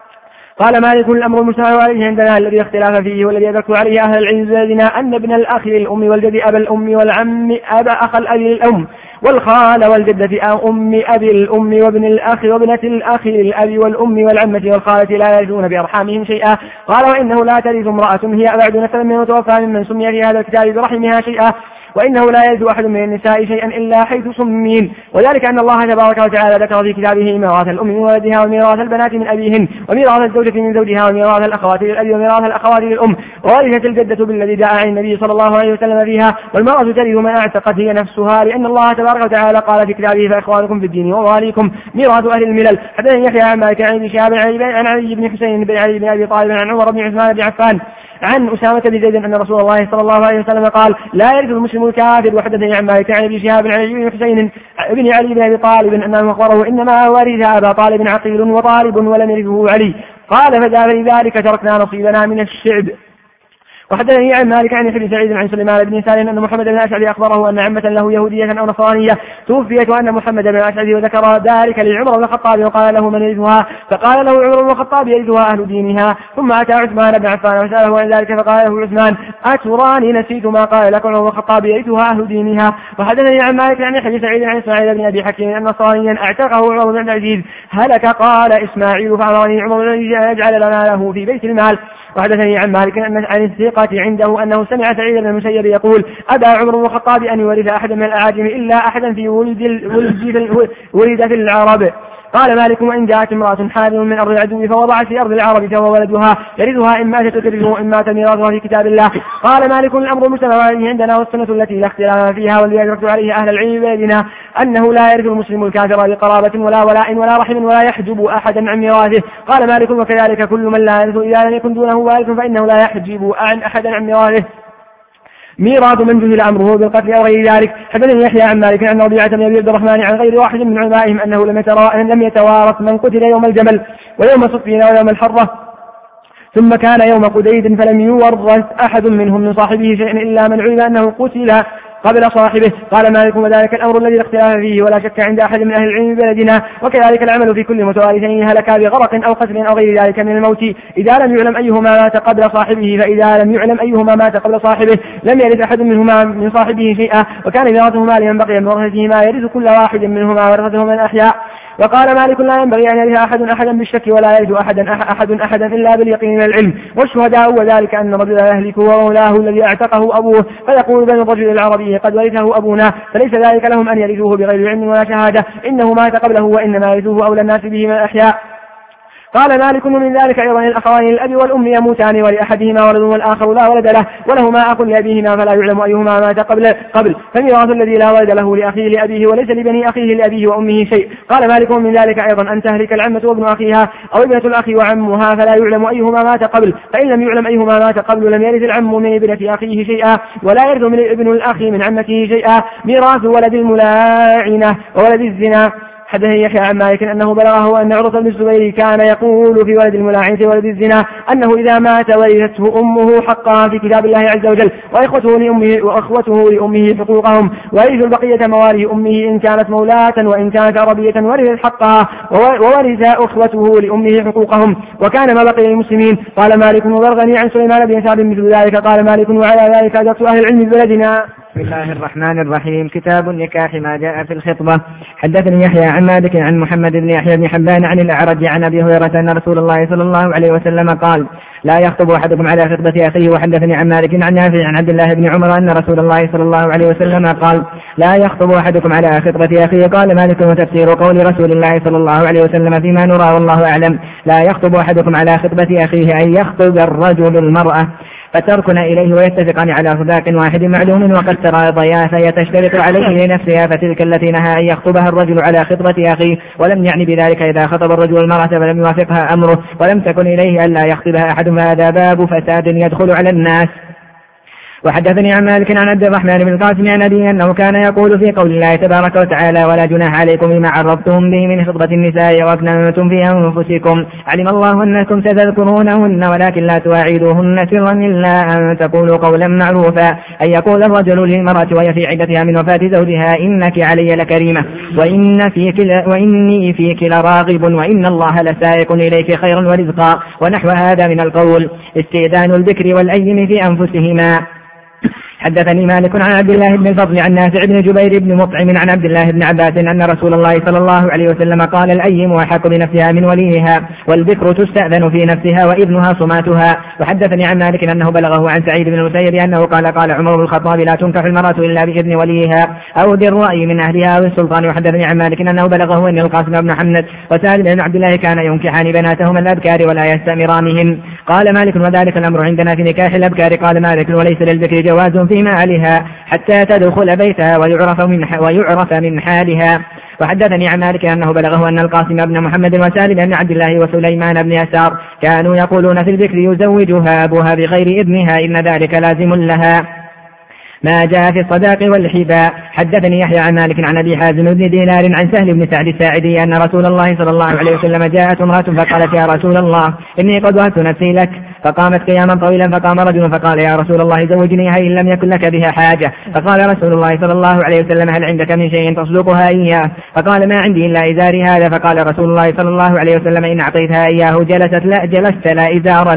قال مالك الأمر المجتمع عليه عندنا الذي اختلاف فيه والذي أدركت عليه أهل العلم بلدنا أن ابن الأخ للأم والجد أبا الأم والعم أبا أخ الأب للأم والخال والجدة أم أبي الأم وابن الأخ وابنة الأخ للأب والأم والعمة والخالة لا يرثون بأرحامهم شيئا. قال وإنه لا ترث امرأة هي أبعد نسبا من المتوفى ممن سمي في هذا الكتاب برحمها شيئا وإنه لا يرث أحد من النساء شيئا إلا حيث سمين وذلك أن الله تبارك وتعالى ذكر في كتابه ميراث الأم من ولدها وميراث البنات من أبيهن وميراث الزوجة من زوجها وميراث الأخوات للأب وميراث الأخوات للأم وورثت الجدة بالذي جاء عن النبي صلى الله عليه وسلم فيها والمرأة ترث من اعتقت هي نفسها لأن الله تبارك وتعالى قال في كتابه فإخوانكم في الدين ومواليكم ميراث أهل الملل. حدثني يحيى عن مالك عن ابن شهاب عن علي بن حسين بن علي بن أبي طالب عن عمر بن عثمان بن عفان عن أسامة بن زيد أن رسول الله صلى الله عليه وسلم قال لا يرث المسلم الكافر. وحدثني عن مالك عن ابن شهاب عن علي بن حسين بن علي بن أبي طالب أنه أخبره إنما ورث أبا طالب عقيل وطالب ولم يرثه علي قال فلذلك تركنا نصيبنا من الشعب. وحدثني عن مالك عن ابن سعيد عن سليمان بن سالم أن محمد بن الأشعث أخبره أن عمة له يهودية أو نصرانية توفيت وأن محمد بن الأشعث وذكر ذلك لعمر بن الخطاب وقال له من يرثها فقال له عمر بن الخطاب يرثها أهل دينها. ثم أتى عثمان بن عفان وسأله عن ذلك فقال له عثمان أتراني نسيت ما قال لك عمر بن الخطاب يرثها أهل دينها. وحدثني عن مالك عن ابن سعيد عن إسماعيل بن أبي حكيم أن نصرانيا اعتقه عمر بن العزيز هلك قال إسماعيل فأمرني عمر أن يجعل لنا له في بيت المال. وحدثني عن مالك عن الثقة عنده أنه سمع سعيد بن المسيب يقول أبى عمر بن الخطاب أن يورث أحدا من الأعاجم إلا أحدا في ولد في العرب قال مالك وإن جاءت امرأة حامل من أرض العدو فوضعت في أرض العرب فهو ولدها يرثها إن ماتت وترثه إن مات ميراثها في كتاب الله. قال مالك الأمر المجتمع عليه عندنا والسنة التي لا اختلاف فيها والذي أدركت عليه أهل العلم بلادنا أنه لا يرث المسلم الكافر بقرابة ولا ولاء ولا رحم ولا يحجب أحدا عن ميراثه. قال مالك وكذلك كل من لا يرث إذا لم يكن دونه وارث فإنه لا يحجب عن أحدا عن ميراثه ميراث من جهل أمره بالقتل أو غير ذلك. حدثني يحيى عن مالك أن ربيعة بن أبي عبد الرحمن عن غير واحد من علمائهم أنه لم يتوارث من قتل يوم الجمل ويوم صفين ويوم الحرة ثم كان يوم قديد فلم يورث أحد منهم من صاحبه شيئا إلا من علم أنه قتل قبل صاحبه. قال مالك وذلك الأمر الذي اختلاف فيه ولا شك عند أحد من أهل العلم بلدنا وكذلك العمل في كل متوارثين هلكا بغرق أو قتل أو غير ذلك من الموت إذا لم يعلم أيهما مات قبل صاحبه. فإذا لم يعلم أيهما مات قبل صاحبه لم يرث أحد منهما من صاحبه شيئا وكان ميراثهما لمن بقي من ورثتهما يرث كل واحد منهما ورثته من الأحياء. وقال مالك لا ينبغي أن يرث أحدا بالشك ولا يرث أحدا إلا باليقين من العلم. والشهداء وذلك أن رجل يهلك ومولاه الذي اعتقه أبوه فيقول بين الرجل العربي قد ورثه أبونا فليس ذلك لهم أن يرثوه بغير علم ولا شهادة إنه مات قبله وإنما يرثوه أولى الناس به من الأحياء. قال مالك من ذلك أيضا الأخوان الأب والأم يموتان ولأحدهما ولد والآخر لا ولد له ولهما أخ لأبيهما فلا يعلم أيهما مات قبل فميراث الذي لا ولد له لأخيه لأبيه وليس لبني أخيه لأبيه وأمه شيء. قال مالك من ذلك أيضا أن تهلك العمة وابن أخيها أو ابنة الأخ وعمها فلا يعلم أيهما مات قبل فإن لم يعلم أيهما مات قبل لم يرث العم من ابنة أخيه شيئا ولا يرث من ابن الأخ من عمته شيئا. ميراث ولد الملاعنة وولد الزنا. حدثني يحيى عن مالك أنه بلغه أن عروة بن الزبير كان يقول في ولد الملاعنة وولد الزنا أنه إذا مات ورثته أمه حقها في كتاب الله عز وجل وأخوته لأمه حقوقهم ويرث البقية موارث أمه إن كانت مولاة وإن كانت عربية ورثت حقها وورث أخوته لأمه حقوقهم وكان ما بقي للمسلمين. قال مالك وبلغني عن سليمان بن سعد مثل ذلك. قال مالك وعلى ذلك أدركت أهل العلم بلدنا. بسم الله الرحمن الرحيم. كتاب النكاح ما جاء في الخطبة. حدثني يحيى عن مالك عن محمد بن يحيى بن حبان عن الأعرج عن أبي هريرة أن رسول الله صلى الله عليه وسلم قال لا يخطب أحدكم على خطبة أخيه. وحدثني عن مالك عن نافع عن عبد الله بن عمر أن رسول الله صلى الله عليه وسلم قال لا يخطب أحدكم على خطبة أخيه. قال مالك وتفسير قول رسول الله صلى الله عليه وسلم فيما نرى والله أعلم لا يخطب أحدكم على خطبة أخيه أن يخطب الرجل المرأة فتركن إليه ويتفقان على صداق واحد معلوم وقد تراضيا فهي تشترط عليه لنفسها فتلك التي نهى أن يخطبها الرجل على خطبة أخيه ولم يعني بذلك إذا خطب الرجل المرأة فلم يوافقها أمره ولم تكن إليه ألا يخطبها أحد فهذا باب فساد يدخل على الناس. وحدثني عن مالك عن عبد الرحمن بن القاسم عن أبيه أنه كان يقول في قول الله تبارك وتعالى ولا جناح عليكم بما عرضتم به من خطبة النساء وأكننتم في أنفسكم علم الله أنكم ستذكرونهن ولكن لا تواعدوهن سرا إلا أن تقولوا قولا معروفا أن يقول الرجل للمرأة وهي في عدتها من وفاة زوجها إنك علي لكريمة وإني فيك لراغب وإن الله لسائق إليك خيرا ورزقا ونحو هذا من القول استئذان الذكر والأيم في أنفسهما. حدثني مالك عن عبد الله بن الفضل عن نافع بن جبير بن مطعم عن عبد الله بن عباس أن رسول الله صلى الله عليه وسلم قال الأيم أحق بنفسها من وليها والبكر تستأذن في نفسها وإذنها صماتها. وحدثني عن مالك أنه بلغه عن سعيد بن المسيب أنه قال عمر بن الخطاب لا تنكح المرأة إلا بإذن وليها أو ذي الرأي من أهلها أو السلطان. وحدثني عن مالك أنه بلغه أن القاسم بن محمد وسالم بن عبد الله كان ينكحان بناتهما الأبكار ولا يستأمرانهن. قال مالك وذلك الأمر عندنا في نكاح الأبكار. قال مالك وليس للبكر جواز في مالها حتى تدخل بيتها ويعرف من حالها. وحدثني عن مالك أنه بلغه أن القاسم بن محمد وسالم بن عبد الله وسليمان بن يسار كانوا يقولون في البكر يزوجها أبوها بغير إذنها إن ذلك لازم لها. ما جاء في الصداق والحباء. حدثني يحيى عن مالك عن أبي حازم بن دينار عن سهل بن سعد الساعدي أن رسول الله صلى الله عليه وسلم جاءت امرأة فقالت يا رسول الله إني قد وهبت نفسي لك فقامت قياما طويلا فقام رجل فقال يا رسول الله زوجنيها إن لم يكن لك بها حاجة. فقال رسول الله صلى الله عليه وسلم هل عندك من شيء تصدقها إياه؟ فقال ما عندي إلا إزاري هذا. فقال رسول الله صلى الله عليه وسلم إن أعطيتها إياه جلست لا إزار لك.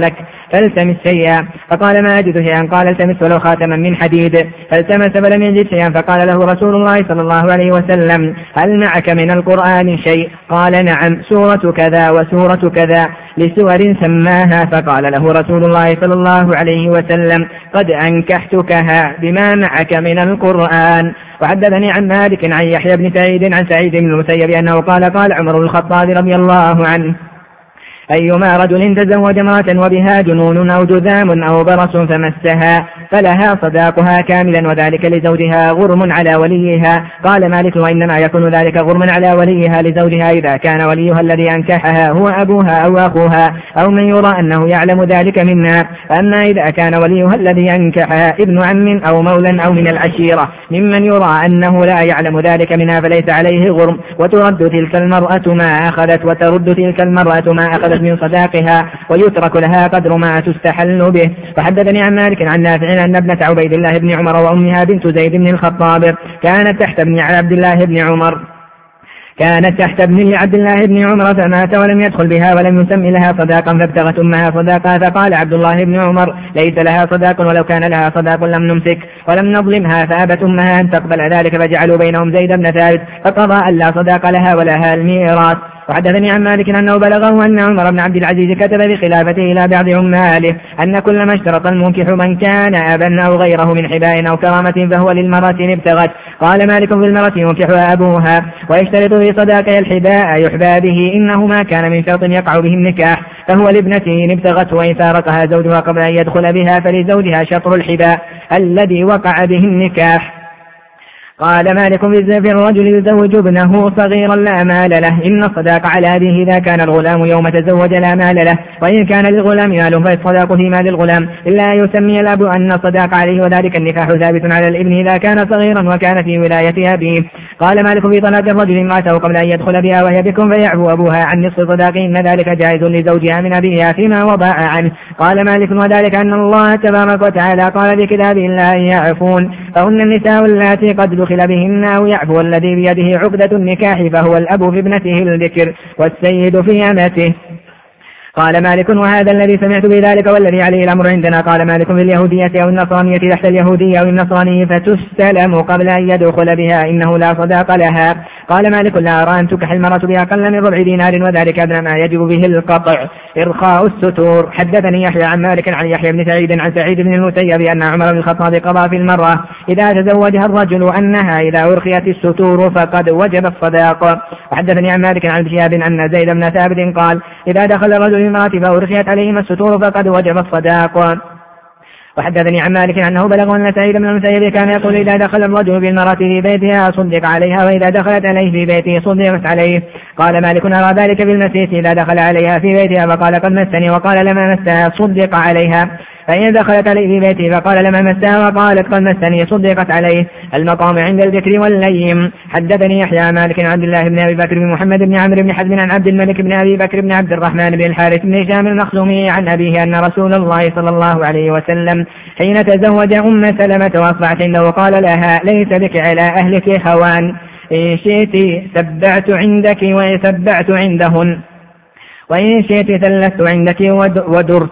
فالتمس شيئا، فقال ما أجد شيئا، قال التمس ولو خاتما من حديد، فالتمس فلم يجد شيئا، فقال له رسول الله صلى الله عليه وسلم هل معك من القرآن شيء؟ قال نعم، سورة كذا وسورة كذا، لسور سماها، فقال له رسول الله صلى الله عليه وسلم قد أنكحتكها بما معك من القرآن. وحدثني عن مالك عن يحيى بن سعيد عن سعيد بن المسيب أنه قال قال عمر بن الخطاب رضي الله عنه أيما رجل تزوج امرأة وبها جنون أو جذام أو برص فمسها فلها صداقها كاملا، وذلك لزوجها غرم على وليها. قال مالك وإنما يكون ذلك غرم على وليها لزوجها إذا كان وليها الذي أنكحها هو أبوها أو أخوها أو من يرى أنه يعلم ذلك منها. أما إذا كان وليها الذي أنكحها ابن عم أو مولا أو من العشيرة ممن يرى أنه لا يعلم ذلك منها فليس عليه غرم، وترد تلك المرأة ما أخذت، وترد تلك المرأة ما أخذت من صداقها، ويترك لها قدر ما تستحل به. فحدثني عن مالك عن نافع أن ابنة عبيد الله بن عمر وأمها بنت زيد بن الخطاب كانت تحت ابن عبد الله بن عمر فمات ولم يدخل بها ولم يسم لها صداقا، فابتغت أمها صداقا، فقال عبد الله بن عمر ليس لها صداق، ولو كان لها صداق لم نمسك ولم نظلمها، فأبت أمها أن تقبل ذلك، فجعلوا بينهم زيد بن ثابت، فقضى أن لا صداق لها ولها الميراث. وحدثني عن مالك أنه بلغه أن عمر بن عبد العزيز كتب بخلافته إلى بعض عماله أن كل ما اشترط المنكح من كان أبا أو غيره من حباء أو كرامة فهو للمرأة ابتغت. قال مالك في المرأة ينكحها أبوها ويشترط في صداقها الحباء يحبى به، إنه ما كان من شرط يقع به النكاح فهو لابنته إن ابتغته، وإن فارقها زوجها قبل أن يدخل بها فلزوجها شطر الحباء الذي وقع به النكاح. قال مالك في الرجل يزوج ابنه صغيرا لا مال له إن الصداق على أبيه إذا كان الغلام يوم تزوج لا مال له، وإن كان للغلام مال فالصداق في مال الغلام إلا يسمي الأب أن الصداق عليه، وذلك النكاح ثابت على الابن إذا كان صغيرا وكان في ولاية أبيه. قال مالك في طلاق الرجل امرأته قبل أن يدخل بها وهي بكر فيعفو أبوها عن نصف صداق إن ذلك جائز لزوجها من أبيها فيما وضع عنه. قال مالك وذلك أن الله تبارك وتعالى قال بكتاب الله يعفون، فهن النساء اللاتي قد دخل بهن أو يعفو الذي بيده عقدة النكاح فهو الأب في ابنته الذكر والسيد في أمته. قال مالك وهذا الذي سمعت بذلك والذي عليه الأمر عندنا. قال مالك في اليهودية أو النصرانية تحت اليهودية أو النصرانية فتستلم قبل أن يدخل بها إنه لا صداق لها. قال مالك لا أرى أن تكح المرأة بأقل من ربع دينار وذلك أدنى ما يجب به القطع إرخاء الستور. حدثني يحيى عن مالك عن يحيى بن سعيد عن سعيد بن المسيب أن عمر بن الخطاب قضى في المرأة إذا تزوجها الرجل أنها إذا أرخيت الستور فقد وجب الصداق. وحدثني عن مالك عن شهاب أن زيد بن ثابت قال إذا دخل الرجل المرأة فأرخيت عليهما الستور فقد وجب الصداق. وحدثني عن مالك أنه بلغ أن سعيد بن المسيب كان يقول إذا دخل الرجل بالمرأة في بيتها صدق عليها وإذا دخلت عليه في بيته صدقت عليه. قال مالك نرى ذلك بالمسيس إذا دخل عليها في بيتها فقال قد مسني وقال لما مسها صدق عليها، فإن دخلت عليه في بيته فقال لما مسها وقالت قد مسني صدقت عليه. المقام عند الذكر والليم. حدثني يحيى مالك عن عبد الله بن أبي بكر بن محمد بن عمرو بن حزم عن عبد الملك بن أبي بكر بن عبد الرحمن بن الحارث بن هشام المخزومي عن أبيه أن رسول الله صلى الله عليه وسلم حين تزوج أم سلمة وأصبحت عنده قال لها ليس بك على أهلك هوان، إن شئت سبعت عندك وسبعت عندهن، وإن شئت ثلثت عندك ودرت.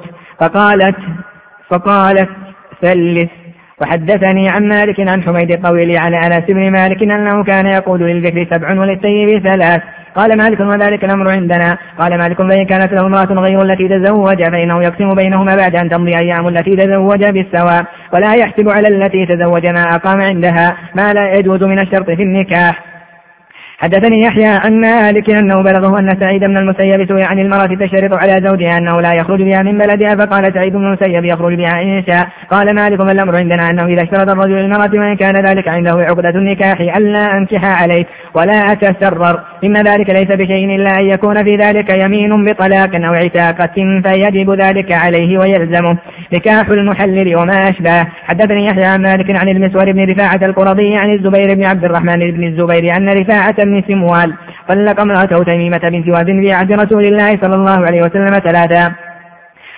فقالت ثلث. وحدثني عن مالك عن حميد الطويل عن أنس بن مالك أنه كان يقول للذكر 7 وللطيب 3. قال مالك وذلك الأمر عندنا. قال مالك فإن كانت له امرأة غير التي تزوج فإنه يقسم بينهما بعد أن تمضي أيام التي تزوج بالسواء، ولا يحسب على التي تزوج ما أقام عندها ما لا يجوز من الشرط في النكاح. حدثني يحيى عن مالك أنه بلغه أن سعيد بن المسيب سئل عن المرأة تشترط على زوجها أنه لا يخرج بها من بلدها فقال سعيد بن المسيب يخرج بها إن شاء. قال مالك فالأمر عندنا أنه إذا اشترط الرجل المرأة وإن كان ذلك عنده عقدة النكاح ألا أنكح عليه ولا أتسرر، إن ذلك ليس بشيء إلا أن يكون في ذلك يمين بطلاق أو عتاقة فيجب ذلك عليه ويلزمه نكاح المحلل وما أشبه. حدثني يحيى عن مالك عن المسور بن رفاعة القرظي عن الزبير بن عبد الرحمن بن الزبير أن رفاعة بن سموال طلق امرأته تميمة بنت وهب في عهد رسول الله صلى الله عليه وسلم 3،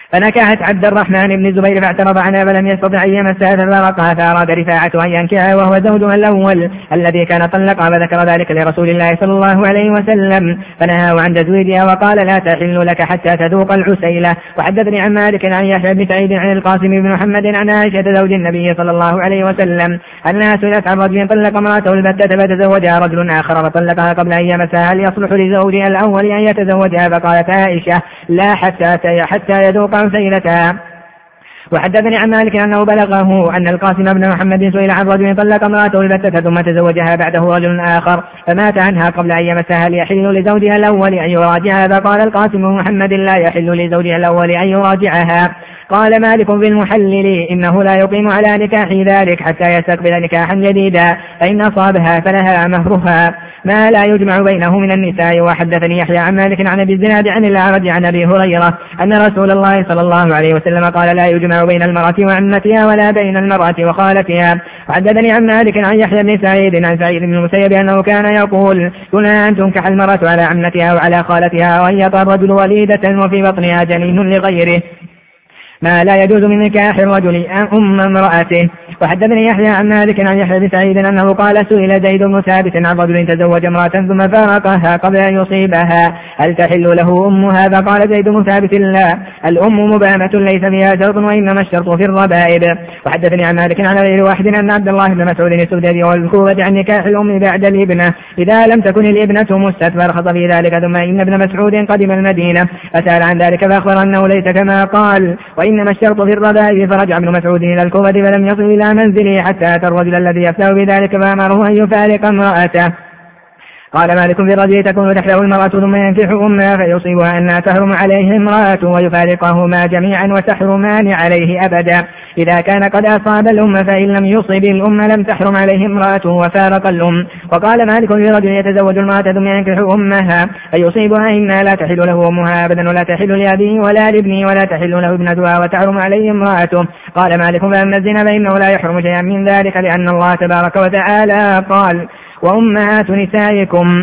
فنكحت عبد الرحمن بن الزبير فاعترض عنها فلم يستطع أن يمسها ففارقها، فأراد رفاعة أن ينكحها وهو زوجها الأول الذي كان طلقها، فذكر ذلك لرسول الله صلى الله عليه وسلم فنهاه عن تزويجها وقال لا تحل لك حتى تذوق العسيلة. وحدثني عن مالك عن يحيى بن سعيد عن القاسم بن محمد عن عائشة زوج النبي صلى الله عليه وسلم أنها سئلت عن رجل طلق امرأته البتة فتزوجها رجل آخر فطلقها قبل أن يمسها هل يصلح لزوجها الأول أن يتزوجها؟ فقالت عائشة لا حتى يذوق عسيلتها. وحدثني عن مالك أنه بلغه أن القاسم بن محمد سئل عن رجل طلق امرأته البتة ثم تزوجها بعده رجل آخر فمات عنها قبل أن يمسها هل يحل لزوجها الأول أن يراجعها؟ فقال القاسم بن محمد لا يحل لزوجها الأول أن يراجعها. قال مالك في المحلل إنه لا يقيم على نكاح ذلك حتى يستقبل نكاحا جديدا، فإن أصابها فلها مهرها ما لا يجمع بينه من النساء. وحدثني يحيى عن مالك عن أبي الزناد عن الأعرج عن أبي هريرة أن رسول الله صلى الله عليه وسلم قال لا يجمع بين المرأة وعمتها ولا بين المرأة وخالتها. وحدثني عن مالك عن يحيى بن سعيد عن سعيد بن المسيب أنه كان يقول دون أن تنكح المرأة على عمتها وعلى خالتها وأن يطأ الرجل وليدة وفي بطنها جنين لغيره ما لا يجوز من نكاح الرجل أم امرأته. وحدثني يحيى عن مالك عن يحيى بن سعيد أنه قال سئل زيد بن ثابت عن رجل تزوج امرأة ثم فارقها قبل أن يصيبها هل تحل له أمها؟ فقال زيد بن ثابت لا، الأم مبامة ليس فيها شرط وإنما الشرط في الربائب. وحدثني عن مالك عن غير واحد أن عبد الله بن مسعود السدي والكوفة عن نكاح الأم بعد الابنة إذا لم تكن الابنة مستت فرخص في ذلك. ثم إن ابن مسعود قدم المدينة فسأل عن ذلك فأخبر أنه ليس كما قال وإنما الشرط في الربائب. فرجع ابن مسعود إلى الكوفة فلم يصل إلى منزله حتى أتى الرجل الذي يفتاه بذلك فأمره أن يفارق امرأته. قال مالك في الرجل تكون تحته المرأة ثم ينكح أمها فيصيبها أنها تحرم عليه امرأة ويفارقهما جميعا وتحرمان عليه أبدا. إذا كان قد أصاب الأم فإن لم يصب الأم لم تحرم عليه امرأته وفارق الأم. وقال مالك في رجل يتزوج المرأة ثم ينكح أمها فيصيبها إنها لا تحل له أمها أبدا ولا تحل لأبيه ولا لابنه ولا تحل له ابنتها وتحرم عليه امرأته. قال مالك فأما الزنا فإنه لا يحرم شيئا من ذلك لأن الله تبارك وتعالى قال وأمهات نسائكم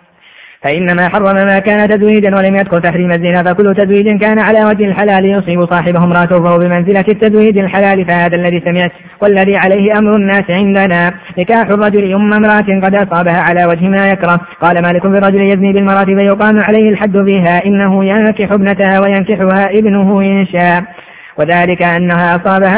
فإنما حرم ما كان تزويجا ولم يدخل تحريم الزنا. فكل تزويج كان على وجه الحلال يصيب صاحبه امرأته فهو بمنزلة التزويج الحلال. فهذا الذي سمعت والذي عليه أمر الناس عندنا نكاح الرجل أم امرأة قد أصابها على وجه ما يكره. قال مالك في الرجل يزني بالمرأة فيقام عليه الحد فيها إنه ينكح ابنتها وينكحها ابنه إن شاء وذلك أنه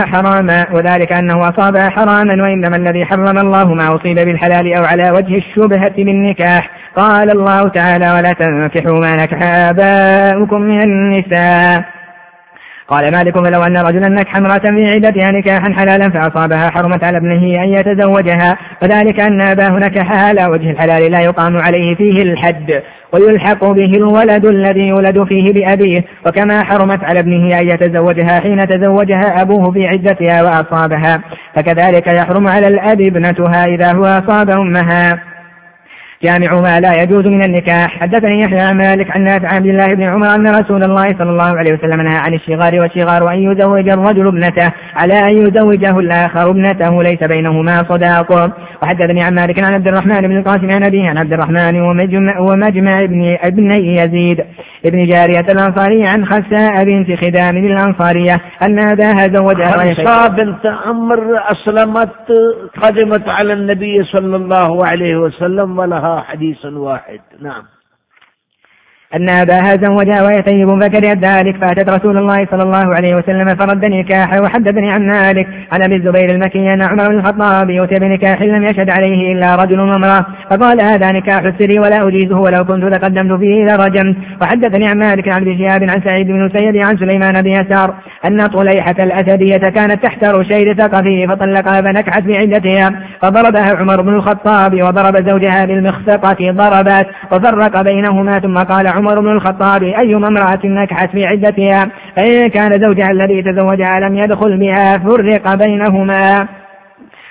أصابها حراما وإنما الذي حرم الله ما أصيب بالحلال أو على وجه الشبهة بالنكاح. قال الله تعالى ولا تنكحوا ما نكح آباؤكم من النساء. قال مالك فلو أن رجلا نكح امرأة في عدتها نكاحا حلالا فأصابها حرمت على ابنه أن يتزوجها وذلك أن أباه نكحها على وجه الحلال لا يقام عليه فيه الحد ويلحق به الولد الذي يولد فيه بأبيه. وكما حرمت على ابنه أن يتزوجها حين تزوجها أبوه في عدتها وأصابها فكذلك يحرم على الأب ابنتها إذا هو أصاب أمها. جامع ما لا يجوز من النكاح. حدثني يحيى عن مالك عن نافع عن عبد الله بن عمر أن رسول الله صلى الله عليه وسلم نهى عن الشغار والشغار أن يزوج الرجل ابنته على أن يزوجه الآخر ابنته ليس بينهما صداق. وحدثني عن مالك عن عبد الرحمن بن القاسم عن أبيه عن عبد الرحمن ومجمع ابن يزيد ابن جارية الأنصاري عن خساء بنت خدام الأنصارية أن أباها زوجها. خساء بنت عمرو أسلمت قدمت على النبي صلى الله عليه وسلم ولها حديث واحد. نعم. أن أباها زوجها وهي طيب فكرهت ذلك فأتت رسول الله صلى الله عليه وسلم فرد نكاحه. وحدثني عن مالك عن أبي الزبير المكي أن عمر بن الخطاب يؤتي بنكاح لم يشهد عليه إلا رجل وامرأة فقال هذا نكاح السر ولا أجيزه ولو كنت تقدمت فيه لرجمت. وحدثني عن مالك عن ابن شهاب عن سعيد بن المسيب عن سليمان بن يسار أن طليحة الأسدية كانت تحت رشيد ثقفي فطلقها فنكحت بعدتها فضربها عمر بن الخطاب وضرب زوجها بالمخفقة ضربات وفرق بينهما. ثم قال عمر بن الخطاب أيما امرأة نكحت في عدتها فإن كان زوجها الذي تزوجها لم يدخل بها فرق بينهما.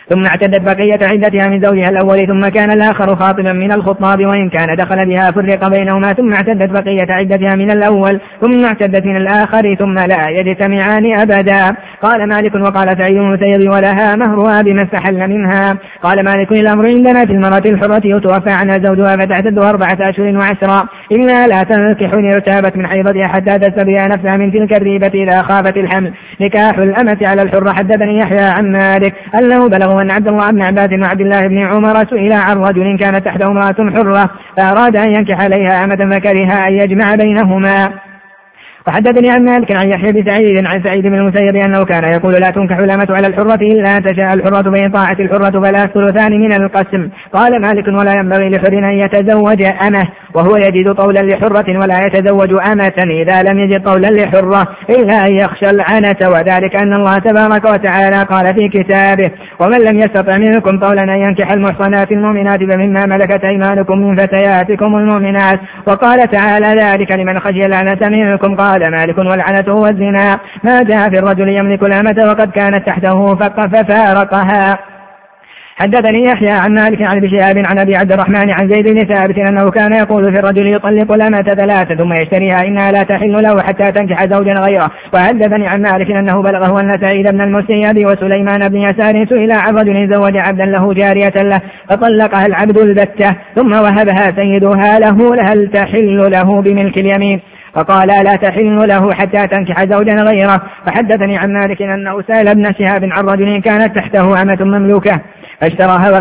ثم اعتدت بقية عدتها من زوجها الأول ثم كان الآخر خاطبا من الخطاب وإن كان دخل بها فرق بينهما ثم اعتدت بقية عدتها من الأول ثم اعتدت من الآخر ثم لا يجتمعان أبدا. قال مالك وقال سعيد بن المسيب ولها مهرها بما استحل منها. قال مالك الأمر عندنا في المرأة الحرة يتوفى عنها زوجها فتعتد 4 أشهر و10 إلا لا تنكح إن ارتابت من حيضتها حتى تستبرئ نفسها من تلك الريبة إذا خافت الحمل. نكاح الأمة على الحرة. حدثني يحيى عن مالك أنه بلغ أن عبد الله بن عباس وعبد الله بن عمر سئل عن رجل كانت تحته امرأة حرة فأراد أن ينكح عليها أمة فكره أن يجمع بينهما. وحدثني عن مالك عن يحيى بن سعيد عن سعيد بن المسيب أنه كان يقول لا تنكح الأمة على الحرة إلا أن تشاء الحرة فإن طاعت الحرة فلا الثلثان من القسم. قال مالك ولا ينبغي لحر أن يتزوج أمه وهو يجد طولا لحرة ولا يتزوج أمة إذا لم يجد طولا لحرة إلا أن يخشى العنة وذلك أن الله تبارك وتعالى قال في كتابه ومن لم يستطع منكم طولا أن ينكح المحصنات المؤمنات فمما ملكت أيمانكم من فتياتكم المؤمنات. وقال تعالى ذلك لمن خشي العنة منكم. قال مالك والعنة هو الزنا ما جاء في الرجل يملك الأمة وقد كانت تحته ففارقها. حدثني يحيى عن مالك عن ابي شهاب عن ابي عبد الرحمن عن زيد بن ثابت انه كان يقول في الرجل يطلق الأمة 3 ثم يشتريها انها لا تحل له حتى تنكح زوجا غيره. وحدثني عن مالك انه بلغه ان سعيد بن المسيب وسليمان بن يسار سئل عن رجل زوج عبدا له جارية له فطلقها العبد البتة ثم وهبها سيدها له هل تحل له بملك اليمين؟ فقال لا تحل له حتى تنكح زوجا غيره. فحدثني عن مالك أنه سأل ابن شهاب عن رجل كانت تحته أمة مملوكة فاشتراها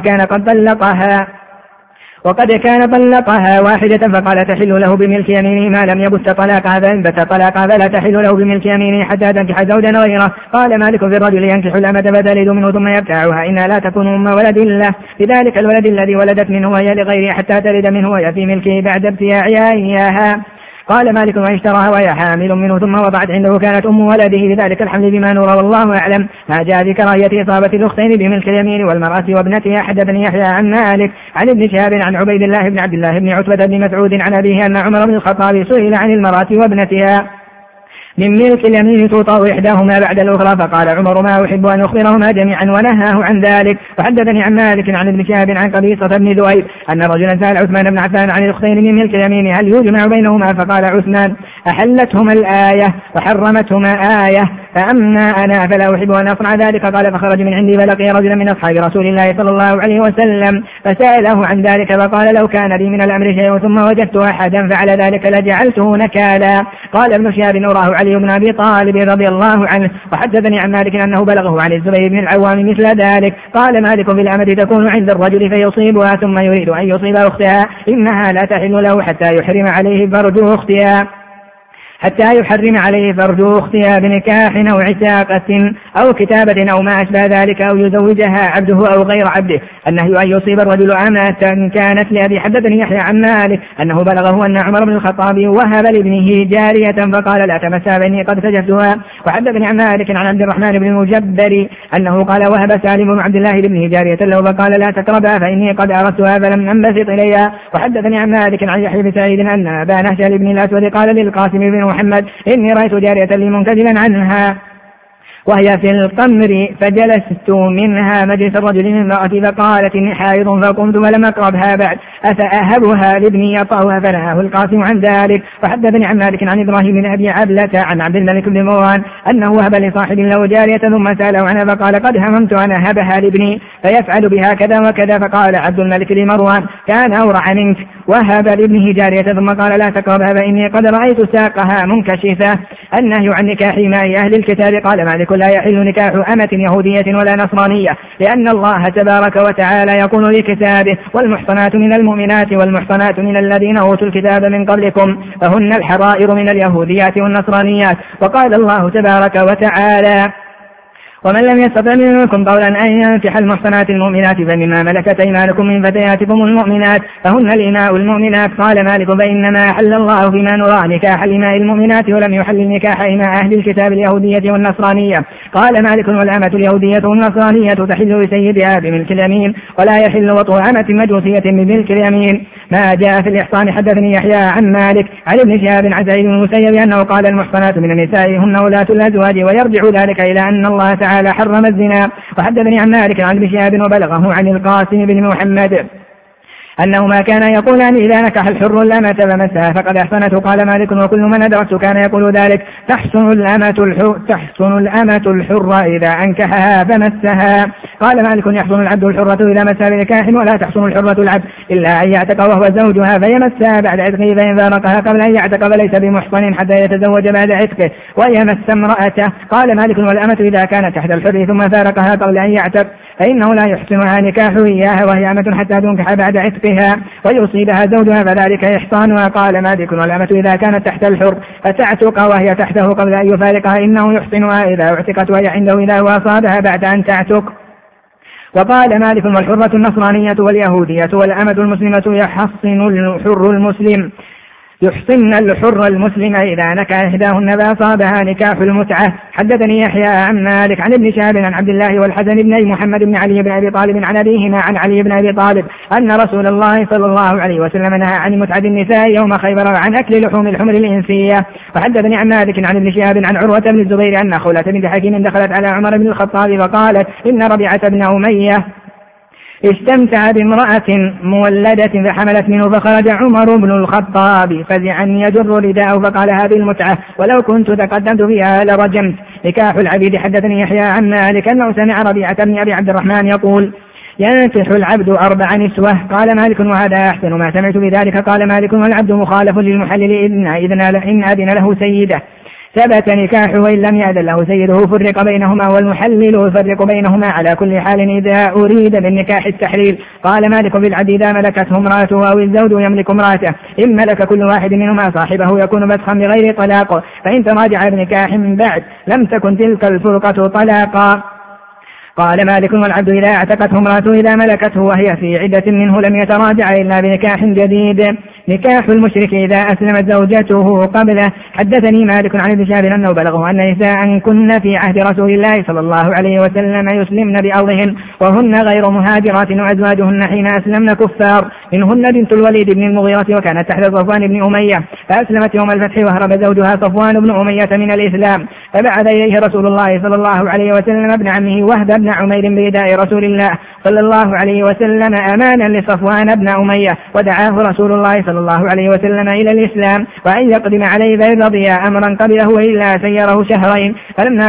وقد كان طلقها 1 فقال تحل له بملك يمينه ما لم يبت طلاقها فإن بت طلاقها فلا تحل له بملك يمينه حتى تنكح زوجا غيره. قال مالك في الرجل ينكح الأمة فتلد منه ثم يبتاعها إنها لا تكون أم ولد له لذلك الولد الذي ولدت منه وهي لغيره حتى تلد منه وهي في ملكه بعد ابتياعها إياها. قال مالك وإن اشتراها وهي حامل منه ثم وضعت عنده كانت أم ولده لذلك الحمل بما نرى والله أعلم. ما جاء بكراهية إصابة الأختين بملك اليمين والمرأة وابنتها. حدثني يحيى عن مالك عن ابن شهاب عن عبيد الله بن عبد الله بن عتبة بن مسعود عن أبيه أن عمر بن الخطاب سئل عن المرأة وابنتها من ملك اليمين توطأ إحداهما بعد الأخرى فقال عمر ما أحب أن أخبرهما جميعا ونهاه عن ذلك. وحدثني عن مالك عن ابن شهاب عن قبيصة بن ذؤيب أن رجلا سأل عثمان بن عفان عن الأختين من ملك اليمين هل يجمع بينهما فقال عثمان أحلتهما الآية وحرمتهما آية فأما أنا فلا أحب أن أصنع ذلك. قال فخرج من عندي فلقي رجلا من أصحاب رسول الله صلى الله عليه وسلم فسأله عن ذلك فقال لو كان لي من الأمر شيء ثم وجدت أحدا فعل ذلك لجعلته نكالا. قال ابن شهاب أراه علي بن أبي طالب رضي الله عنه. وحدثني عن مالك أنه بلغه عن الزبير بن العوام مثل ذلك. قال مالك في الأمة تكون عند الرجل فيصيبها ثم يريد أن يصيب أختها إنها لا تحل له حتى يحرم عليه فرج أختها بنكاح أو عتاقة أو كتابة أو ما أشبه ذلك أو يزوجها عبده أو غير عبده. النهي أن يصيب الرجل أمة كانت لأبي. حدثني يحيى عن مالك أنه بلغه أن عمر بن الخطاب وهب لابنه جارية فقال لا تمسها فإني قد سجفتها. وحدثني عن مالك عن عبد الرحمن بن المجبر أنه قال وهب سالم بن عبد الله لابنه جارية له فقال لا تقربها فإني قد أردتها فلم أنبسط إليها. وحدثني عن مالك عن يحيى بن سعيد أن أبا نهشل بن الأسود قال للقاسم بن محمد إني رأيت جارية لي منكدلا عنها وهي في القمر فجلست منها مجلس الرجل من امرأتي فقالت إني حائض فقمت ولم أقربها بعد أفأهبها لابني يطأها فنهاه القاسم عن ذلك. وحدثني عن مالك عن إبراهيم بن أبي عبلة عن عبد الملك بن مروان أنه وهب لصاحب له جارية ثم سأله عنها فقال قد هممت أن أهبها لابني فيفعل بها كذا وكذا. فقال عبد الملك لمروان كان أورع منك وهب لابنه جارية ثم قال لا تقربها فإني قد رأيت ساقها منكشفة. النهي عن نكاح ماء أهل الكتاب. قال مالك لا يحل نكاح أمة يهودية ولا نصرانية لأن الله تبارك وتعالى يقول لكتابه والمحصنات من المؤمنات والمحصنات من الذين أوتوا الكتاب من قبلكم فهن الحرائر من اليهوديات والنصرانيات. وقال الله تبارك وتعالى ومن لم يستطع منكم قولا أن ينكح المحصنات المؤمنات فمما ملكت أيمانكم من فتياتكم المؤمنات فهن الإماء المؤمنات. قال مالك فإنما أحل الله فيما نرى نكاح الإماء المؤمنات ولم يحل نكاح إماء أهل الكتاب اليهودية والنصرانية. قال مالك والأمة اليهودية والنصرانية تحل لسيدها بملك اليمين ولا يحل وطء أمة مجوسية بملك اليمين. ما جاء في الإحصان. حدثني يحيى عن مالك عن ابن شهاب عن سعيد بن المسيب أنه قال المحصنات من النساء هن ولاة الأزواج ويرجع ذلك إلى أن الله تعالى وتعالى حرم الزنا. وحدثني عن مالك عن ابن شهاب وبلغه عن القاسم بن محمد أنه ما كان يقولان إذا نكح الحر الأمة فمسها فقد أحسنته. قال مالك وكل من أدركت كان يقول ذلك. تحسن الأمة الحر إذا أنكحها فمسها. قال مالك يحسن العبد الحرة إذا مسها بنكاح ولا تحسن الحرة العبد إلا أن يعتق وهو زوجها فيمسها بعد عتقه، فإن فارقها قبل أن يعتق فليس بمحصن حتى يتزوج بعد عتقه ويمس امرأته. قال مالك والأمة إذا كانت تحت الحر ثم فارقها قبل أن يعتق فإنه لا يحسنها نكاح إياها وهي أمة حتى تنكح بعد عتقها ويصيبها زوجها فذلك إحصانها. قال مالك والأمة إذا كانت تحت الحر فتعتق وهي تحته قبل أن يفارقها إنه يحسنها إذا اعتقت وهي عنده إذا أصابها بعد أن تعتق. وقال مالك والحرة النصرانية واليهودية والأمة المسلمة يحصن الحر المسلم إذا نكح إحداهن فأصابها نكاح المتعة. حدثني يحيى عن مالك عن ابن شهاب عن عبد الله والحسن بن محمد بن علي بن أبي طالب عن أبيهما عن علي بن أبي طالب أن رسول الله صلى الله عليه وسلم نهى عن متعة النساء يوم خيبر وعن أكل لحوم الحمر الإنسية. وحدثني عن مالك عن ابن شهاب عن عروة بن الزبير أن خولة بنت حكيم دخلت على عمر بن الخطاب وقالت إن ربيعة بن أمية استمتع بامرأة مولدة فحملت منه، فخرج عمر بن الخطاب فزعا يجر رداءه فقال هذه المتعة ولو كنت تقدمت فيها لرجمت. نكاح العبيد. حدثني يحيى عن مالك أنه سمع ربيعة بن أبي عبد الرحمن يقول ينكح العبد 4 نسوة. قال مالك وهذا أحسن ما سمعت بذلك. قال مالك والعبد مخالف للمحلل إن أذن له سيده ثبت نكاحه وإن لم يأذن له سيده فرق بينهما، والمحلل يفرق بينهما على كل حال إذا أريد بالنكاح التحليل. قال مالك بالعبد إذا ملكته امرأته أو الزوج يملك امرأته إن ملك كل واحد منهما صاحبه يكون فسخا بغير طلاق، فإن تراجع بنكاح من بعد لم تكن تلك الفرقة طلاقا. قال مالك والعبد إذا اعتقته امرأته إذا ملكته وهي في عدة منه لم يتراجع إلا بنكاح جديد. نكاح المشرك إذا أسلمت زوجته قبله. حدثني مالك عن ابن شهاب أنه بلغه أن نساء كن في عهد رسول الله صلى الله عليه وسلم يسلمن بأرضهن وهن غير مهاجرات وأزواجهن حين أسلمن كفار، منهن بنت الوليد بن المغيرة وكانت تحت صفوان بن أمية، فأسلمت يوم الفتح وهرب زوجها صفوان بن أمية من الإسلام، فبعث إليه رسول الله صلى الله عليه وسلم ابن عمه وهب بن عمير برداء رسول الله صلى الله عليه وسلم أمانا لصفوان بن أمية، ودعاه رسول الله صلى الله عليه وسلم إلى الإسلام وأن يقدم عليه فإن رضي أمرا قبله وإلا سيره شهرين. فلما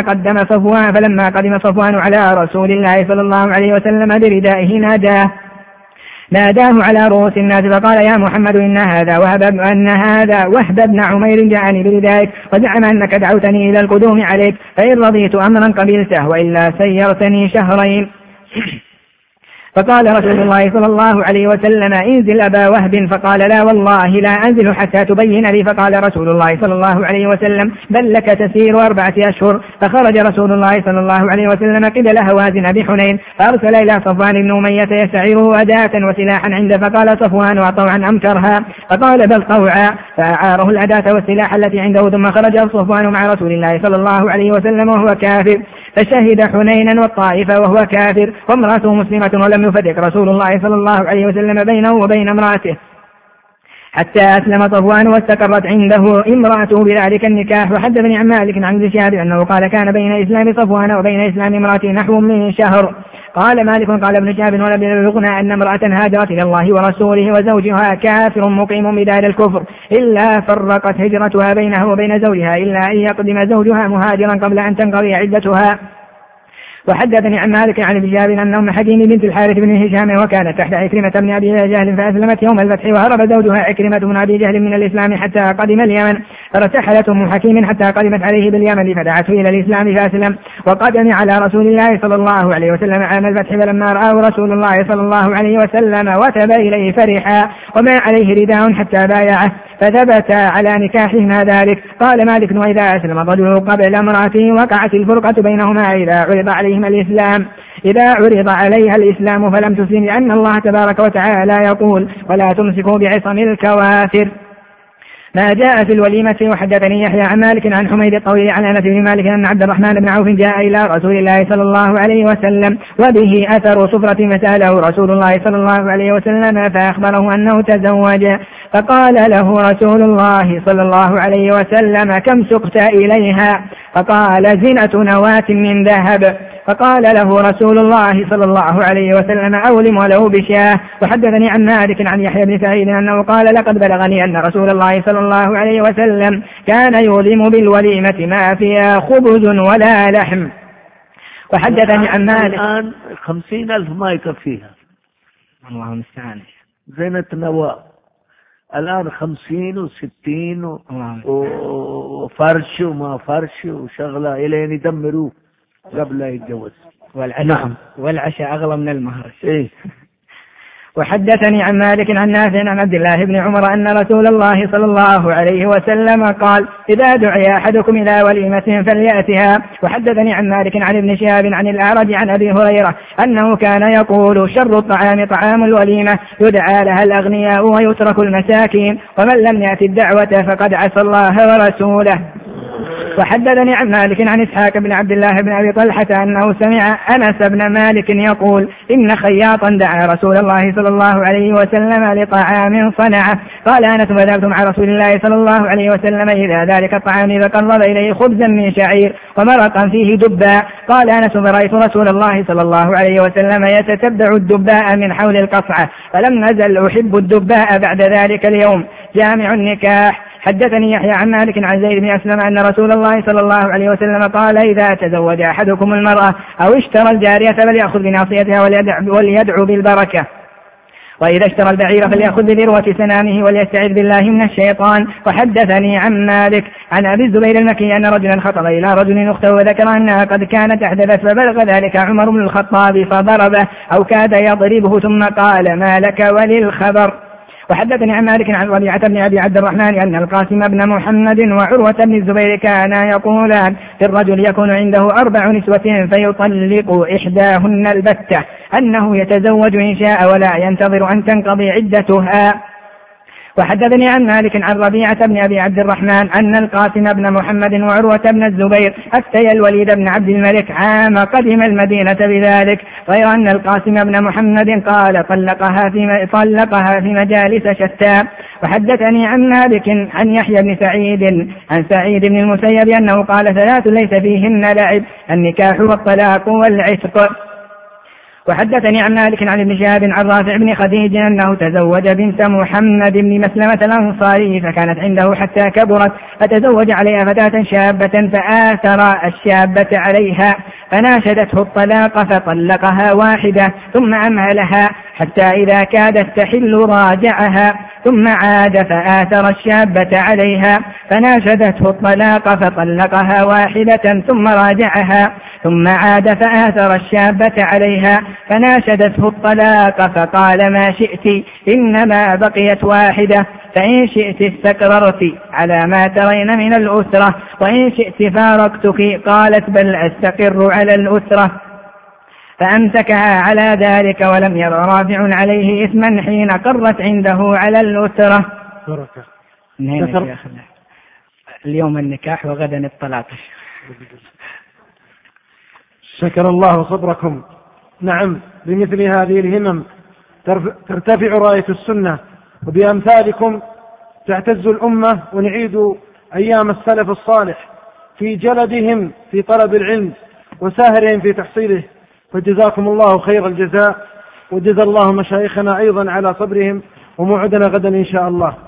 قدم صفوان على رسول الله صلى الله عليه وسلم بردائه ناداه على رؤوس الناس فقال يا محمد إن هذا وهب بن عمير جاءني بردائك وزعم أنك دعوتني إلى القدوم عليك، فإن رضيت أمرا قبلته وإلا سيرتني شهرين. فقال رسول الله صلى الله عليه وسلم انزل أبا وهب، فقال لا والله لا أنزل حتى تبين لي. فقال رسول الله صلى الله عليه وسلم بل لك تسير 4 أشهر. فخرج رسول الله صلى الله عليه وسلم قبل هوازن بحنين فأرسل إلى صفوان بن أمية يستعيره أداة وسلاحا عنده، فقال صفوان وطوعا أم كرها؟ فقال بل طوعا، فأعاره الأداة والسلاح التي عنده. ثم خرج صفوان مع رسول الله صلى الله عليه وسلم وهو كافر، فشهد حنينا والطائفة وهو كافر وامرأته مسلمة، ولم يفرق رسول الله صلى الله عليه وسلم بينه وبين امرأته حتى أسلم صفوان واستقرت عنده امرأته بذلك النكاح. وحدثني عن مالك عن ابن شهاب أنه قال كان بين إسلام صفوان وبين إسلام امرأته نحو من شهر. قال مالك قال ابن شهاب ولم يبلغنا أن امرأة هاجرت إلى الله ورسوله وزوجها كافر مقيم بدار الكفر إلا فرقت هجرتها بينها وبين زوجها إلا أن يقدم زوجها مهاجرا قبل أن تنقضي عدتها. وحدثني عن مالك عن ابن شهاب أن أم حكيم بنت الحارث بن هشام وكانت تحت عكرمة بن أبي جهل فأسلمت يوم الفتح وهرب زوجها عكرمة بن أبي جهل من الإسلام حتى قدم اليمن، فرتحلت أم حكيم حتى قدمت عليه باليمن فدعته إلى الإسلام فأسلم وقدم على رسول الله صلى الله عليه وسلم عام الفتح، فلما رآه رسول الله صلى الله عليه وسلم وتب إليه فرحا وما عليه رداء حتى بايعه، فثبت على نكاحهما ذلك. قال مالك وإذا أسلم الرجل قبل امرأته وقعت الفرقة بينهما إذا عرض عليها الإسلام فلم تسلم، لأن الله تبارك وتعالى يقول ولا تمسكوا بعصم الكوافر. ما جاء في الوليمة. وحدثني يحيى عن مالك عن حميد الطويل عن أنس بن مالك أن عبد الرحمن بن عوف جاء إلى رسول الله صلى الله عليه وسلم وبه أثر صفرة فسأله رسول الله صلى الله عليه وسلم فأخبره أنه تزوج، فقال له رسول الله صلى الله عليه وسلم كم سقت إليها؟ فقال زنة نواة من ذهب. فقال له رسول الله صلى الله عليه وسلم أولم ولو بشاه. وحدثني عن مالك عن يحيى بن سعيد أنه قال لقد بلغني أن رسول الله صلى الله عليه وسلم كان يولم بالوليمة ما فيها خبز ولا لحم. وحدثني عن مالك الآن 50,000 ما يكفيها، الله المستعان، زينة نواة الآن 50 و60 وفرش وما فرش وشغلة إلين يدمروه قبل لا يتجوز. والعشاء أغلى من المهر. إيه. وحدثني عن مالك عن نافع عن عبد الله بن عمر أن رسول الله صلى الله عليه وسلم قال إذا دعي أحدكم إلى وليمة فليأتها. وحدثني عن مالك عن ابن شهاب عن الأعرج عن أبي هريرة أنه كان يقول شر الطعام طعام الوليمة يدعى لها الأغنياء ويترك المساكين ومن لم يأت الدعوة فقد عصى الله ورسوله. وحدثني عن مالك عن إسحاق بن عبد الله بن أبي طلحة أنه سمع أنس بن مالك يقول إن خياطا دعا رسول الله صلى الله عليه وسلم لطعام صنعه. قال أنس فذهبت مع رسول الله صلى الله عليه وسلم إلى ذلك الطعام فقرب إليه خبزا من شعير ومرقا فيه دباء. قال أنس فرأيت رسول الله صلى الله عليه وسلم يتتبع الدباء من حول القصعة فلم نزل أحب الدباء بعد ذلك اليوم. جامع النكاح. حدثني يحيى عن مالك عن زيد بن أسلم أن رسول الله صلى الله عليه وسلم قال إذا تزوج أحدكم المرأة أو اشترى الجارية فليأخذ بناصيتها وليدعو بالبركة، وإذا اشترى البعير فليأخذ بذروة سنامه وليستعذ بالله من الشيطان. وحدثني عن مالك عن أبي الزبير المكي أن رجلا خطب إلى رجل أخته وذكر أنها قد كانت أحدثت فبلغ ذلك عمر بن الخطاب فضربه أو كاد يضربه ثم قال ما لك وللخبر. وحدثني عن مالك عن ربيعة بن أبي عبد الرحمن أن القاسم بن محمد وعروة بن الزبير كانا يقولان في الرجل يكون عنده 4 نسوة فيطلق إحداهن البتة أنه يتزوج إن شاء ولا ينتظر أن تنقضي عدتها. وحدثني عن مالك عن ربيعة بن أبي عبد الرحمن أن القاسم بن محمد وعروة بن الزبير أفتيا الوليد بن عبد الملك عام قدم المدينة بذلك، غير أن القاسم بن محمد قال طلقها في مجالس شتى. وحدثني عن مالك عن يحيى بن سعيد عن سعيد بن المسيب أنه قال 3 ليس فيهن لعب النكاح والطلاق والعتق. وحدثني عن مالك عن ابن شهاب عن رافع بن خديج أنه تزوج بنت محمد بن مسلمة الأنصاري فكانت عنده حتى كبرت فتزوج عليها فتاة شابة فآثر الشابة عليها فناشدته الطلاق فطلقها واحدة ثم أمهلها حتى إذا كادت تحل راجعها ثم عاد فآثر الشابة عليها فناشدته الطلاق فطلقها واحدة ثم راجعها ثم عاد فآثر الشابة عليها فناشدته الطلاق فقال ما شئت إنما بقيت واحدة فإن شئت استقررت على ما ترين من الأسرة وإن شئت فارقتك. قالت بل أستقر على الأسرة فأمسكها على ذلك ولم ير رافع عليه إثما حين قرت عنده على الأسرة. اليوم النكاح وغدا الطلاق. شكر الله صبركم. نعم، بمثل هذه الهمم ترتفع راية السنة وبأمثالكم تعتز الأمة ونعيد أيام السلف الصالح في جلدهم في طلب العلم وسهرهم في تحصيله، فجزاكم الله خير الجزاء وجزا الله مشايخنا أيضا على صبرهم وموعدنا غدا إن شاء الله.